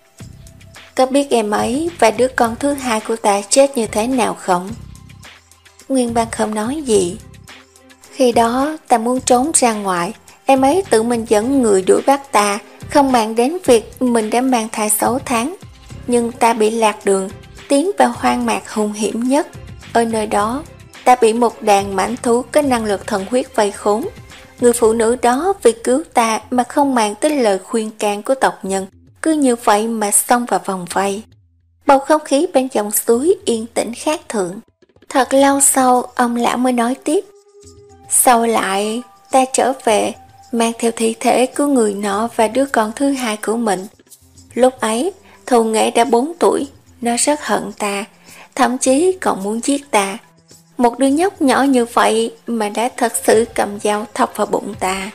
Có biết em ấy và đứa con thứ hai của ta chết như thế nào không? Nguyên Băng không nói gì. Khi đó ta muốn trốn ra ngoài, em ấy tự mình dẫn người đuổi bắt ta, không màng đến việc mình đã mang thai sáu tháng. Nhưng ta bị lạc đường, tiến vào hoang mạc hung hiểm nhất. Ở nơi đó, ta bị một đàn mãnh thú có năng lực thần huyết vây khốn. Người phụ nữ đó vì cứu ta mà không màng tới lời khuyên can của tộc nhân, cứ như vậy mà xông vào vòng vây. Bầu không khí bên dòng suối yên tĩnh khác thường. Thật lâu sau, ông lão mới nói tiếp. Sau lại, ta trở về, mang theo thi thể của người nọ và đứa con thứ hai của mình. Lúc ấy, Thù Nghệ đã bốn tuổi, nó rất hận ta, thậm chí còn muốn giết ta. Một đứa nhóc nhỏ như vậy mà đã thật sự cầm dao thọc vào bụng ta.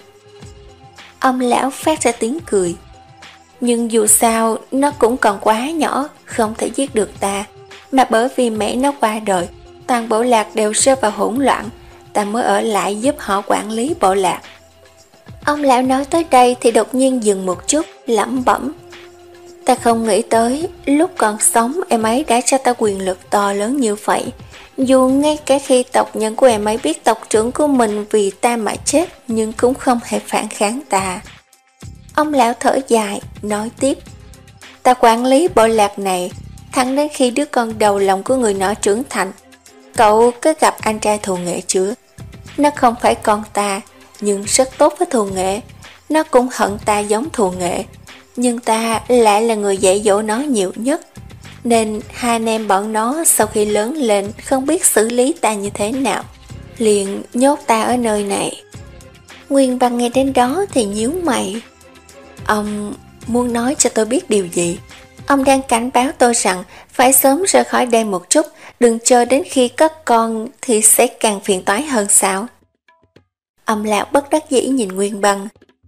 Ông lão phát ra tiếng cười. Nhưng dù sao, nó cũng còn quá nhỏ, không thể giết được ta. Mà bởi vì mẹ nó qua đời, toàn bộ lạc đều rơi vào hỗn loạn, ta mới ở lại giúp họ quản lý bộ lạc. Ông lão nói tới đây thì đột nhiên dừng một chút, lẩm bẩm. Ta không nghĩ tới, lúc còn sống em ấy đã cho ta quyền lực to lớn như vậy. Dù ngay cả khi tộc nhân của em ấy biết tộc trưởng của mình vì ta mà chết, nhưng cũng không hề phản kháng ta. Ông lão thở dài, nói tiếp. Ta quản lý bộ lạc này, thẳng đến khi đứa con đầu lòng của người nọ trưởng thành. Cậu có gặp anh trai Thù Nghệ chưa? Nó không phải con ta, nhưng rất tốt với Thù Nghệ. Nó cũng hận ta giống Thù Nghệ, nhưng ta lại là người dạy dỗ nó nhiều nhất. Nên hai anh em bọn nó sau khi lớn lên không biết xử lý ta như thế nào, liền nhốt ta ở nơi này. Nguyên Văn nghe đến đó thì nhíu mày. Ông muốn nói cho tôi biết điều gì? Ông đang cảnh báo tôi rằng phải sớm rời khỏi đây một chút, đừng chờ đến khi có con thì sẽ càng phiền toái hơn sao? Ông lão bất đắc dĩ nhìn Nguyên Băng.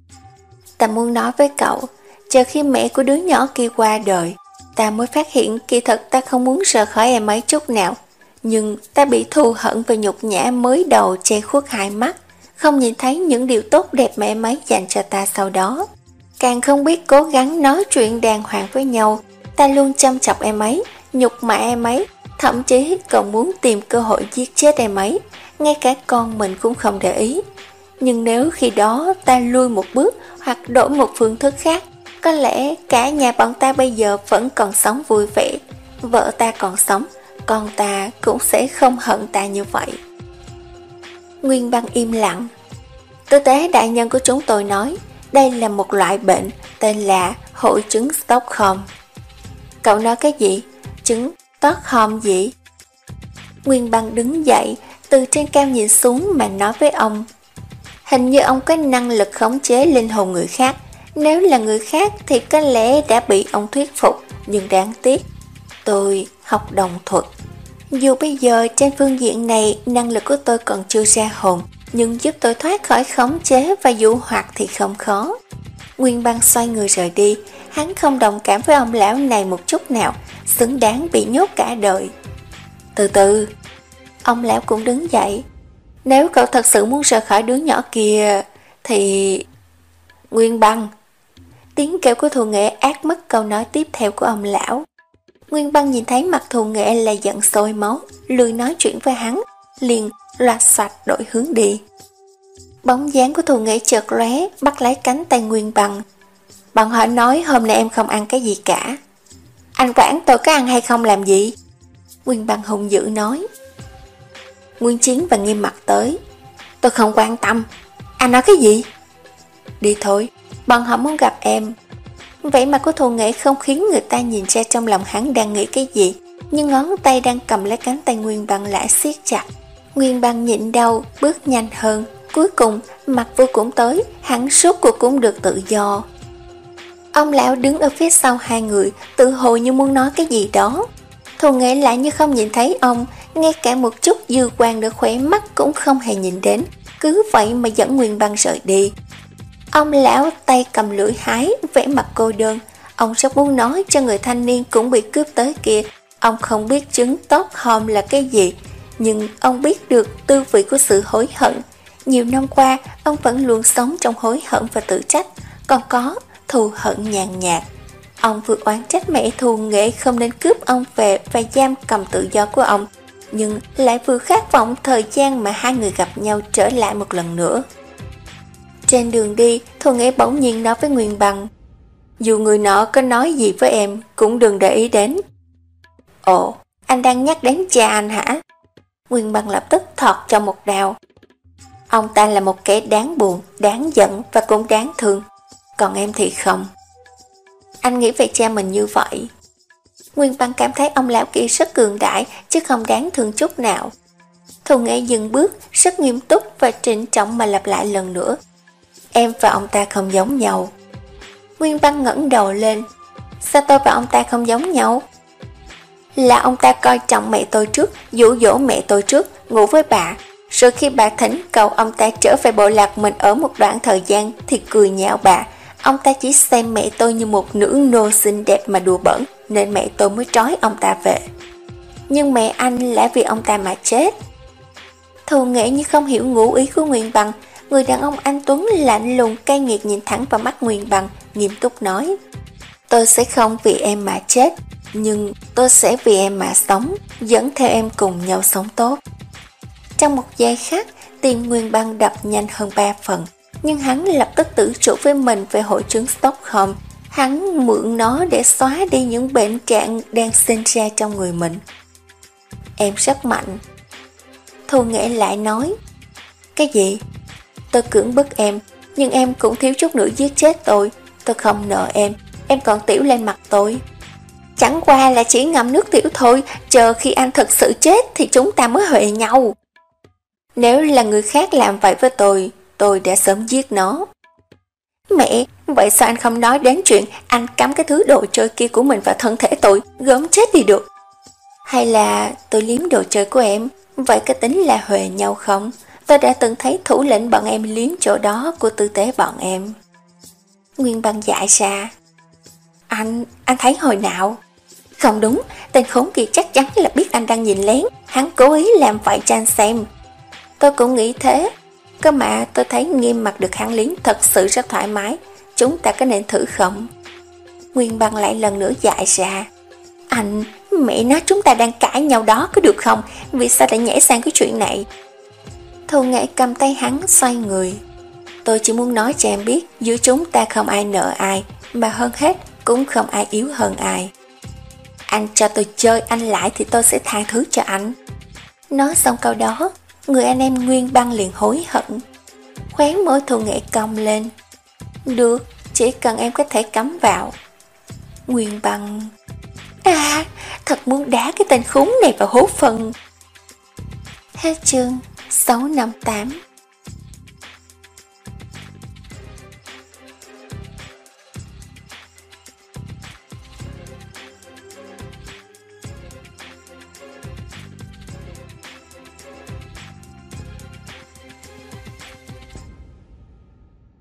Ta muốn nói với cậu, chờ khi mẹ của đứa nhỏ kia qua đời, ta mới phát hiện kỳ thật ta không muốn rời khỏi em ấy chút nào. Nhưng ta bị thù hận và nhục nhã mới đầu che khuất hai mắt, không nhìn thấy những điều tốt đẹp mà em ấy dành cho ta sau đó. Càng không biết cố gắng nói chuyện đàng hoàng với nhau. Ta luôn chăm chọc em ấy, nhục mạ em ấy, thậm chí còn muốn tìm cơ hội giết chết em ấy. Ngay cả con mình cũng không để ý. Nhưng nếu khi đó ta lui một bước hoặc đổi một phương thức khác, có lẽ cả nhà bọn ta bây giờ vẫn còn sống vui vẻ. Vợ ta còn sống, con ta cũng sẽ không hận ta như vậy. Nguyên Băng im lặng. Tư tế đại nhân của chúng tôi nói, đây là một loại bệnh tên là hội chứng Stockholm. Cậu nói cái gì? Chứng Stockholm gì? Nguyên Băng đứng dậy, từ trên cao nhìn xuống mà nói với ông. Hình như ông có năng lực khống chế linh hồn người khác. Nếu là người khác thì có lẽ đã bị ông thuyết phục, nhưng đáng tiếc. Tôi học đồng thuật. Dù bây giờ trên phương diện này năng lực của tôi còn chưa ra hồn, nhưng giúp tôi thoát khỏi khống chế và dụ hoặc thì không khó. Nguyên Băng xoay người rời đi, hắn không đồng cảm với ông lão này một chút nào, xứng đáng bị nhốt cả đời. Từ từ, ông lão cũng đứng dậy. Nếu cậu thật sự muốn rời khỏi đứa nhỏ kia, thì... Nguyên Băng. Tiếng kêu của Thù Nghệ át mất câu nói tiếp theo của ông lão. Nguyên Băng nhìn thấy mặt Thù Nghệ là giận sôi máu, lười nói chuyện với hắn, liền loạt soạt đổi hướng đi. Bóng dáng của Thù Nghệ chợt lóe, bắt lấy cánh tay Nguyên Băng. Bọn họ nói hôm nay em không ăn cái gì cả. Anh quản tôi có ăn hay không làm gì? Nguyên Băng hung dữ nói. Nguyên Chiến và Nghiêm Mặt tới. Tôi không quan tâm. Anh nói cái gì? Đi thôi, bọn họ muốn gặp em. Vậy mà của Thù Nghệ không khiến người ta nhìn ra trong lòng hắn đang nghĩ cái gì, nhưng ngón tay đang cầm lấy cánh tay Nguyên Băng lại siết chặt. Nguyên Băng nhịn đau, bước nhanh hơn. Cuối cùng, Mặt Vô cũng tới, hắn suốt cuộc cũng được tự do. Ông lão đứng ở phía sau hai người, tự hồ như muốn nói cái gì đó. Thù Nghệ lại như không nhìn thấy ông, ngay cả một chút dư quang được khỏe mắt cũng không hề nhìn đến, cứ vậy mà dẫn Nguyên Băng rời đi. Ông lão tay cầm lưỡi hái, vẻ mặt cô đơn. Ông rất muốn nói cho người thanh niên cũng bị cướp tới kia. Ông không biết chứng Stockholm là cái gì, nhưng ông biết được tư vị của sự hối hận. Nhiều năm qua, ông vẫn luôn sống trong hối hận và tự trách, còn có thù hận nhàn nhạt. Ông vừa oán trách mẹ Thù Nghệ không nên cướp ông về và giam cầm tự do của ông, nhưng lại vừa khát vọng thời gian mà hai người gặp nhau trở lại một lần nữa. Trên đường đi, Thù Nghệ bỗng nhiên nói với Nguyên Băng, dù người nọ có nói gì với em cũng đừng để ý đến. Ồ, anh đang nhắc đến cha anh hả? Nguyên Băng lập tức thọt cho một đào. Ông ta là một kẻ đáng buồn, đáng giận và cũng đáng thương. Còn em thì không. Anh nghĩ về cha mình như vậy. Nguyên Băng cảm thấy ông lão kia rất cường đại, chứ không đáng thương chút nào. Thu Nghệ dừng bước, rất nghiêm túc và trịnh trọng mà lặp lại lần nữa. Em và ông ta không giống nhau. Nguyên Băng ngẩng đầu lên. Sao tôi và ông ta không giống nhau? Là ông ta coi trọng mẹ tôi trước, dụ dỗ mẹ tôi trước, ngủ với bà. Rồi khi bà thỉnh cầu ông ta trở về bộ lạc mình ở một đoạn thời gian thì cười nhạo bà. Ông ta chỉ xem mẹ tôi như một nữ nô xinh đẹp mà đùa bỡn, nên mẹ tôi mới trói ông ta về. Nhưng mẹ anh là vì ông ta mà chết. Thu Nghệ như không hiểu ngụ ý của Nguyên Băng. Người đàn ông anh tuấn lạnh lùng cay nghiệt nhìn thẳng vào mắt Nguyên Băng, nghiêm túc nói: Tôi sẽ không vì em mà chết, nhưng tôi sẽ vì em mà sống, dẫn theo em cùng nhau sống tốt. Trong một giây khác, tim Nguyên Băng đập nhanh hơn ba phần, nhưng hắn lập tức tự chủ với mình về hội chứng Stockholm. Hắn mượn nó để xóa đi những bệnh trạng đang sinh ra trong người mình. Em rất mạnh. Thu Nghệ lại nói: Cái gì? Tôi cưỡng bức em, nhưng em cũng thiếu chút nữa giết chết tôi. Tôi không nợ em, em còn tiểu lên mặt tôi. Chẳng qua là chỉ ngậm nước tiểu thôi, chờ khi anh thật sự chết thì chúng ta mới huề nhau. Nếu là người khác làm vậy với tôi, tôi đã sớm giết nó. Mẹ, vậy sao anh không nói đến chuyện anh cắm cái thứ đồ chơi kia của mình vào thân thể tôi, gớm chết đi được? Hay là tôi liếm đồ chơi của em, vậy có tính là huề nhau không? Tôi đã từng thấy thủ lĩnh bọn em liếm chỗ đó của tư tế bọn em. Nguyên Băng dại ra: Anh, anh thấy hồi nào? Không đúng, tên khốn kia chắc chắn là biết anh đang nhìn lén, hắn cố ý làm vậy cho anh xem. Tôi cũng nghĩ thế, cơ mà tôi thấy Nghiêm mặc được hắn liếm thật sự rất thoải mái, chúng ta có nên thử không? Nguyên Băng lại lần nữa dại ra: Anh, mẹ nói chúng ta đang cãi nhau đó có được không? Vì sao lại nhảy sang cái chuyện này? Thu Nghệ cầm tay hắn xoay người: Tôi chỉ muốn nói cho em biết, giữa chúng ta không ai nợ ai, mà hơn hết cũng không ai yếu hơn ai. Anh cho tôi chơi anh lại thì tôi sẽ tha thứ cho anh. Nói xong câu đó, người anh em Nguyên Băng liền hối hận. Khóe môi Thu Nghệ cong lên: Được, chỉ cần em có thể cắm vào. Nguyên Băng: À, thật muốn đá cái tên khốn này vào hố phân. Hết chương sáu năm tám.